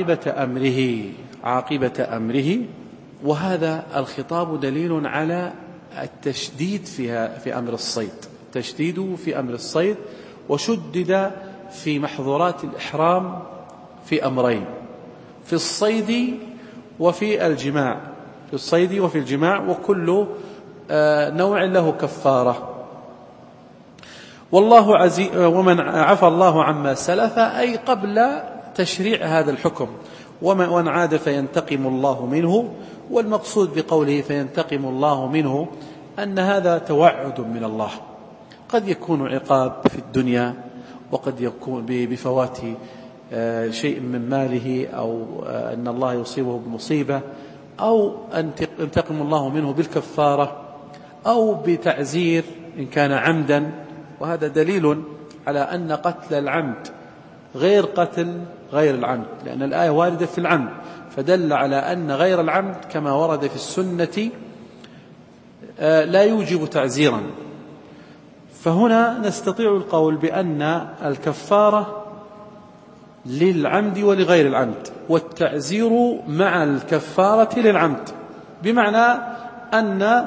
عاقبة أمره. وهذا الخطاب دليل على التشديد في أمر الصيد، تشديد في أمر الصيد، وشدد في محظورات الإحرام في أمرين: في الصيد وفي الجماع، وكل نوع له كفارة. والله عزيز، ومن عفى الله عما سلف، أي قبل تشريع هذا الحكم، ومن عاد فينتقم الله منه. والمقصود بقوله فينتقم الله منه أن هذا توعد من الله، قد يكون عقاب في الدنيا، وقد يكون بفوات شيء من ماله، أو أن الله يصيبه بمصيبة، أو أن ينتقم الله منه بالكفارة، أو بتعزير إن كان عمدا. وهذا دليل على أن قتل العمد غير قتل غير العمد، لأن الآية واردة في العمد، فدل على أن غير العمد كما ورد في السنة لا يوجب تعزيرا. فهنا نستطيع القول بأن الكفارة للعمد ولغير العمد، والتعزير مع الكفارة للعمد، بمعنى أن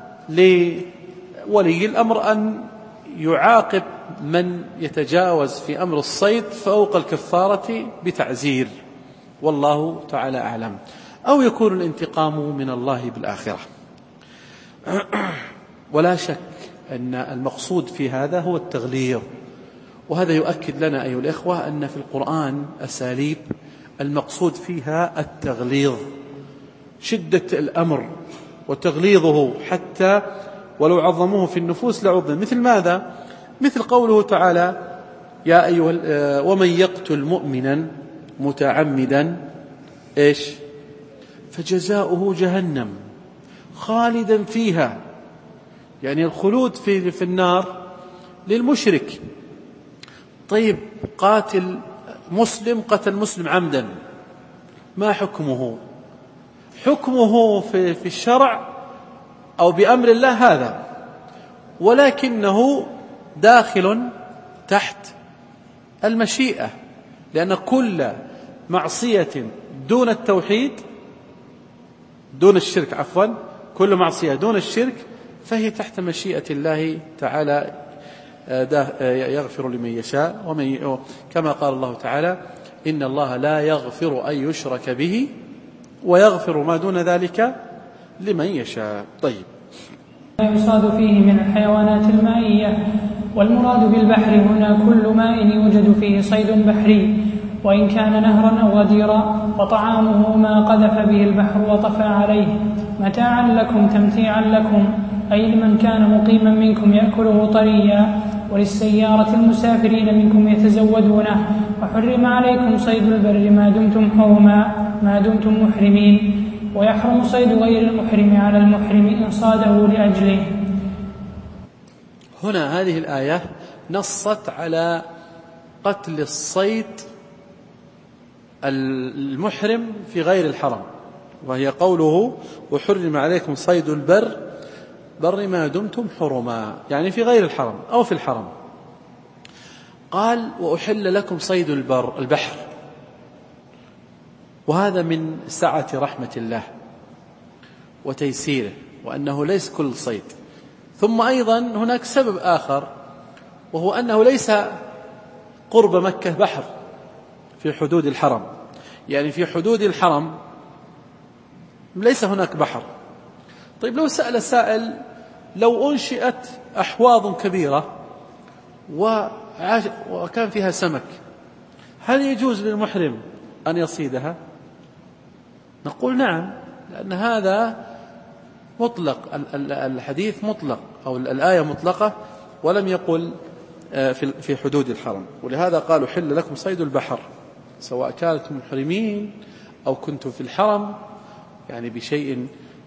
لولي الأمر أن يعاقب من يتجاوز في أمر الصيد فوق الكفارة بتعزير، والله تعالى أعلم، أو يكون الانتقام من الله بالآخرة. ولا شك أن المقصود في هذا هو التغليظ، وهذا يؤكد لنا أيها الإخوة أن في القرآن أساليب المقصود فيها التغليظ، شدة الأمر وتغليظه، حتى ولو عظموه في النفوس لعظم. مثل ماذا؟ مثل قوله تعالى: يا أيها ومن يقتل مؤمنا متعمدا إيش؟ فجزاؤه جهنم خالدا فيها، يعني الخلود في النار للمشرك. طيب، قاتل مسلم قتل مسلم عمدا، ما حكمه؟ حكمه في الشرع أو بأمر الله هذا، ولكنه داخل تحت المشيئة، لأن كل معصية دون التوحيد، دون الشرك عفوا، كل معصية دون الشرك فهي تحت مشيئة الله تعالى، يغفر لمن يشاء، كما قال الله تعالى: إن الله لا يغفر أن يشرك به ويغفر ما دون ذلك لمن يشاء. طيب، يصاد فيه من الحيوانات المائية، والمراد بالبحر هنا كل ماء يوجد فيه صيد بحري، وإن كان نهرا أو غديرا، وطعامه ما قذف به البحر وطفى عليه، متاعا لكم تمتيعا لكم، أي لمن كان مقيما منكم يأكله طريا، وللسيارة المسافرين منكم يتزودونه، وحرم عليكم صيد البر ما دمتم حرما ما دمتم محرمين، ويحرم صيد غير المحرم على المحرم إن صاده لأجله. هنا هذه الآية نصت على قتل الصيد المحرم في غير الحرم، وهي قوله: وحرم عليكم صيد البر ما دمتم حرما، يعني في غير الحرم أو في الحرم. قال: وأحل لكم صيد البحر، وهذا من سعة رحمة الله وتيسيره، وأنه ليس كل صيد. ثم أيضا هناك سبب آخر، وهو أنه ليس قرب مكة بحر في حدود الحرم، يعني في حدود الحرم ليس هناك بحر. طيب، لو سأل سائل: لو أنشئت أحواض كبيرة وكان فيها سمك، هل يجوز للمحرم أن يصيدها؟ نقول نعم، لأن هذا مطلق، الحديث مطلق أو الآية مطلقة، ولم يقل في حدود الحرم، ولهذا قالوا: حل لكم صيد البحر، سواء كانتم محرمين أو كنتم في الحرم، يعني بشيء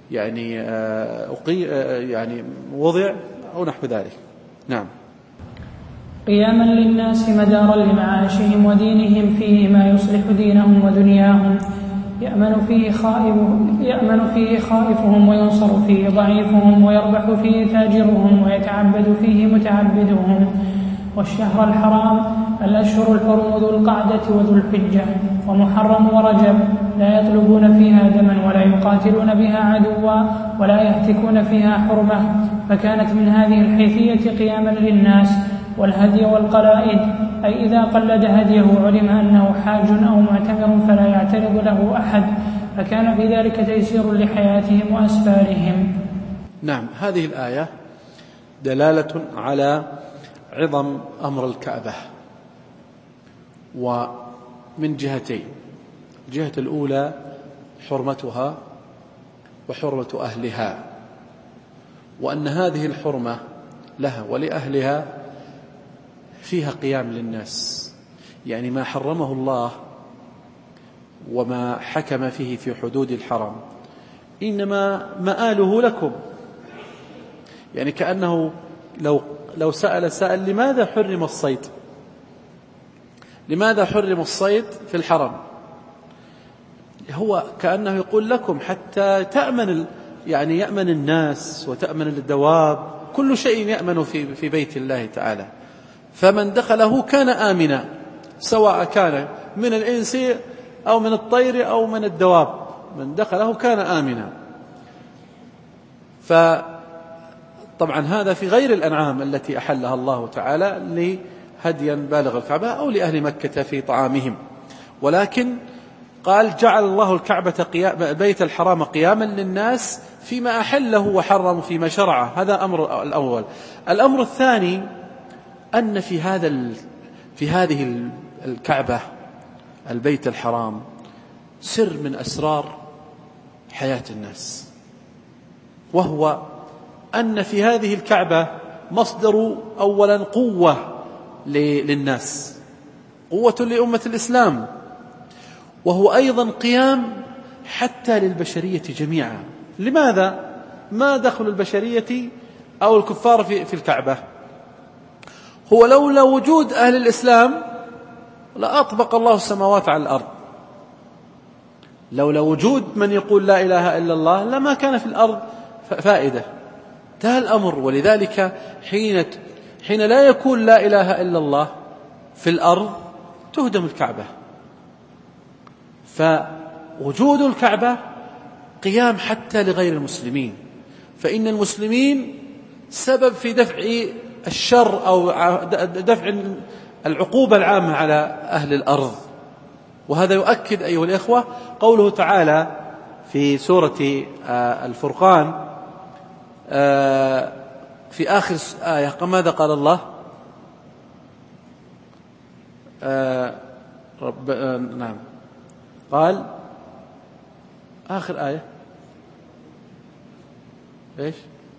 يعني وضع أو نحو ذلك. نعم. قياما للناس مدارا لمعاشهم ودينهم فيه ما يصلح دينهم ودنياهم، يأمن فيه خائفهم وينصر فيه ضعيفهم، ويربح فيه تاجرهم ويتعبد فيه متعبدهم. والشهر الحرام الأشهر الحرم ذو القعدة وذو الحجة ومحرم ورجب، لا يطلبون فيها دما ولا يقاتلون بها عدوا ولا يهتكون فيها حرمة، فكانت من هذه الحيثية قياما للناس. والهدي والقلائد، أي إذا قلد هديه علم أنه حاج أو معتمر فلا يعترض له أحد، فكان في ذلك تيسير لحياتهم وأسفارهم. نعم، هذه الآية دلالة على عظم أمر الكعبة، ومن جهتين: الجهة الأولى حرمتها وحرمة أهلها، وأن هذه الحرمة لها ولأهلها فيها قيام للناس، يعني ما حرمه الله وما حكم فيه في حدود الحرم إنما مآله لكم، يعني كأنه لو سأل سائل: لماذا حرم الصيد؟ لماذا حرم الصيد في الحرم؟ هو كأنه يقول لكم حتى تأمن، يعني يأمن الناس وتأمن الدواب، كل شيء يأمن في بيت الله تعالى، فمن دخله كان آمنا، سواء كان من الإنس أو من الطير أو من الدواب، من دخله كان آمنا. فطبعا هذا في غير الأنعام التي أحلها الله تعالى لهديا بالغ الكعبة أو لأهل مكة في طعامهم. ولكن قال جعل الله الكعبة بيت الحرام قياما للناس فيما أحله وحرم فيما شرعه. هذا أمر الأول. الأمر الثاني أن في هذه الكعبة البيت الحرام سر من أسرار حياة الناس، وهو أن في هذه الكعبة مصدر أولا قوة للناس، قوة لأمة الإسلام، وهو أيضا قيام حتى للبشرية جميعا. لماذا؟ ما دخل البشرية أو الكفار في الكعبة؟ هو لولا وجود أهل الإسلام لأطبق الله السماوات على الأرض. لولا وجود من يقول لا إله إلا الله لما كان في الأرض فائدة. انتهى الأمر. ولذلك حين لا يكون لا إله إلا الله في الأرض تهدم الكعبة. فوجود الكعبة قيام حتى لغير المسلمين، فإن المسلمين سبب في دفع الشر أو دفع العقوبة العامة على أهل الأرض. وهذا يؤكد أيها الإخوة قوله تعالى في سورة الفرقان في آخر آية. ماذا قال الله؟ نعم، قال آخر آية إيش؟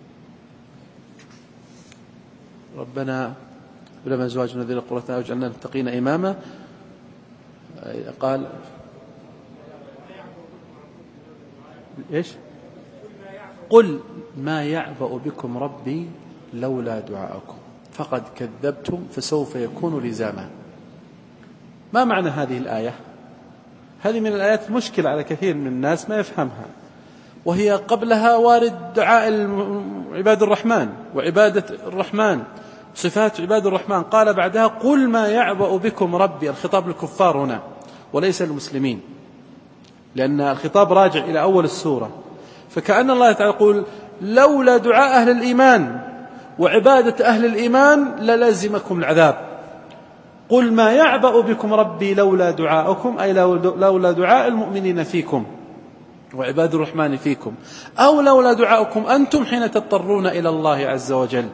ربنا ولما أزواجنا ذي قرة أعين واجعلنا للمتقين إماما. قال إيش؟ قل ما يعبأ بكم ربي لولا دعاءكم فقد كذبتم فسوف يكون لزاما. ما معنى هذه الآية؟ هذه من الآيات المشكلة على كثير من الناس ما يفهمها، وهي قبلها وارد دعاء عباد الرحمن وعبادة الرحمن، صفات عباد الرحمن. قال بعدها قل ما يعبأ بكم ربي، الخطاب للكفار هنا وليس للمسلمين، لأن الخطاب راجع إلى أول السورة. فكأن الله تعالى يقول لولا دعاء أهل الإيمان وعبادة أهل الإيمان للزمكم العذاب. قل ما يعبأ بكم ربي لولا دعاءكم، أي لولا دعاء المؤمنين فيكم وعباد الرحمن فيكم، أو لولا دعاءكم أنتم حين تضطرون إلى الله عز وجل.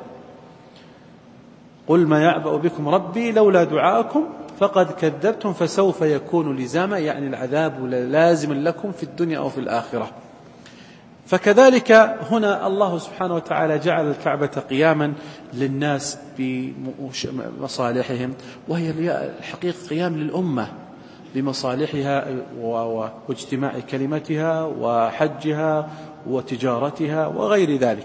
قل ما يعبأ بكم ربي لولا دعاءكم فقد كذبتم فسوف يكون لزاما، يعني العذاب لازم لكم في الدنيا أو في الآخرة. فكذلك هنا الله سبحانه وتعالى جعل الكعبة قياما للناس بمصالحهم، وهي الحقيقة قيام للأمة بمصالحها واجتماع كلمتها وحجها وتجارتها وغير ذلك.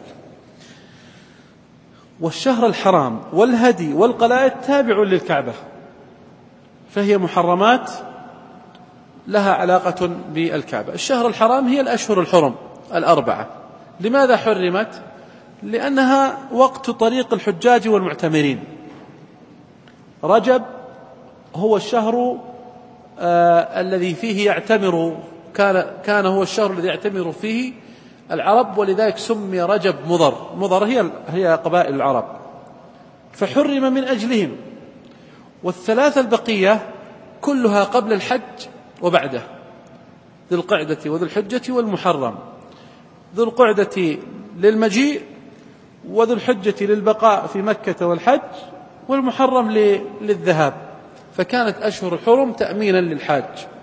والشهر الحرام والهدي والقلائد تابع للكعبة، فهي محرمات لها علاقة بالكعبة. الشهر الحرام هي الأشهر الحرم الأربعة. لماذا حرمت؟ لأنها وقت طريق الحجاج والمعتمرين. رجب هو الشهر الذي فيه يعتمر، كان هو الشهر الذي يعتمر فيه العرب، ولذلك سمي رجب مضر. مضر هي قبائل العرب، فحرم من أجلهم. والثلاثة البقية كلها قبل الحج وبعده، ذي القعدة وذي الحجة والمحرم. ذو القعدة للمجيء، وذو الحجة للبقاء في مكة والحج، والمحرم للذهاب. فكانت أشهر الحرم تأمينا للحاج.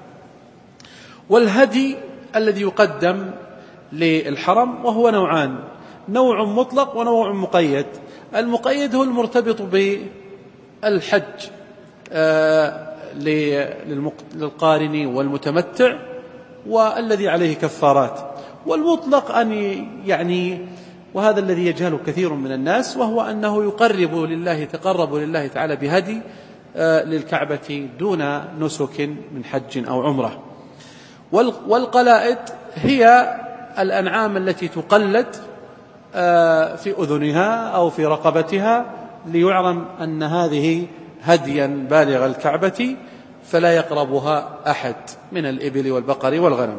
والهدي الذي يقدم للحرم وهو نوعان، نوع مطلق ونوع مقيد. المقيد هو المرتبط بالحج للقارن والمتمتع والذي عليه كفارات. والمطلق وهذا الذي يجهله كثير من الناس، وهو أنه يتقرب لله تعالى بهدي للكعبة دون نسك من حج أو عمرة. والقلائد هي الأنعام التي تقلد في أذنها أو في رقبتها ليعلم أن هذه هديا بالغ الكعبة، فلا يقربها أحد من الإبل والبقر والغنم.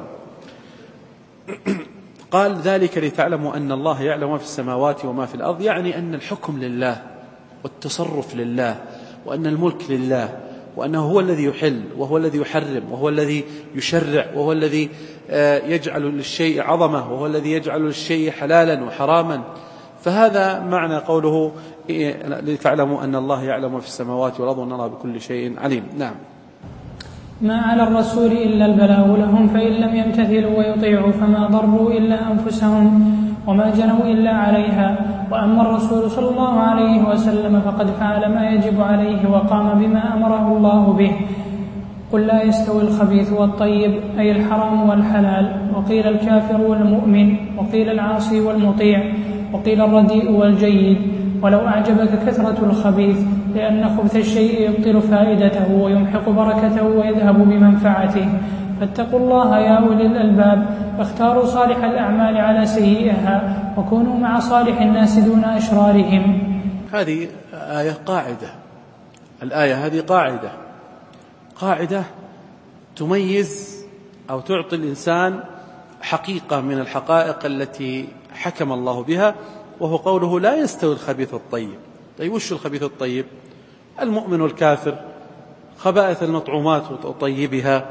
قال ذلك لتعلموا أن الله يعلم ما في السماوات وما في الأرض، يعني أن الحكم لله والتصرف لله، وأن الملك لله، وأنه هو الذي يحل وهو الذي يحرم وهو الذي يشرع وهو الذي يجعل للشيء عظمة وهو الذي يجعل للشيء حلالا وحراما. فهذا معنى قوله لتعلموا أن الله يعلم ما في السماوات والأرض وأن الله بكل شيء عليم. نعم. ما على الرسول إلا البلاغ لهم، فإن لم يمتثلوا ويطيعوا فما ضروا إلا أنفسهم وما جنوا إلا عليها. وأما الرسول صلى الله عليه وسلم فقد فعل ما يجب عليه وقام بما أمره الله به. قل لا يستوي الخبيث والطيب، أي الحرام والحلال، وقيل الكافر والمؤمن، وقيل العاصي والمطيع، وقيل الرديء والجيد. ولو أعجبك كثرة الخبيث، لأن خبث الشيء يبطل فائدته ويمحق بركته ويذهب بمنفعته. فاتقوا الله يا أولي الألباب، فاختاروا صالح الأعمال على سيئها، وكونوا مع صالح الناس دون أشرارهم. هذه آية قاعدة، الآية هذه قاعدة تميز أو تعطي الإنسان حقيقة من الحقائق التي حكم الله بها، وهو قوله لا يستوي الخبيث والطيب. طيب وش الخبيث والطيب؟ المؤمن والكافر، خبائث المطعومات وطيبها،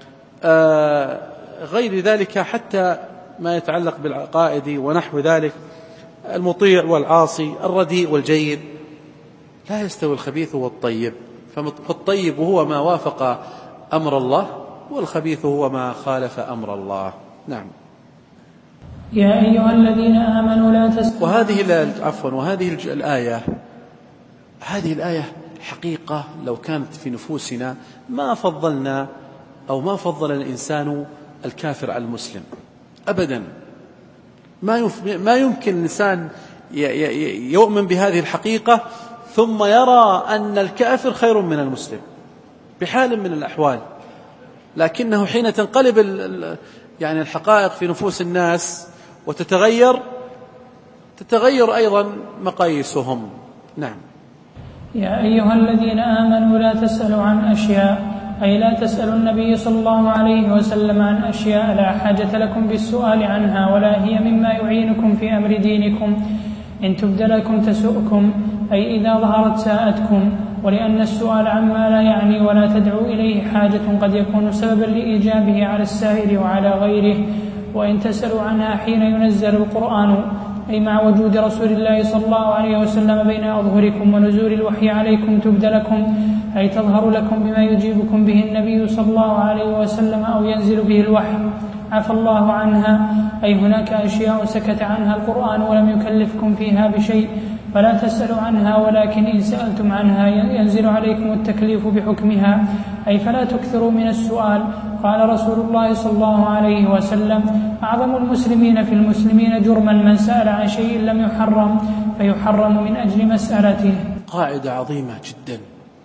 غير ذلك حتى ما يتعلق بالعقائد ونحو ذلك، المطيع والعاصي، الرديء والجيد. لا يستوي الخبيث والطيب، فالطيب هو ما وافق أمر الله، والخبيث هو ما خالف أمر الله. نعم. يا أيها الذين آمنوا لا تسألوا. وهذه الآية حقيقة لو كانت في نفوسنا ما فضلنا أو ما فضل الإنسان الكافر على المسلم أبدا. ما يمكن الإنسان يؤمن بهذه الحقيقة ثم يرى أن الكافر خير من المسلم بحال من الأحوال. لكنه حين تنقلب يعني الحقائق في نفوس الناس وتتغير أيضا مقاييسهم. نعم. يا أيها الذين آمنوا لا تسألوا عن أشياء، أي لا تسألوا النبي صلى الله عليه وسلم عن أشياء لا حاجة لكم بالسؤال عنها، ولا هي مما يعينكم في أمر دينكم. إن تبد لكم تسؤكم، أي إذا ظهرت ساءتكم. ولأن السؤال عما لا يعني ولا تدعو إليه حاجة قد يكون سببا لإيجابه على السائل وعلى غيره. وإن تسألوا عنها حين ينزل القرآن، أي مع وجود رسول الله صلى الله عليه وسلم بين أظهركم ونزول الوحي عليكم، تبد لكم، أي تظهر لكم بما يجيبكم به النبي صلى الله عليه وسلم أو ينزل به الوحي، عفى الله عنها، أي هناك أشياء سكت عنها القرآن ولم يكلفكم فيها بشيء، فلا تسألوا عنها، ولكن إن سألتم عنها ينزل عليكم التكليف بحكمها، أي فلا تكثروا من السؤال. قال رسول الله صلى الله عليه وسلم: أعظم المسلمين في المسلمين جرما من سأل عن شيء لم يحرم فيحرم من أجل مسألته. قاعدة عظيمة جدا،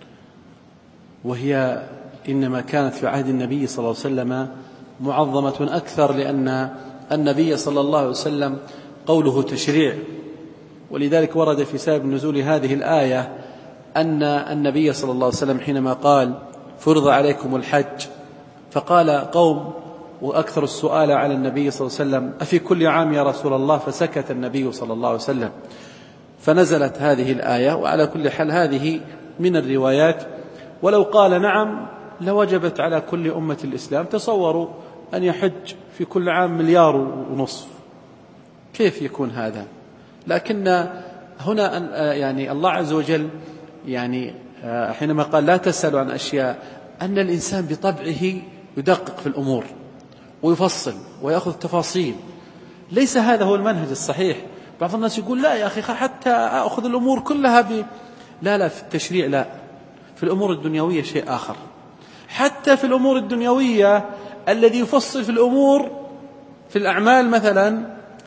وهي إنما كانت في عهد النبي صلى الله عليه وسلم معظمة أكثر، لأن النبي صلى الله عليه وسلم قوله تشريع. ولذلك ورد في سبب نزول هذه الآية أن النبي صلى الله عليه وسلم حينما قال: فرض عليكم الحج، فقال قوم وأكثر السؤال على النبي صلى الله عليه وسلم: أفي كل عام يا رسول الله؟ فسكت النبي صلى الله عليه وسلم، فنزلت هذه الآية. وعلى كل حال هذه من الروايات، ولو قال نعم لوجبت على كل أمة الإسلام. تصوروا أن يحج في كل عام 1.5 مليار، كيف يكون هذا؟ لكن هنا يعني الله عز وجل يعني حينما قال لا تسألوا عن أشياء، أن الإنسان بطبعه يدقق في الأمور ويفصل ويأخذ التفاصيل. ليس هذا هو المنهج الصحيح. بعض الناس يقول: لا يا أخي حتى أخذ الأمور كلها لا في التشريع لا، في الأمور الدنيوية شيء آخر. حتى في الأمور الدنيوية الذي يفصل في الأمور في الأعمال مثلا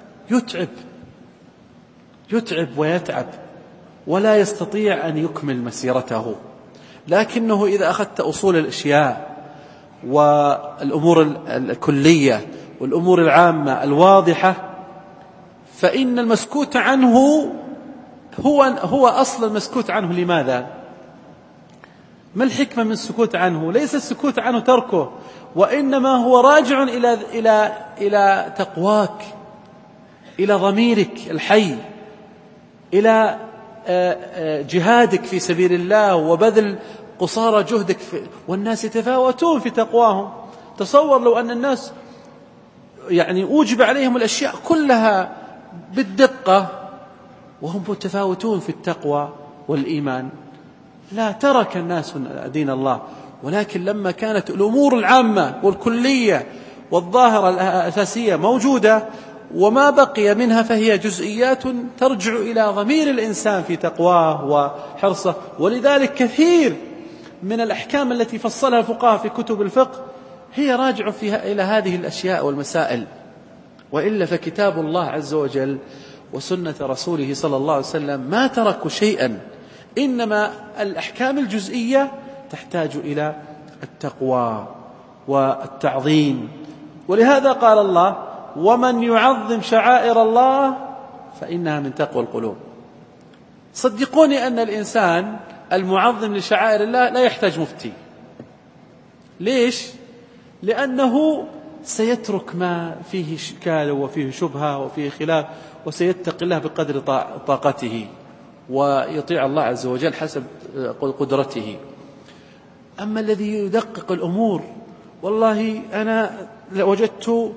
يتعب ويتعب ولا يستطيع أن يكمل مسيرته. لكنه إذا أخذت أصول الأشياء والأمور الكلية والأمور العامة الواضحة، فإن المسكوت عنه هو أصل المسكوت عنه. لماذا؟ ما الحكمة من السكوت عنه؟ ليس السكوت عنه تركه، وإنما هو راجع إلى تقواك، إلى ضميرك الحي، إلى جهادك في سبيل الله وبذل قصارى جهدك والناس يتفاوتون في تقواهم. تصور لو أن الناس أوجب عليهم الأشياء كلها بالدقة وهم متفاوتون في التقوى والإيمان، لا ترك الناس دين الله. ولكن لما كانت الأمور العامة والكلية والظاهرة الأساسية موجودة وما بقي منها فهي جزئيات ترجع إلى ضمير الإنسان في تقواه وحرصه. ولذلك كثير من الأحكام التي فصلها الفقهاء في كتب الفقه هي راجع فيها إلى هذه الأشياء والمسائل، وإلا فكتاب الله عز وجل وسنة رسوله صلى الله عليه وسلم ما تركوا شيئا، إنما الأحكام الجزئية تحتاج إلى التقوى والتعظيم. ولهذا قال الله: ومن يعظم شعائر الله فإنها من تقوى القلوب. صدقوني أن الإنسان المعظم لشعائر الله لا يحتاج مفتي. ليش؟ لأنه سيترك ما فيه إشكال وفيه شبهة وفيه خلاف، وسيتقي الله بقدر طاقته ويطيع الله عز وجل حسب قدرته. أما الذي يدقق الأمور، والله أنا وجدت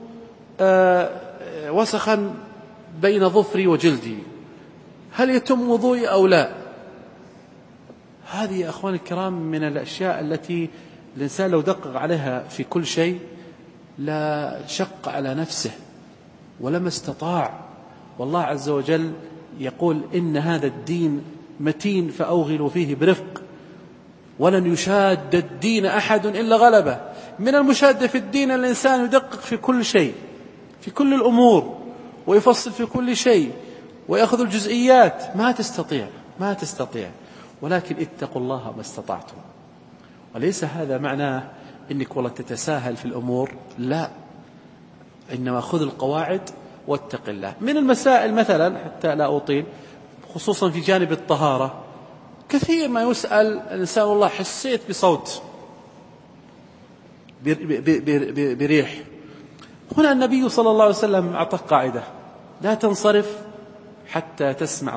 وسخا بين ظفري وجلدي، هل يتم وضوئي أو لا؟ هذه يا أخواني الكرام من الأشياء التي الإنسان لو دقق عليها في كل شيء لا شق على نفسه ولما استطاع. والله عز وجل يقول: إن هذا الدين متين فأوغلوا فيه برفق ولن يشاد الدين أحد إلا غلبه. من المشادة في الدين الإنسان يدقق في كل شيء، في كل الأمور، ويفصل في كل شيء ويأخذ الجزئيات. ما تستطيع. ولكن اتقوا الله ما استطعتم. وليس هذا معناه إنك والله تتساهل في الأمور، لا، إنما خذ القواعد واتق الله. من المسائل مثلا، حتى لا أطيل، خصوصا في جانب الطهارة، كثير ما يسأل الإنسان: والله حسيت بصوت بريح. هنا النبي صلى الله عليه وسلم أعطى قاعدة: لا تنصرف حتى تسمع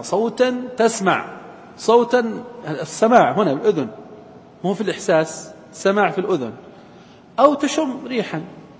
صوتا. السماع هنا الأذن، مو في الإحساس، سماع في الأذن، أو تشم ريحا.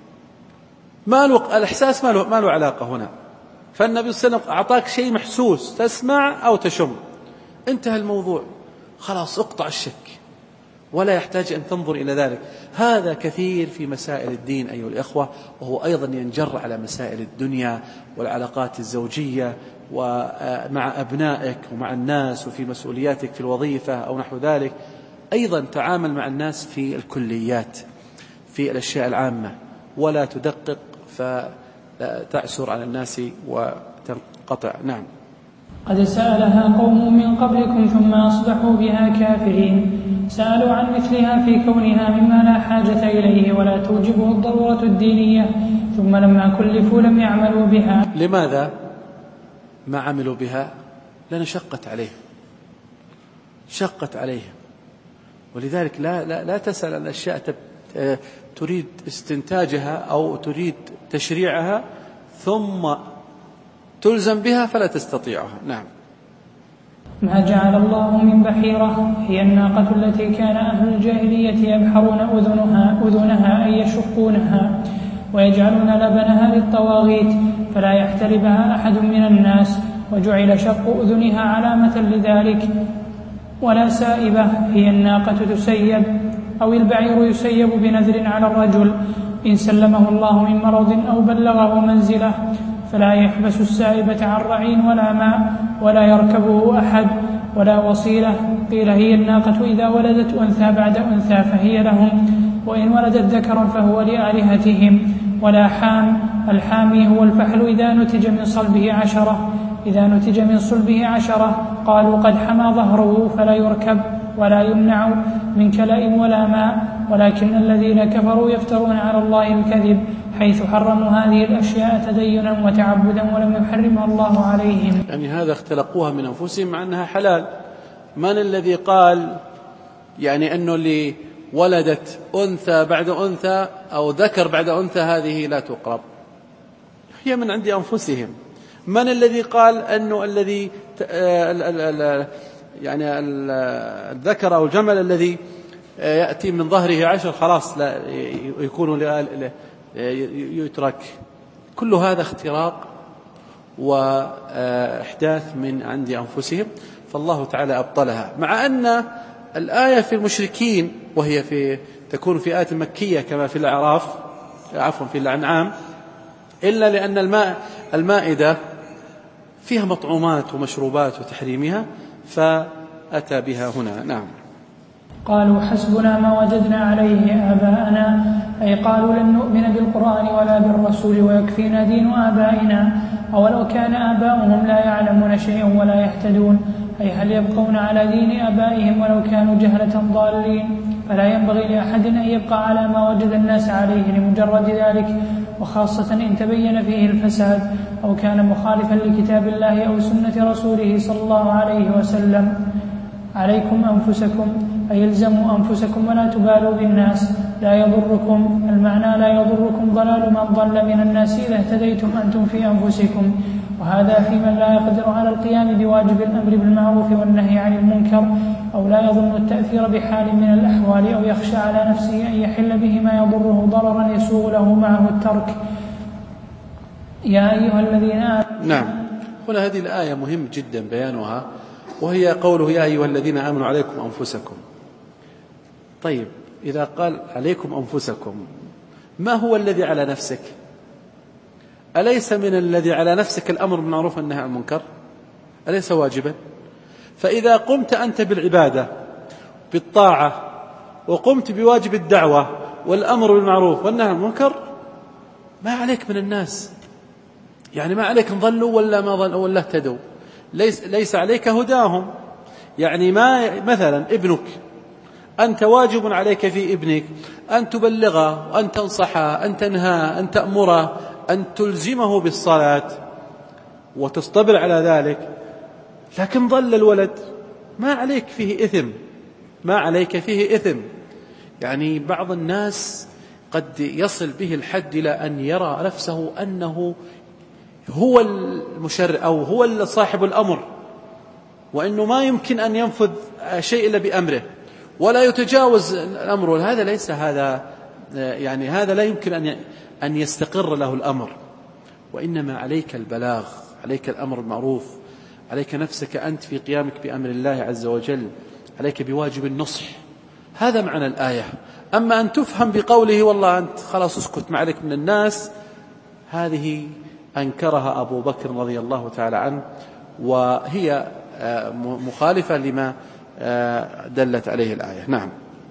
الإحساس ما له علاقة هنا. فالنبي صلى الله عليه وسلم أعطاك شيء محسوس، تسمع أو تشم، انتهى الموضوع، خلاص اقطع الشك ولا يحتاج أن تنظر إلى ذلك. هذا كثير في مسائل الدين أيها الإخوة، وهو أيضا ينجر على مسائل الدنيا والعلاقات الزوجية ومع أبنائك ومع الناس وفي مسؤولياتك في الوظيفة أو نحو ذلك. أيضا تعامل مع الناس في الكليات، في الأشياء العامة، ولا تدقق فتعسر على الناس وتنقطع. نعم. قد سألها قوم من قبلكم ثم أصبحوا بها كافرين. سألوا عن مثلها في كونها مما لا حاجة إليه ولا توجبه الضرورة الدينية، ثم لما كلفوا لم يعملوا بها. لماذا ما عملوا بها؟ لأن شقت عليهم. ولذلك لا تسأل عن أشياء تريد استنتاجها أو تريد تشريعها ثم تلزم بها فلا تستطيعها. نعم. ما جعل الله من بحيرة هي الناقة التي كان أهل الجاهلية يبحرون أذنها أي يشقونها ويجعلون لبنها للطواغيت فلا يحتربها أحد من الناس، وجعل شق أذنها علامة لذلك. ولا سائبة هي الناقة تسيب أو البعير يسيب بنذر على الرجل إن سلمه الله من مرض أو بلغه منزله، فلا يحبس السائبة عن رعين ولا ماء ولا يركبه أحد ولا وصيلة. قيل هي الناقة إذا ولدت أنثى بعد أنثى فهي لهم، وإن ولدت ذكر فهو لآلهتهم. ولا حام، الحامي هو الفحل إذا نتج من صلبه 10 قالوا قد حمى ظهره فلا يركب ولا يمنع من كلاء ولا ماء. ولكن الذين كفروا يفترون على الله الكذب حيث حرموا هذه الأشياء تدينا وتعبدا ولم يحرمها الله عليهم. يعني هذا اختلقوها من أنفسهم مع أنها حلال. من الذي قال يعني أنه اللي ولدت أنثى بعد أنثى أو ذكر بعد أنثى هذه لا تقرب، هي من عند أنفسهم. من الذي قال أنه الذي يعني الذكر أو الجمل الذي يأتي من ظهره 10 خلاص لا يكون يترك؟ كل هذا اختراق وإحداث من عند أنفسهم، فالله تعالى أبطلها. مع أن الآية في المشركين وهي تكون في آية مكية كما في الأعراف في الأنعام، إلا لأن المائدة فيها مطعومات ومشروبات وتحريمها فأتى بها هنا. نعم. قالوا حسبنا ما وجدنا عليه آباءنا، أي قالوا لن نؤمن بالقرآن ولا بالرسول ويكفينا دين آبائنا، أولو كان آباؤهم لا يعلمون شيئا ولا يهتدون، أي هل يبقون على دين آبائهم ولو كانوا جهلة ضالين؟ فلا ينبغي لأحد أن يبقى على ما وجد الناس عليه لمجرد ذلك، وخاصة إن تبين فيه الفساد أو كان مخالفا لكتاب الله أو سنة رسوله صلى الله عليه وسلم. عليكم أنفسكم، أي الزموا أنفسكم ولا تبالوا بالناس. لا يضركم، المعنى لا يضركم ضلال من ضل من الناس إذا اهتديتم أنتم في أنفسكم، وهذا في من لا يقدر على القيام بواجب الأمر بالمعروف والنهي عن المنكر، أو لا يظن التأثير بحال من الأحوال، أو يخشى على نفسه أن يحل به ما يضره ضررا يسوغ له معه الترك. يا أيها الذين آمنوا. نعم، هنا هذه الآية مهم جدا بيانها، وهي قوله يا أيها الذين آمنوا عليكم أنفسكم. طيب، إذا قال عليكم أنفسكم، ما هو الذي على نفسك؟ أليس من الذي على نفسك الأمر بالمعروف والنهي عن المنكر؟ أليس واجبا؟ فإذا قمت أنت بالعبادة بالطاعة وقمت بواجب الدعوة والأمر بالمعروف والنهي عن المنكر، ما عليك من الناس، يعني ما عليك ان ضلوا ولا ما ضلوا ولا اهتدوا، ليس عليك هداهم. يعني ما مثلا ابنك، أنت واجب عليك في ابنك أن تبلغه، أن تنصحه، أن تنهاه، أن تأمره، أن تلزمه بالصلاة وتصطبر على ذلك، لكن ضل الولد ما عليك فيه إثم، ما عليك فيه إثم. يعني بعض الناس قد يصل به الحد إلى أن يرى نفسه أنه هو المشرع أو هو صاحب الأمر، وأنه ما يمكن أن ينفذ شيء إلا بأمره ولا يتجاوز الأمر. هذا ليس هذا، يعني هذا لا يمكن أن يستقر له الأمر، وإنما عليك البلاغ، عليك الأمر المعروف، عليك نفسك أنت في قيامك بأمر الله عز وجل، عليك بواجب النصح. هذا معنى الآية. أما أن تفهم بقوله والله أنت خلاص اسكت ما عليك من الناس، هذه أنكرها أبو بكر رضي الله تعالى عنه، وهي مخالفة لما دلت عليه الآية. نعم.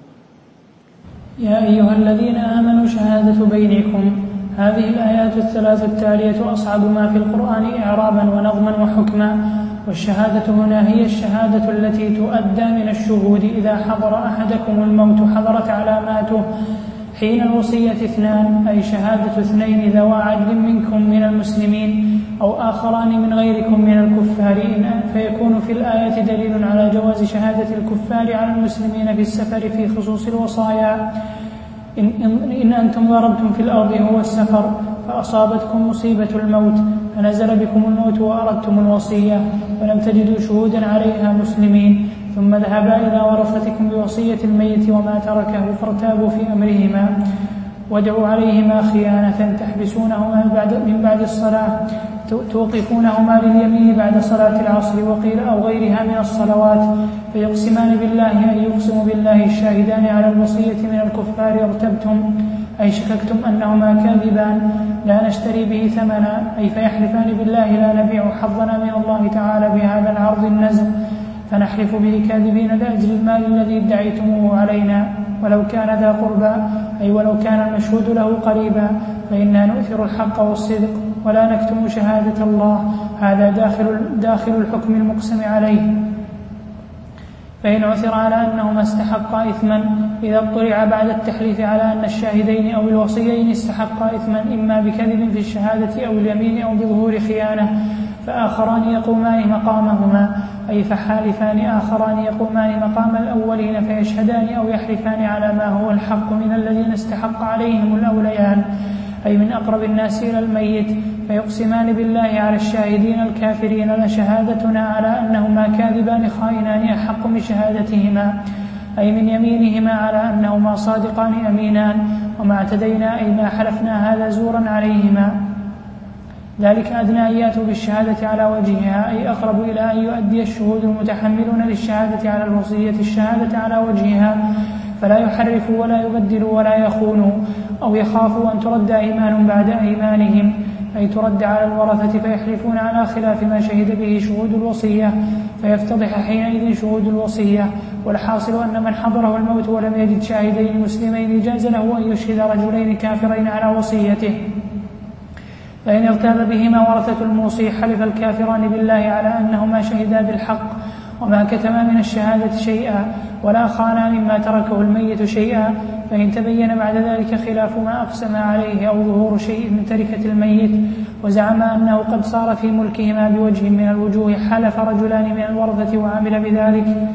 يا أيها الذين آمنوا شهادة بينكم. هذه الآيات الثلاث التالية أصعب ما في القرآن إعرابا ونظما وحكما. والشهادة هنا هي الشهادة التي تؤدى من الشهود إذا حضر أحدكم الموت حضرت علاماته. حين الوصية 2، أي شهادة 2 ذوى عدل منكم من المسلمين أو آخران من غيركم من الكفار، فيكون في الآية دليل على جواز شهادة الكفار على المسلمين في السفر في خصوص الوصايا. إن أنتم ضربتم في الأرض هو السفر فأصابتكم مصيبة الموت فنزل بكم الموت وأردتم الوصية ولم تجدوا شهودا عليها مسلمين، ثم ذهبا إلى ورثتكم بوصية الميت وما تركه فارتابوا في أمرهما، ودعوا عليهما خيانة تحبسونهما من بعد الصلاة، توقفونهما لليمين بعد صلاة العصر وقيل أو غيرها من الصلوات، فيقسمان بالله أن يقسم بالله الشاهدان على الوصية من الكفار ارتبتم، أي شككتم أنهما كاذبان لا نشتري به ثمنا، أي فيحلفان بالله لا نبيع حظنا من الله تعالى بهذا العرض النزل، فنحلف به كاذبين لأجل المال الذي ادعيتموه علينا ولو كان ذا قربى، أي ولو كان المشهود له قريبا، فإنا نؤثر الحق والصدق ولا نكتم شهادة الله، هذا داخل الحكم المقسم عليه. فإن عثر على أنهما استحقا إثما، إذا اطلع بعد التحليف على أن الشاهدين أو الوصيين استحقا إثما إما بكذب في الشهادة أو اليمين أو بظهور خيانة، فآخران يقومان مقامهما، أي فحالفان آخران يقومان مقام الأولين فيشهدان أو يحلفان على ما هو الحق من الذين استحق عليهم الأوليان، أي من أقرب الناس إلى الميت، فيقسمان بالله على الشاهدين الكافرين لشهادتنا على أنهما كاذبان خائنان أحق من شهادتهما، أي من يمينهما على أنهما صادقان أمينان، وما اعتدينا أي ما حلفنا هذا زورا عليهما. ذلك أدنى أن يأتوا بالشهادة على وجهها، أي أقرب إلى أن يؤدي الشهود المتحملون للشهادة على الوصية الشهادة على وجهها، فلا يحرفوا ولا يبدلوا ولا يخونوا، أو يخافوا أن ترد أيمان بعد أيمانهم، أي ترد على الورثة فيحلفون على خلاف ما شهد به شهود الوصية، فيفتضح حينئذ شهود الوصية. والحاصل أن من حضره الموت ولم يجد شاهدين مسلمين جاز له أن يشهد رجلين كافرين على وصيته، فإن ارتاب بهما ورثة الموصي حلف الكافران بالله على أنهما شهدا بالحق وما كتما من الشهادة شيئا، ولا خانا مما تركه الميت شيئا، فإن تبين بعد ذلك خلاف ما أقسم عليه أو ظهور شيء من تركة الميت وزعم أنه قد صار في ملكهما بوجه من الوجوه، حلف رجلان من الورثة وعمل بذلك.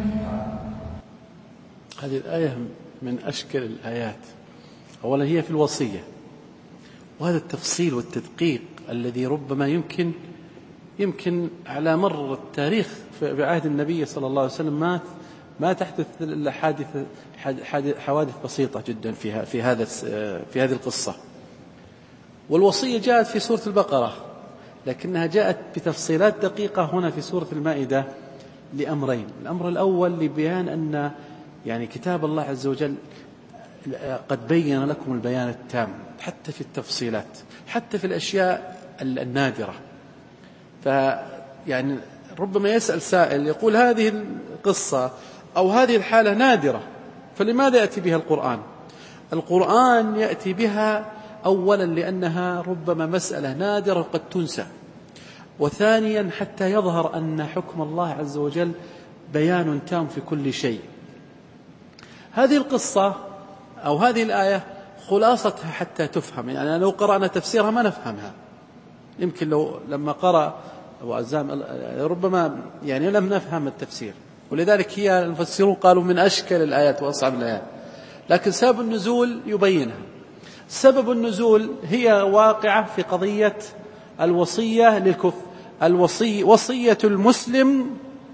هذه الآية من أشكل الآيات. أولا هي في الوصية، وهذا التفصيل والتدقيق الذي ربما يمكن على مر التاريخ في عهد النبي صلى الله عليه وسلم ما تحدث إلا حوادث بسيطة جدا في هذه القصة. والوصية جاءت في سورة البقرة، لكنها جاءت بتفصيلات دقيقة هنا في سورة المائدة لأمرين. الأمر الأول لبيان أن يعني كتاب الله عز وجل قد بين لكم البيان التام حتى في التفصيلات، حتى في الأشياء النادرة. فيعني ربما يسأل سائل يقول هذه القصة أو هذه الحالة نادرة، فلماذا يأتي بها القرآن؟ القرآن يأتي بها أولا لأنها ربما مسألة نادرة وقد تنسى، وثانيا حتى يظهر أن حكم الله عز وجل بيان تام في كل شيء. هذه القصة أو هذه الآية خلاصتها حتى تفهم، يعني لو قرأنا تفسيرها ما نفهمها، يمكن لما قرأ أبو عزام ربما يعني لم نفهم التفسير، ولذلك هي المفسرون قالوا من أشكل الآيات وأصعب الآيات. لكن سبب النزول يبينها. سبب النزول هي واقعة في قضية الوصية للكفر، وصية المسلم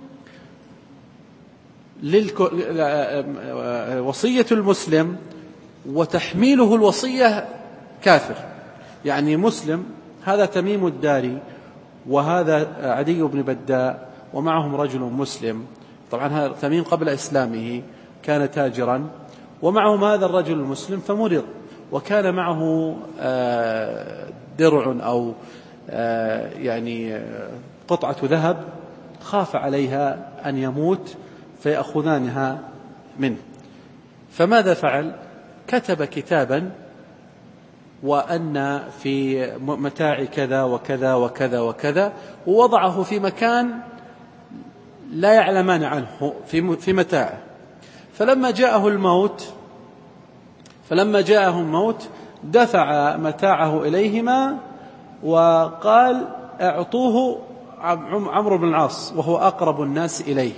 وصية المسلم وتحميله الوصية كافر. يعني مسلم، هذا تميم الداري وهذا عدي بن بداء ومعهم رجل مسلم، طبعا هذا تميم قبل إسلامه كان تاجرا، ومعهم هذا الرجل المسلم فمرض، وكان معه درع أو يعني قطعة ذهب، خاف عليها أن يموت فيأخذانها منه. فماذا فعل؟ كتب كتابا وأن في متاع كذا وكذا وكذا وكذا، ووضعه في مكان لا يعلمان عنه في متاعه. فلما جاءه الموت دفع متاعه إليهما وقال اعطوه عمرو بن العاص وهو أقرب الناس إليه.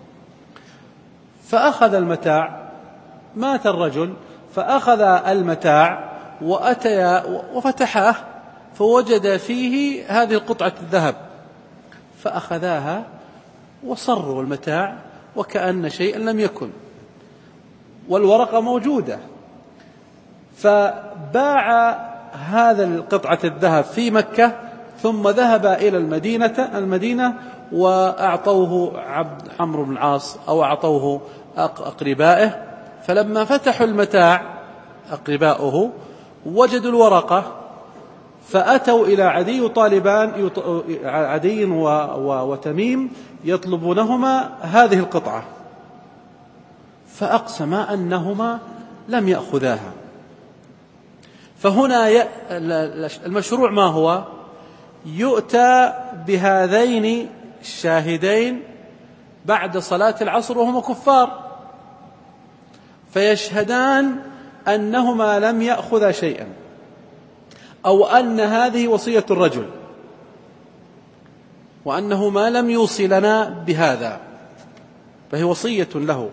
فأخذ المتاع، مات الرجل، فأخذ المتاع وأتيا وفتحاه فوجد فيه هذه القطعة الذهب، فأخذاها وصروا المتاع وكأن شيئا لم يكن، والورقة موجودة. فباع هذا القطعة الذهب في مكة، ثم ذهب إلى المدينة وأعطوه عمرو بن العاص أو أعطوه أقربائه. فلما فتحوا المتاع أقرباؤه وجدوا الورقة، فأتوا إلى عدي وتميم يطلبونهما هذه القطعة، فأقسما أنهما لم يأخذاها. فهنا المشروع ما هو؟ يؤتى بهذين الشاهدين بعد صلاة العصر وهما كفار، فيشهدان أنهما لم يأخذا شيئا، أو أن هذه وصية الرجل. وأنه ما لم يوصي لنا بهذا فهي وصية له.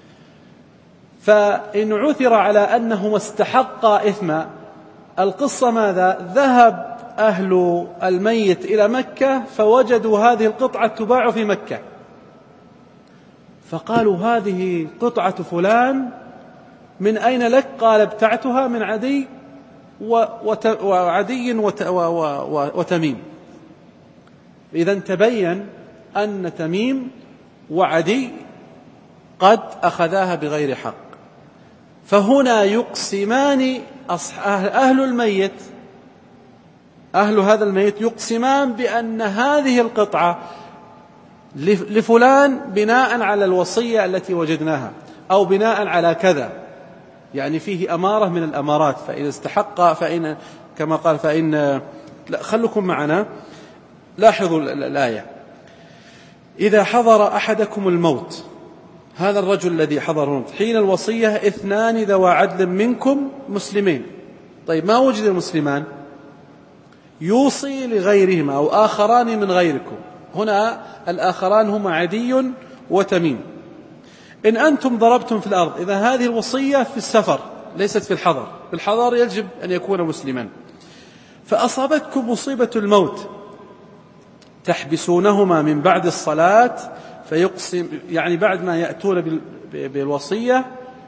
فإن عثر على أنه استحق إثما، القصة ماذا؟ ذهب أهل الميت إلى مكة فوجدوا هذه القطعة تباع في مكة، فقالوا هذه قطعة فلان، من أين لك؟ قال ابتعتها من عدي وعدي وتميم. إذن تبين أن تميم وعدي قد أخذاها بغير حق. فهنا يقسمان أهل الميت، أهل هذا الميت يقسمان بأن هذه القطعة لفلان بناء على الوصية التي وجدناها، أو بناء على كذا، يعني فيه أمارة من الأمارات. فإن استحق، فإن كما قال فإن، لا خلكم معنا، لاحظوا الآية: إذا حضر أحدكم الموت، هذا الرجل الذي حضر الموت حين الوصية 2 ذوى عدل منكم مسلمين. طيب ما وجد المسلمان؟ يوصي لغيرهما أو آخران من غيركم. هنا الآخران هما عدي وتميم. إن أنتم ضربتم في الأرض، إذا هذه الوصية في السفر ليست في الحضر، في الحضر يجب أن يكون مسلما، فأصابتكم مصيبة الموت تحبسونهما من بعد الصلاة فيقسم، يعني بعد ما يأتون بالوصية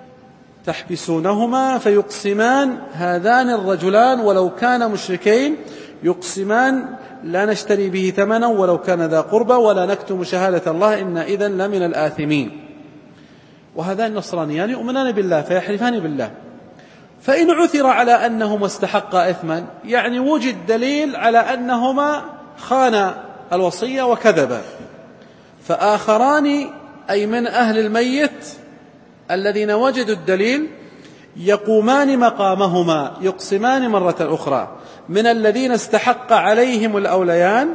تحبسونهما فيقسمان هذان الرجلان ولو كان مشركين، يقسمان لا نشتري به ثمنا ولو كان ذا قربى ولا نكتم شهادة الله إن إذن لمن الآثمين. وهذان النصرانيان يؤمنان بالله فيحلفان بالله. فإن عثر على أنهما استحقا إثما، يعني وجد دليل على أنهما خانا الوصية وكذبا، فآخران أي من أهل الميت الذين وجدوا الدليل يقومان مقامهما، يقسمان مرة أخرى من الذين استحق عليهم الأوليان،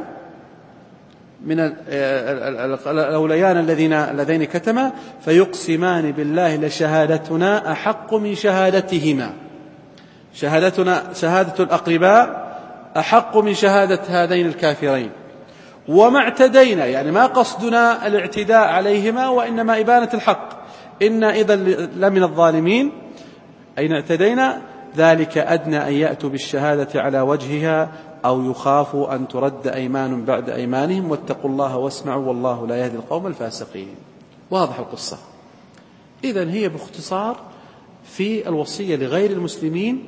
من الأوليان اللذين كتما، فيقسمان بالله لشهادتنا أحق من شهادتهما، شهادتنا شهادة الأقرباء أحق من شهادة هذين الكافرين. وما اعتدينا، يعني ما قصدنا الاعتداء عليهما وإنما إبانة الحق، إن إذا لمن الظالمين أين اعتدينا، ذلك أدنى أن يأتوا بالشهادة على وجهها أو يخافوا أن ترد أيمان بعد أيمانهم واتقوا الله واسمعوا والله لا يهدي القوم الفاسقين. واضح القصة. إذن هي باختصار في الوصية لغير المسلمين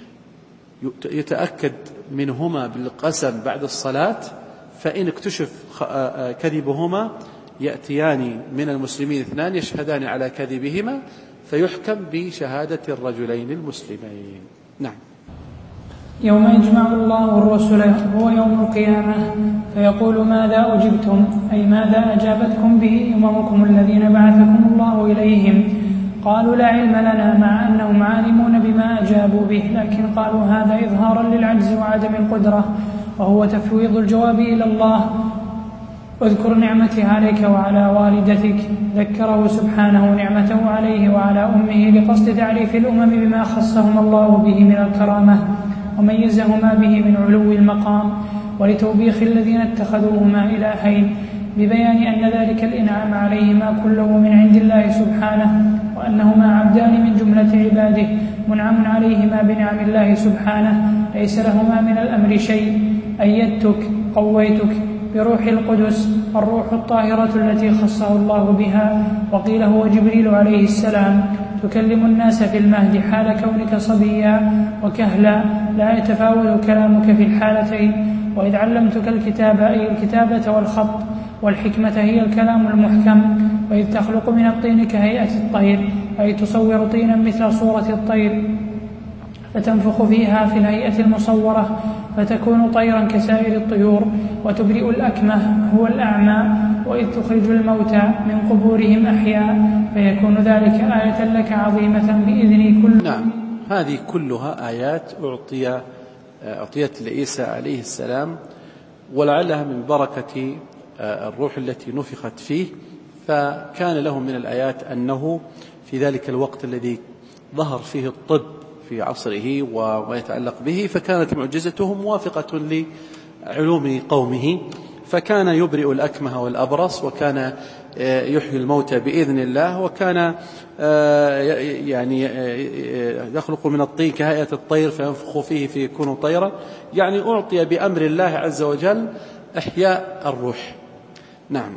يتأكد منهما بالقسم بعد الصلاة، فإن اكتشف كذبهما يأتيان من المسلمين 2 يشهدان على كذبهما فيحكم بشهادة الرجلين المسلمين. نعم. يوم يجمع الله الرسل هو يوم القيامة فيقول ماذا أجبتم، أي ماذا أجابتكم به أممكم الذين بعثكم الله إليهم؟ قالوا لا علم لنا، مع أنهم عالمون بما أجابوا به، لكن قالوا هذا إظهارا للعجز وعدم القدرة، وهو تفويض الجواب إلى الله. واذكر نعمتي عليك وعلى والدتك، ذكره سبحانه نعمته عليه وعلى أمه لقصد تعريف الأمم بما خصهم الله به من الكرامة وميزهما به من علو المقام، ولتوبيخ الذين اتخذوهما إلهين ببيان أن ذلك الإنعام عليهما كله من عند الله سبحانه، وأنهما عبدان من جملة عباده منعم عليهما بنعم الله سبحانه، ليس لهما من الأمر شيء. أيدتك قويتك بروح القدس، الروح الطاهرة التي خصه الله بها، وقيل هو جبريل عليه السلام، تكلم الناس في المهد حال كونك صبيا وكهلا، لا يتفاوت كلامك في الحالتين. وإذ علمتك الكتاب، أي الكتابة والخط، والحكمة هي الكلام المحكم. وإذ تخلق من الطين كهيئة الطير، أي تصور طينا مثل صورة الطير فتنفخ فيها في الهيئة المصورة فتكون طيرا كسائر الطيور. وتبرئ الأكمه هو الأعمى. وإذ تخرج الموتى من قبورهم أحياء فيكون ذلك آية لك عظيمة بإذن كل. نعم، هذه كلها آيات أعطيت لعيسى عليه السلام، ولعلها من بركة الروح التي نفخت فيه، فكان لهم من الآيات أنه في ذلك الوقت الذي ظهر فيه الطب في عصره وما يتعلق به، فكانت معجزته موافقة لعلوم قومه، فكان يبرئ الأكمه والأبرص، وكان يحيي الموتى بإذن الله، وكان يعني يخلق من الطين كهيئة الطير فينفخ فيه فيكون طيرا، يعني أعطي بأمر الله عز وجل إحياء الروح. نعم.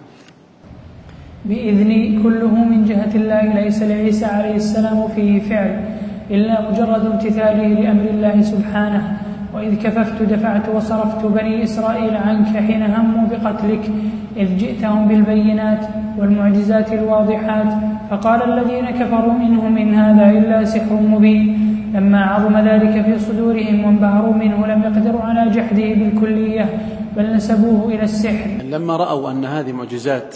بإذن كله من جهة الله، ليس لعيسى عليه السلام فيه فعل إلا مجرد امتثاله لأمر الله سبحانه. وإذ كففت دفعت وصرفت بني إسرائيل عنك حين هموا بقتلك، إذ جئتهم بالبينات والمعجزات الواضحات، فقال الذين كفروا منهم إن هذا إلا سحر مبين. لما عظم ذلك في صدورهم وانبهروا منه لم يقدروا على جحده بالكلية، بل نسبوه إلى السحر. لما رأوا أن هذه معجزات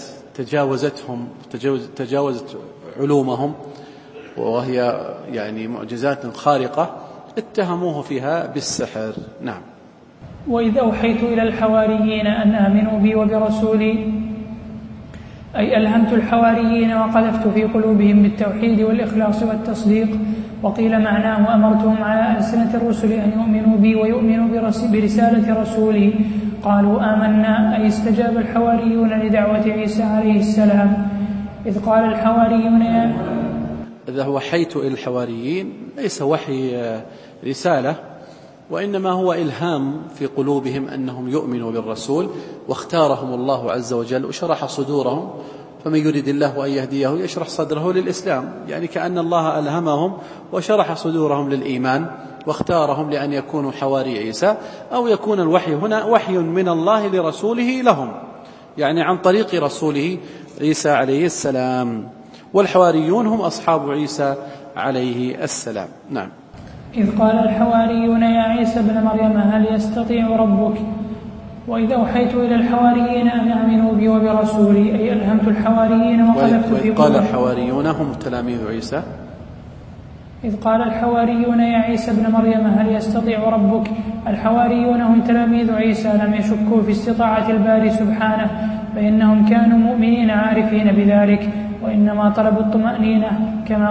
تجاوزت علومهم، وهي يعني معجزات خارقة، اتهموه فيها بالسحر. نعم. وإذ أوحيت إلى الحواريين أن آمنوا بي وبرسولي، أي ألهمت الحواريين وقذفت في قلوبهم بالتوحيد والإخلاص والتصديق. وقيل معناه أمرتهم على ألسنة الرسل أن يؤمنوا بي ويؤمنوا برسالة رسولي. قالوا آمنا، أي استجاب الحواريون لدعوة عيسى عليه السلام. إذ قال الحواريون إذا وحيت إلى الحواريين ليس وحي رسالة، وإنما هو إلهام في قلوبهم أنهم يؤمنوا بالرسول، واختارهم الله عز وجل وشرح صدورهم، فمن يريد الله أن يهديه يشرح صدره للإسلام، يعني كأن الله ألهمهم وشرح صدورهم للإيمان، واختارهم لأن يكونوا حواري عيسى، أو يكون الوحي هنا وحي من الله لرسوله لهم، يعني عن طريق رسوله عيسى عليه السلام. والحواريون هم أصحاب عيسى عليه السلام. نعم. إذ قال الحواريون يا عيسى ابن مريم هل يستطيع ربك. وإذ أوحيت إلى الحواريين أن آمنوا بي وبرسولي، أي ألهمت الحواريين وقذفت في قلوبهم. قال الحواريون هم تلاميذ عيسى. إذ قال الحواريون يا عيسى ابن مريم هل يستطيع ربك. الحواريون هم تلاميذ عيسى، لم يشكوا في استطاعة الباري سبحانه، فإنهم كانوا مؤمنين عارفين بذلك، وإنما طلبوا الطمأنينة كما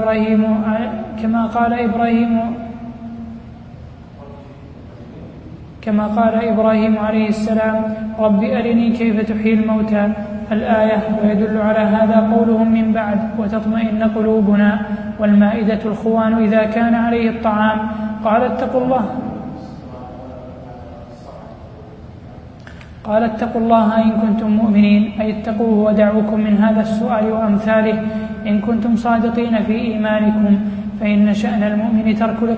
قال إبراهيم عليه السلام رب أرني كيف تحيي الموتى الآية. ويدل على هذا قولهم من بعد وتطمئن قلوبنا، والمائدة الخوان إذا كان عليه الطعام. قال اتقوا الله إن كنتم مؤمنين، أي اتقوه ودعوكم من هذا السؤال وأمثاله إن كنتم صادقين في إيمانكم، فإن شأن المؤمن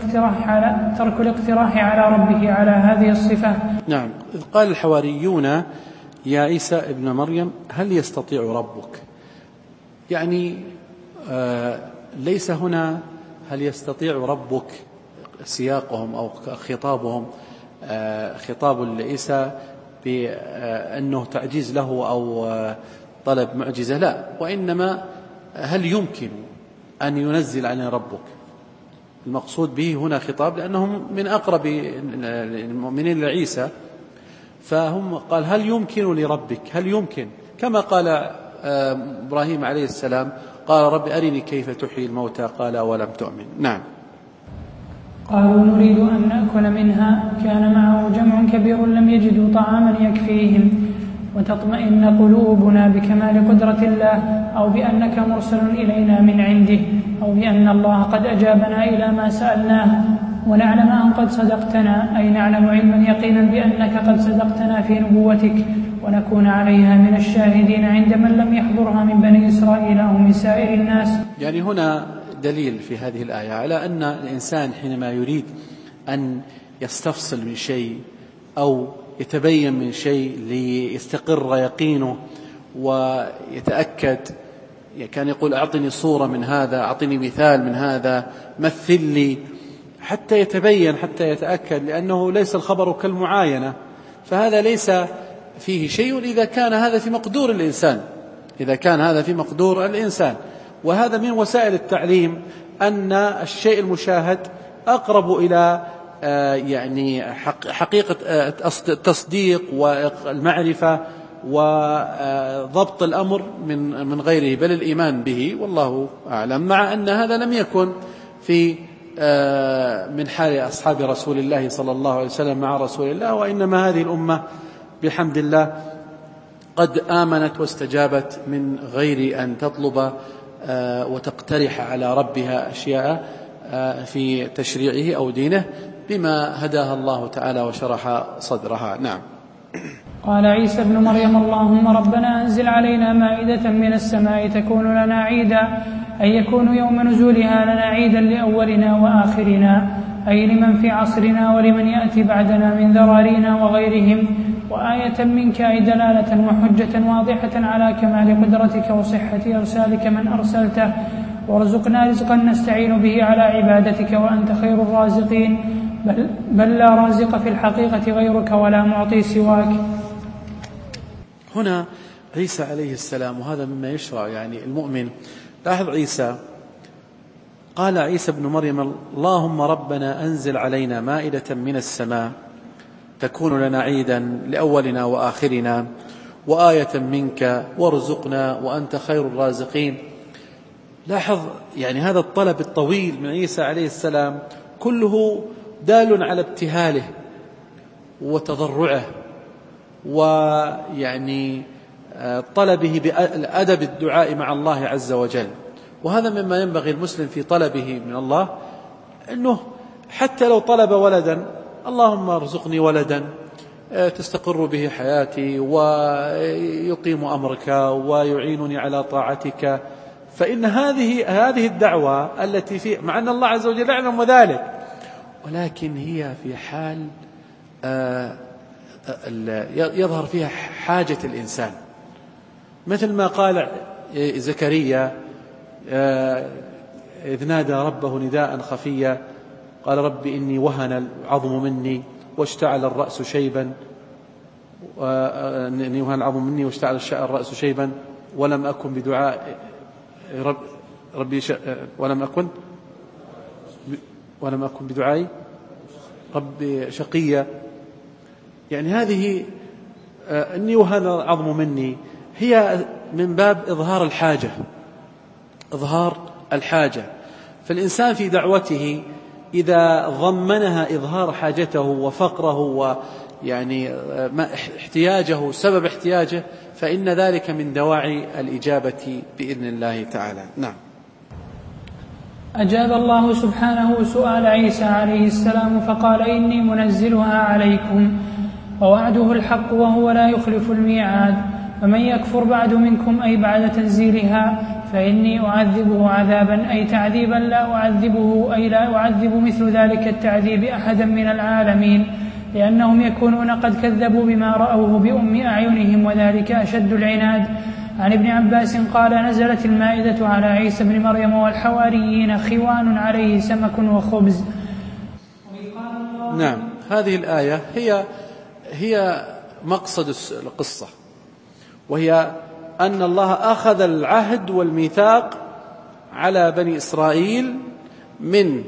ترك الاقتراح على ربه على هذه الصفة. نعم. إذ قال الحواريون يا عيسى ابن مريم هل يستطيع ربك، يعني ليس هنا هل يستطيع ربك سياقهم أو خطابهم خطاب عيسى بأنه تعجيز له أو طلب معجزة، لا، وإنما هل يمكن أن ينزل علينا ربك. المقصود به هنا خطاب لأنهم من أقرب المؤمنين لعيسى، فهم قال هل يمكن لربك، هل يمكن، كما قال إبراهيم عليه السلام قال رب أرني كيف تحيي الموتى قال أولم تؤمن. نعم. قالوا نريد أن نأكل منها، كان معه جمع كبير لم يجدوا طعاما يكفيهم، وتطمئن قلوبنا بكمال قدرة الله، أو بأنك مرسل إلينا من عنده، أو بأن الله قد أجابنا إلى ما سألناه، ونعلم أن قد صدقتنا، أي نعلم علما يقينا بأنك قد صدقتنا في نبوتك، ونكون عليها من الشاهدين عند من لم يحضرها من بني إسرائيل أو من سائر الناس. يعني هنا دليل في هذه الآية على أن الإنسان حينما يريد أن يستفصل من شيء أو يتبين من شيء ليستقر يقينه ويتأكد، كان يقول أعطني صورة من هذا، أعطني مثال من هذا، مثل لي، حتى يتبين، حتى يتأكد، لأنه ليس الخبر كالمعاينة، فهذا ليس فيه شيء إذا كان هذا في مقدور الإنسان، إذا كان هذا في مقدور الإنسان. وهذا من وسائل التعليم أن الشيء المشاهد أقرب إلى يعني حقيقة التصديق والمعرفة وضبط الأمر من غيره، بل الإيمان به، والله أعلم. مع أن هذا لم يكن في من حال أصحاب رسول الله صلى الله عليه وسلم مع رسول الله، وإنما هذه الأمة بحمد الله قد آمنت واستجابت من غير أن تطلب وتقترح على ربها أشياء في تشريعه أو دينه، بما هداها الله تعالى وشرح صدرها. نعم. قال عيسى ابن مريم: اللهم ربنا أنزل علينا مائدة من السماء تكون لنا عيدا، أي يكون يوم نزولها لنا عيدا لأولنا وآخرنا، أي لمن في عصرنا ولمن يأتي بعدنا من ذرارينا وغيرهم، وآية منك، أي دلالة وحجة واضحة على كمال قدرتك وصحة إرسالك من أرسلته، وارزقنا رزقا نستعين به على عبادتك وأنت خير الرازقين، بل لا رازق في الحقيقة غيرك ولا معطي سواك. هنا عيسى عليه السلام، وهذا مما يشرع يعني المؤمن. لاحظ عيسى، قال عيسى ابن مريم: اللهم ربنا أنزل علينا مائدة من السماء تكون لنا عيدا لأولنا وآخرنا وآية منك وارزقنا وأنت خير الرازقين. لاحظ يعني هذا الطلب الطويل من عيسى عليه السلام كله دال على ابتهاله وتضرعه، ويعني طلبه بأدب الدعاء مع الله عز وجل. وهذا مما ينبغي المسلم في طلبه من الله، أنه حتى لو طلب ولدا: اللهم ارزقني ولدا تستقر به حياتي ويقيم أمرك ويعينني على طاعتك، فإن هذه الدعوة التي في، مع أن الله عز وجل يعلم ذلك، ولكن هي في حال يظهر فيها حاجة الإنسان، مثل ما قال زكريا إذ نادى ربه نداء خفيا: قال رب إني وهن العظم مني واشتعل الرأس شيبا الرأس شيبا ولم أكن بدعاء ربي ولم أكن بدعائي ربي شقيا. يعني هذه إني وهن العظم مني هي من باب إظهار الحاجة. فالإنسان في دعوته إذا ضمنها إظهار حاجته وفقره ويعني احتياجه، سبب احتياجه، فإن ذلك من دواعي الإجابة بإذن الله تعالى. نعم. أجاب الله سبحانه سؤال عيسى عليه السلام فقال: إني منزلها عليكم ووعده الحق وهو لا يخلف الميعاد، فمن يكفر بعد منكم، أي بعد تنزيلها، فإني أعذبه عذابا، أي تعذيبا لا أعذبه، أي لا أعذب مثل ذلك التعذيب أحدا من العالمين، لأنهم يكونون قد كذبوا بما رأوه بأم أعينهم، وذلك أشد العناد. عن ابن عباس قال: نزلت المائدة على عيسى بن مريم والحواريين خوان عليه سمك وخبز. نعم، هذه الآية هي مقصد القصة، وهي أن الله أخذ العهد والميثاق على بني إسرائيل من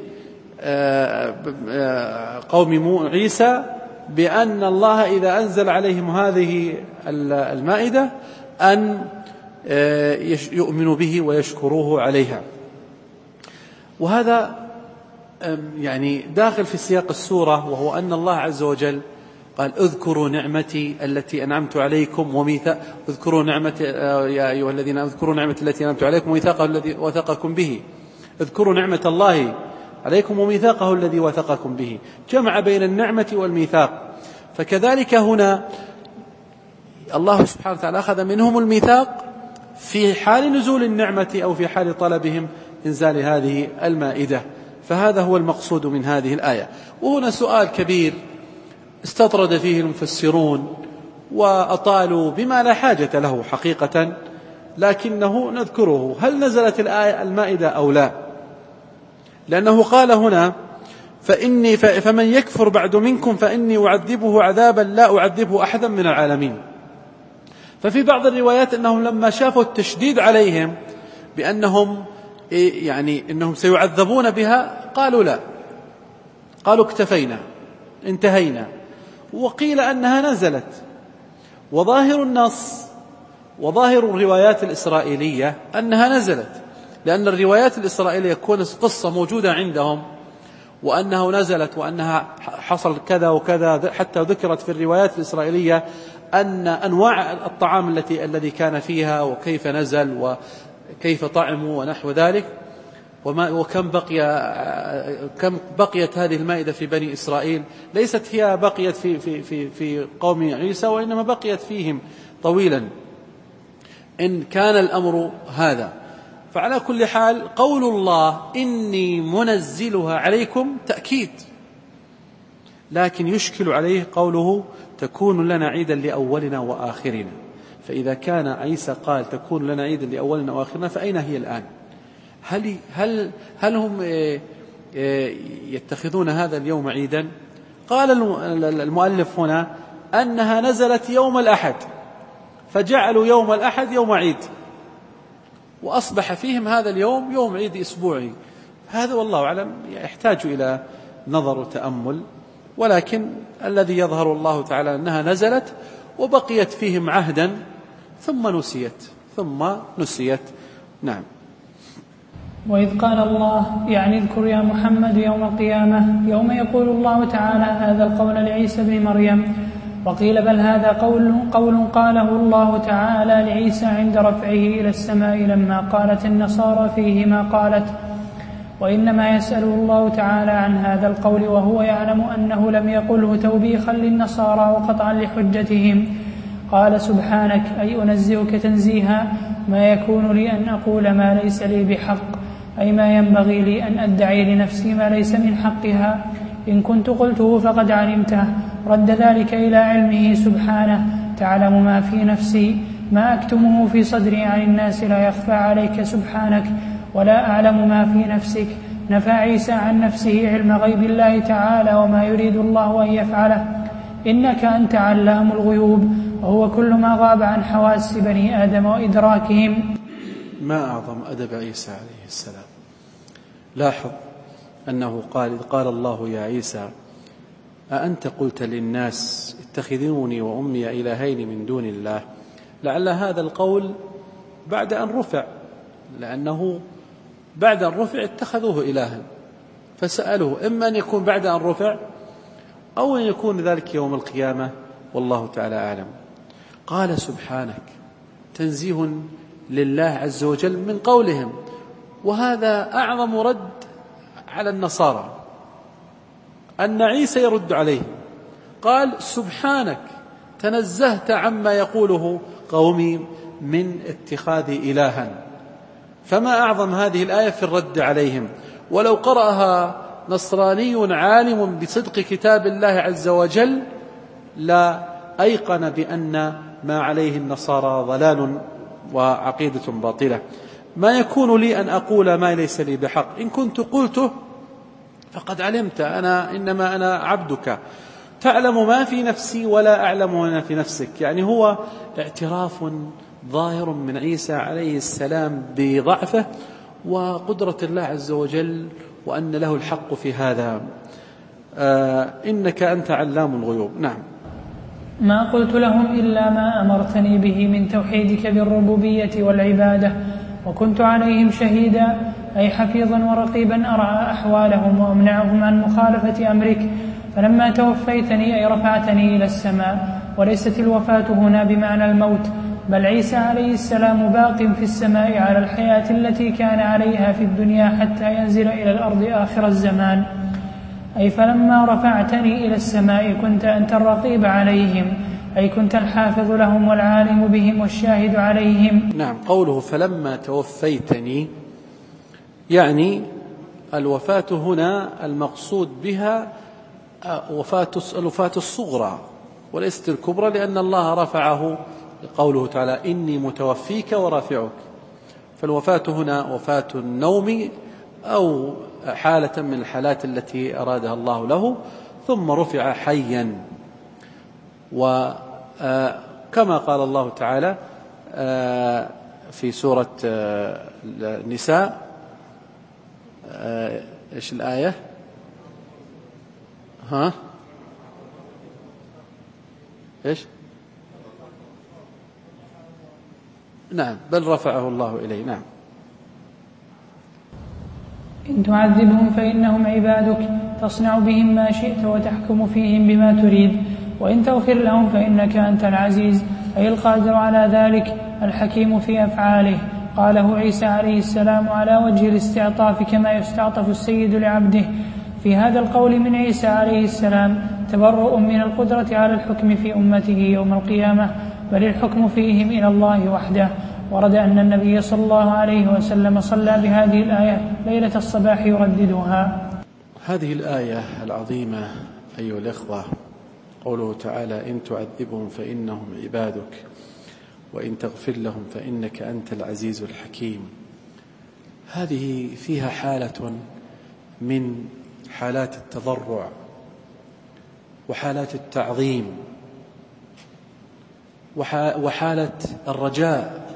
قوم عيسى بأن الله إذا أنزل عليهم هذه المائدة أن يؤمنوا به ويشكروه عليها. وهذا يعني داخل في سياق السورة، وهو أن الله عز وجل قال: اذكروا نعمتي التي أنعمت عليكم اذكروا نعمتي يا أيها الذين اذكروا نعمتي التي أنعمت عليكم وميثاقه الذي وثقكم به. اذكروا نعمة الله عليكم وميثاقه الذي وثقكم به، جمع بين النعمة والميثاق. فكذلك هنا الله سبحانه وتعالى أخذ منهم الميثاق في حال نزول النعمة أو في حال طلبهم إنزال هذه المائدة. فهذا هو المقصود من هذه الآية. وهنا سؤال كبير استطرد فيه المفسرون وأطالوا بما لا حاجة له حقيقة، لكنه نذكره: هل نزلت الآية المائدة أو لا؟ لأنه قال هنا: فمن يكفر بعد منكم فإني أعذبه عذابا لا أعذبه أحدا من العالمين. ففي بعض الروايات أنهم لما شافوا التشديد عليهم بأنهم إنهم سيعذبون بها قالوا لا، قالوا اكتفينا انتهينا. وقيل أنها نزلت. وظاهر النص وظاهر الروايات الإسرائيلية أنها نزلت، لأن الروايات الإسرائيلية يكون قصة موجودة عندهم وأنها نزلت وأنها حصل كذا وكذا، حتى ذكرت في الروايات الإسرائيلية أن أنواع الطعام الذي كان فيها وكيف نزل وكيف طعموا ونحو ذلك، وكم بقيت هذه المائدة في بني إسرائيل. ليست هي بقيت في قوم عيسى، وإنما بقيت فيهم طويلا إن كان الأمر هذا. فعلى كل حال قول الله إني منزلها عليكم تأكيد، لكن يشكل عليه قوله تكون لنا عيدا لأولنا وآخرنا. فإذا كان عيسى قال تكون لنا عيدا لأولنا وآخرنا، فأين هي الآن؟ هل هم يتخذون هذا اليوم عيدا؟ قال المؤلف هنا أنها نزلت يوم الأحد، فجعلوا يوم الأحد يوم عيد، وأصبح فيهم هذا اليوم يوم عيد أسبوعي. هذا والله أعلم يحتاج إلى نظر وتأمل، ولكن الذي يظهر الله تعالى أنها نزلت وبقيت فيهم عهدا ثم نسيت. نعم. وإذ قال الله، يعني اذكر يا محمد يوم القيامة، يوم يقول الله تعالى هذا القول لعيسى بن مريم. وقيل بل هذا قول قاله الله تعالى لعيسى عند رفعه إلى السماء لما قالت النصارى فيه ما قالت، وإنما يسأله الله تعالى عن هذا القول وهو يعلم أنه لم يقله توبيخا للنصارى وقطعا لحجتهم. قال سبحانك، أي أنزهك تنزيها، ما يكون لي أن أقول ما ليس لي بحق، أي ما ينبغي لي أن أدعي لنفسي ما ليس من حقها. إن كنت قلته فقد علمته. رد ذلك إلى علمه سبحانه، تعلم ما في نفسي ما أكتمه في صدري عن الناس لا يخفى عليك سبحانك، ولا أعلم ما في نفسك. نفى عيسى عن نفسه علم غيب الله تعالى وما يريد الله أن يفعله. إنك أنت علام الغيوب، وهو كل ما غاب عن حواس بني آدم وإدراكهم. ما أعظم أدب عيسى عليه السلام. لاحظ أنه قال الله يا عيسى أأنت قلت للناس اتخذوني وأمي إلهين من دون الله. لعل هذا القول بعد أن رفع، لأنه بعد أن رفع اتخذوه إلها، فسألوه إما أن يكون بعد أن رفع أو أن يكون ذلك يوم القيامة، والله تعالى أعلم. قال سبحانك، تنزيه لله عز وجل من قولهم، وهذا أعظم رد على النصارى، أن عيسى يرد عليه. قال سبحانك، تنزهت عما يقوله قومي من اتخاذي إلها. فما أعظم هذه الآية في الرد عليهم. ولو قرأها نصراني عالم بصدق كتاب الله عز وجل لا أيقن بأن ما عليه النصارى ضلال وعقيدة باطلة. ما يكون لي أن أقول ما ليس لي بحق، إن كنت قلته فقد علمت، إنما أنا عبدك، تعلم ما في نفسي ولا أعلم ما في نفسك. يعني هو اعتراف ظاهر من عيسى عليه السلام بضعفه وقدرة الله عز وجل، وأن له الحق في هذا. إنك أنت علام الغيوب. نعم. ما قلت لهم إلا ما أمرتني به من توحيدك بالربوبية والعبادة، وكنت عليهم شهيدا، أي حفيظا ورقيبا أرعى أحوالهم وأمنعهم عن مخالفة أمرك. فلما توفيتني أي رفعتني إلى السماء، وليست الوفاة هنا بمعنى الموت، بل عيسى عليه السلام باق في السماء على الحياة التي كان عليها في الدنيا حتى ينزل إلى الأرض آخر الزمان. أي فلما رفعتني إلى السماء كنت أنت الرقيب عليهم، أي كنت الحافظ لهم والعالم بهم والشاهد عليهم. نعم. قوله فلما توفيتني، يعني الوفاة هنا المقصود بها الوفاة الصغرى وليست الكبرى، لأن الله رفعه قوله تعالى إني متوفيك ورافعك. فالوفاة هنا وفاة النوم أو حالة من الحالات التي أرادها الله له، ثم رفع حيا. وكما قال الله تعالى في سورة النساء، إيش الآية؟ إيش؟ نعم، بل رفعه الله إليه. نعم. إن تعذبهم فإنهم عبادك، تصنع بهم ما شئت وتحكم فيهم بما تريد. وإن تغفر لهم فإنك أنت العزيز، أي القادر على ذلك الحكيم في أفعاله. قاله عيسى عليه السلام على وجه الاستعطاف كما يستعطف السيد لعبده. في هذا القول من عيسى عليه السلام تبرؤ من القدرة على الحكم في أمته يوم القيامة، بل الحكم فيهم إلى الله وحده. ورد أن النبي صلى الله عليه وسلم صلى بهذه الآية ليلة الصباح يرددها. هذه الآية العظيمة أيها الإخوة، قوله تعالى: إن تعذبهم فإنهم عبادك وإن تغفر لهم فإنك أنت العزيز الحكيم. هذه فيها حالة من حالات التضرع وحالات التعظيم وحالة الرجاء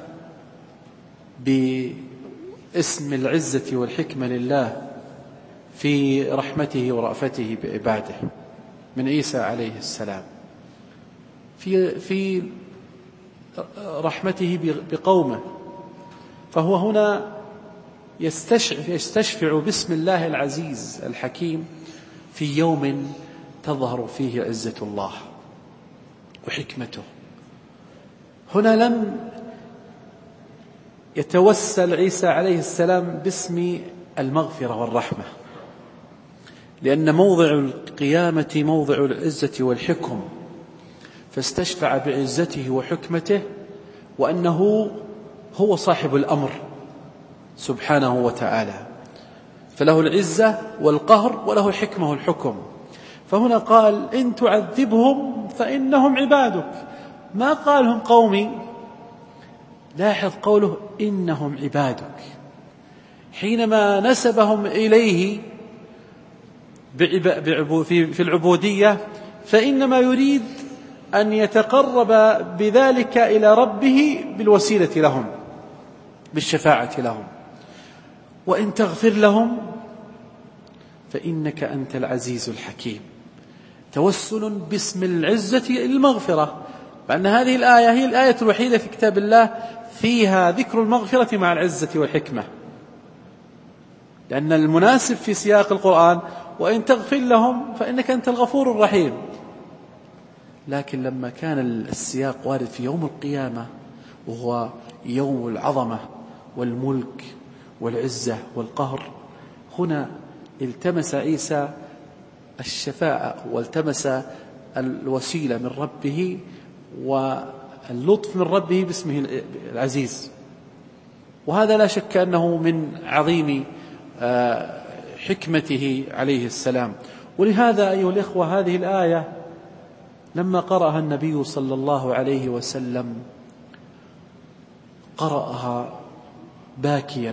باسم العزة والحكمة لله في رحمته ورأفته بعباده من عيسى عليه السلام، في رحمته بقومه. فهو هنا يستشفع باسم الله العزيز الحكيم في يوم تظهر فيه عزة الله وحكمته. هنا لم يتوسل عيسى عليه السلام باسم المغفرة والرحمة، لأن موضع القيامة موضع العزة والحكم، فاستشفع بعزته وحكمته وأنه هو صاحب الأمر سبحانه وتعالى، فله العزة والقهر وله الحكمة والحكم. فهنا قال: إن تعذبهم فإنهم عبادك، ما قال هم قومي. لاحظ قوله إنهم عبادك، حينما نسبهم إليه في العبودية فإنما يريد أن يتقرب بذلك إلى ربه بالوسيلة لهم، بالشفاعة لهم. وإن تغفر لهم فإنك أنت العزيز الحكيم، توسل باسم العزة المغفرة، لأن هذه الآية هي الآية الوحيدة في كتاب الله فيها ذكر المغفرة مع العزة والحكمة، لأن المناسب في سياق القرآن وإن تغفر لهم فإنك أنت الغفور الرحيم. لكن لما كان السياق وارد في يوم القيامة وهو يوم العظمة والملك والعزة والقهر، هنا التمس عيسى الشفاعة والتمس الوسيلة من ربه واللطف من ربه باسمه العزيز. وهذا لا شك أنه من عظيم حكمته عليه السلام. ولهذا أيها الإخوة هذه الآية لما قرأها النبي صلى الله عليه وسلم قرأها باكيا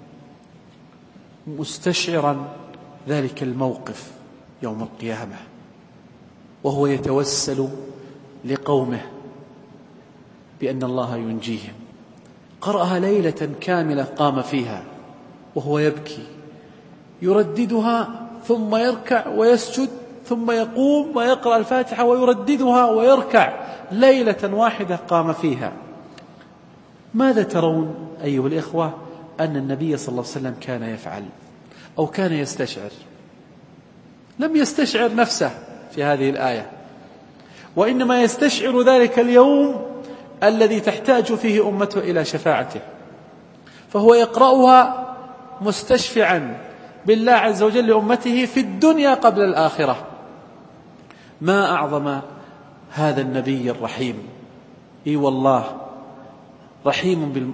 مستشعرا ذلك الموقف يوم القيامة، وهو يتوسل لقومه بأن الله ينجيهم. قرأها ليلة كاملة قام فيها وهو يبكي، يرددها ثم يركع ويسجد ثم يقوم ويقرأ الفاتحة ويرددها ويركع، ليلة واحدة قام فيها. ماذا ترون أيها الإخوة أن النبي صلى الله عليه وسلم كان يفعل أو كان يستشعر؟ لم يستشعر نفسه في هذه الآية، وإنما يستشعر ذلك اليوم الذي تحتاج فيه أمته إلى شفاعته، فهو يقرأها مستشفعا بالله عز وجل لأمته في الدنيا قبل الآخرة. ما أعظم هذا النبي الرحيم، إي والله رحيم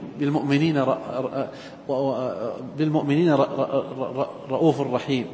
بالمؤمنين رؤوف رحيم.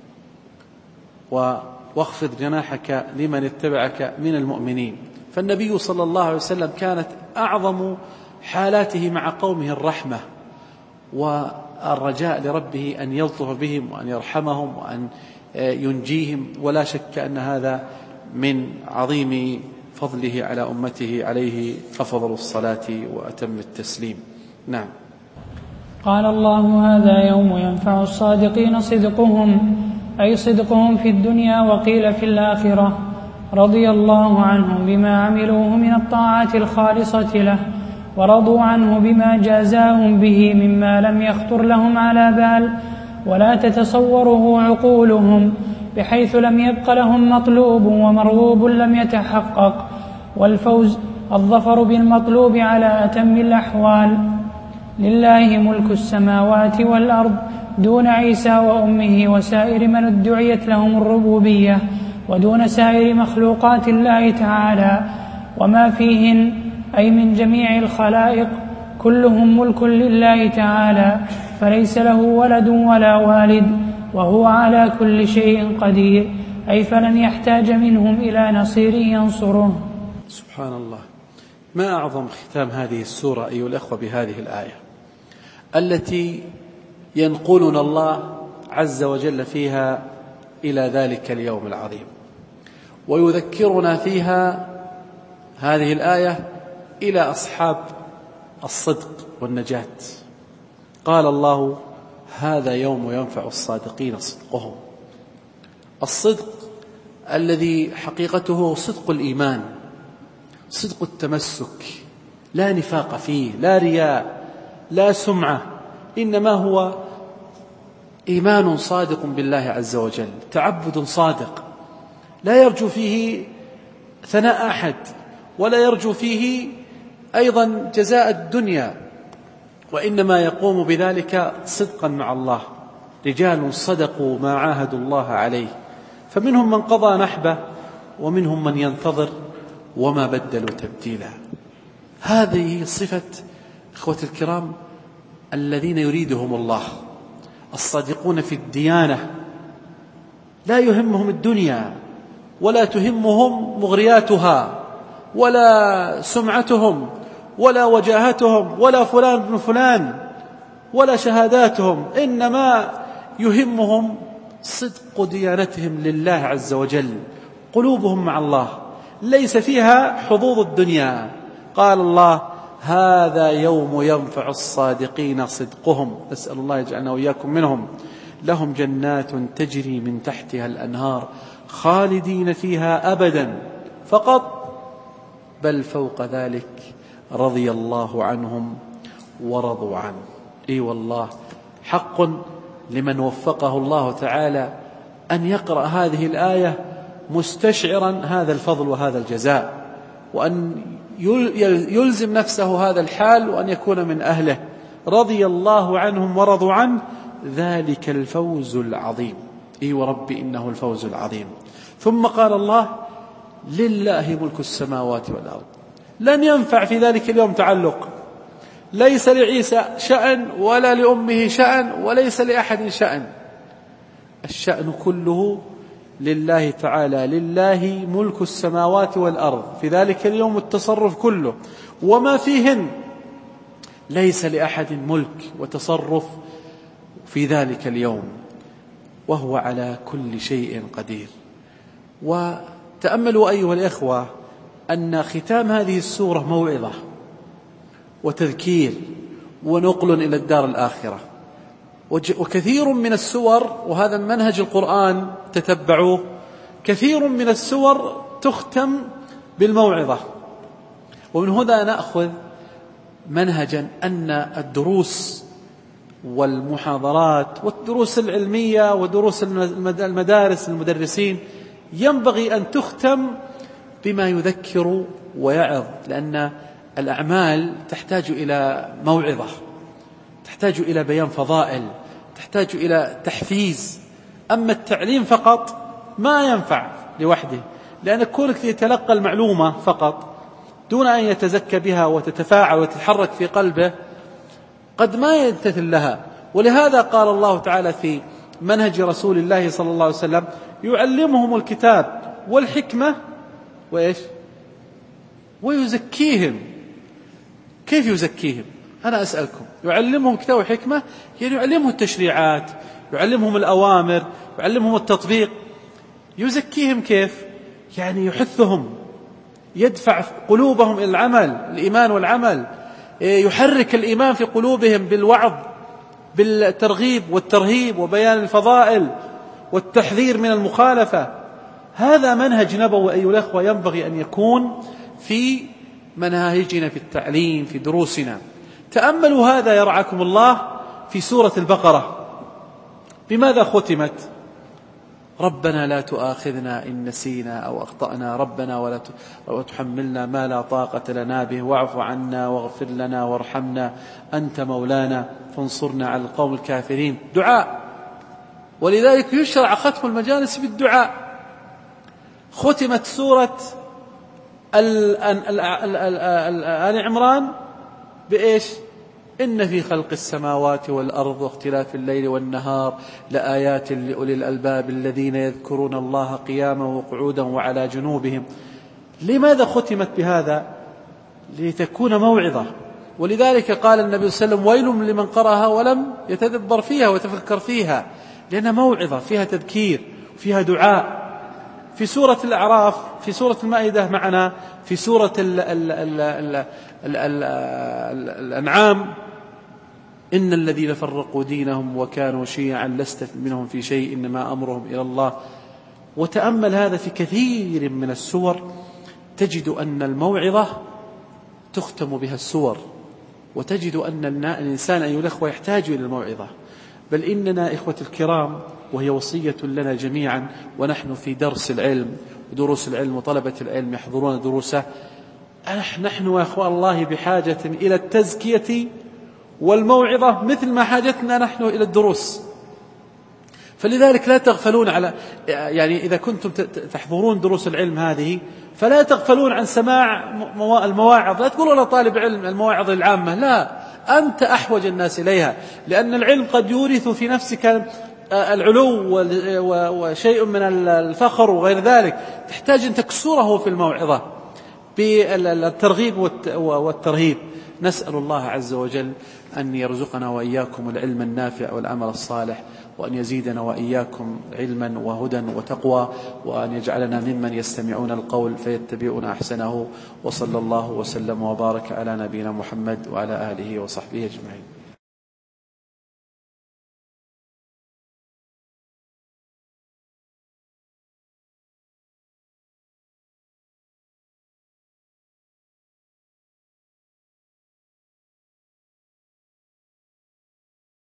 واخفض جناحك لمن اتبعك من المؤمنين. فالنبي صلى الله عليه وسلم كانت أعظم حالاته مع قومه الرحمة والرجاء لربه أن يلطف بهم وأن يرحمهم وأن ينجيهم، ولا شك أن هذا من عظيم فضله على أمته، عليه أفضل الصلاة وأتم التسليم. نعم. قال الله: هذا يوم ينفع الصادقين صدقهم، أي صدقهم في الدنيا، وقيل في الآخرة. رضي الله عنهم بما عملوه من الطاعات الخالصة له، ورضوا عنه بما جازاهم به مما لم يخطر لهم على بال ولا تتصوره عقولهم، بحيث لم يبق لهم مطلوب ومرغوب لم يتحقق. والفوز الظفر بالمطلوب على أتم الأحوال. لله ملك السماوات والأرض دون عيسى وأمه وسائر من ادعيت لهم الربوبية، ودون سائر مخلوقات الله تعالى وما فيهن، أي من جميع الخلائق، كلهم ملك لله تعالى، فليس له ولد ولا والد، وهو على كل شيء قدير، أي فلن يحتاج منهم إلى نصير ينصره. سبحان الله، ما أعظم ختام هذه السورة أيها الأخوة بهذه الآية التي ينقلنا الله عز وجل فيها إلى ذلك اليوم العظيم، ويذكرنا فيها هذه الآية إلى أصحاب الصدق والنجاة. قال الله: هذا يوم ينفع الصادقين صدقهم. الصدق الذي حقيقته صدق الإيمان، صدق التمسك، لا نفاق فيه، لا رياء، لا سمعة، إنما هو إيمان صادق بالله عز وجل، تعبد صادق لا يرجو فيه ثناء أحد، ولا يرجو فيه أيضا جزاء الدنيا، وإنما يقوم بذلك صدقا مع الله. رجال صدقوا ما عاهدوا الله عليه، فمنهم من قضى نحبه ومنهم من ينتظر وما بدلوا تبديلا. هذه صفة إخوة الكرام الذين يريدهم الله، الصادقون في الديانة، لا يهمهم الدنيا ولا تهمهم مغرياتها ولا سمعتهم ولا وجاهتهم ولا فلان بن فلان ولا شهاداتهم، إنما يهمهم صدق ديانتهم لله عز وجل، قلوبهم مع الله ليس فيها حظوظ الدنيا. قال الله: هذا يوم ينفع الصادقين صدقهم. نسأل الله يجعلنا وإياكم منهم. لهم جنات تجري من تحتها الأنهار خالدين فيها أبدا فقط، بل فوق ذلك رضي الله عنهم ورضوا عنه. إي والله، حق لمن وفقه الله تعالى أن يقرأ هذه الآية مستشعرا هذا الفضل وهذا الجزاء، وأن يلزم نفسه هذا الحال، وأن يكون من أهله. رضي الله عنهم ورضوا عنه، ذلك الفوز العظيم. إي ورب إنه الفوز العظيم. ثم قال الله: لله ملك السماوات والأرض. لن ينفع في ذلك اليوم تعلق، ليس لعيسى شأن ولا لأمه شأن وليس لأحد شأن، الشأن كله لله تعالى. لله ملك السماوات والأرض، في ذلك اليوم التصرف كله وما فيهن، ليس لأحد ملك وتصرف في ذلك اليوم، وهو على كل شيء قدير. وتأملوا أيها الإخوة أن ختام هذه السورة موعظة وتذكير ونقل إلى الدار الآخرة. وكثير من السور، وهذا منهج القرآن تتبعوه، كثير من السور تختم بالموعظة. ومن هنا نأخذ منهجا أن الدروس والمحاضرات والدروس العلمية ودروس المدارس المدرسين ينبغي أن تختم بما يذكر ويعظ، لأن الأعمال تحتاج إلى موعظة، تحتاج إلى بيان فضائل، تحتاج إلى تحفيز. أما التعليم فقط ما ينفع لوحده، لأن كونك يتلقى المعلومة فقط دون أن يتزكى بها وتتفاعل وتتحرك في قلبه قد ما يمتثل لها. ولهذا قال الله تعالى في منهج رسول الله صلى الله عليه وسلم: يعلمهم الكتاب والحكمة وإيش؟ ويزكيهم. كيف يزكيهم؟ أنا أسألكم، يعلمهم الكتاب والحكمة يعني يعلمهم التشريعات، يعلمهم الأوامر، يعلمهم التطبيق. يزكيهم كيف؟ يعني يحثهم، يدفع قلوبهم إلى العمل، الإيمان والعمل، يحرك الإيمان في قلوبهم بالوعظ، بالترغيب والترهيب وبيان الفضائل والتحذير من المخالفة. هذا منهج نبوي أيها الأخوة ينبغي أن يكون في مناهجنا في التعليم في دروسنا. تأملوا هذا يرعاكم الله في سورة البقرة. بماذا ختمت؟ ربنا لا تؤاخذنا إن نسينا أو أخطأنا، ربنا ولا تحملنا ما لا طاقة لنا به، واعف عنا واغفر لنا وارحمنا أنت مولانا فانصرنا على القوم الكافرين. دعاء، ولذلك يشرع ختم المجالس بالدعاء. ختمت سورة آل عمران بإيش؟ إن في خلق السماوات والأرض واختلاف الليل والنهار لآيات لأولي الألباب الذين يذكرون الله قياما وقعودا وعلى جنوبهم. لماذا ختمت بهذا؟ لتكون موعظة. ولذلك قال النبي صلى الله عليه وسلم ويل لمن قرأها ولم يتدبر فيها ويتفكر فيها، لأنها موعظة فيها تذكير فيها دعاء. في سورة الأعراف، في سورة المائدة معنا، في سورة الأنعام إن الذين فرقوا دينهم وكانوا شيعا لست منهم في شيء إنما أمرهم إلى الله. وتأمل هذا في كثير من السور، تجد أن الموعظة تختم بها السور، وتجد أن الإنسان أيها الأخوة يحتاج إلى الموعظة. بل إننا إخوة الكرام، وهي وصية لنا جميعا ونحن في درس العلم ودروس العلم وطلبة العلم يحضرون دروسه، نحن يا أخوة الله بحاجة إلى التزكية والموعظة مثل ما حاجتنا نحن إلى الدروس. فلذلك لا تغفلون على، يعني إذا كنتم تحضرون دروس العلم هذه فلا تغفلون عن سماع المواعظ. لا تقولوا أنا طالب علم المواعظ العامة، لا، أنت أحوج الناس إليها، لأن العلم قد يورث في نفسك العلو وشيء من الفخر وغير ذلك، تحتاج أن تكسره في الموعظة بالترغيب والترهيب. نسأل الله عز وجل أن يرزقنا وإياكم العلم النافع والعمل الصالح، وأن يزيدنا وإياكم علما وهدى وتقوى، وأن يجعلنا ممن يستمعون القول فيتبعون أحسنه. وصلى الله وسلم وبارك على نبينا محمد وعلى آله وصحبه أجمعين.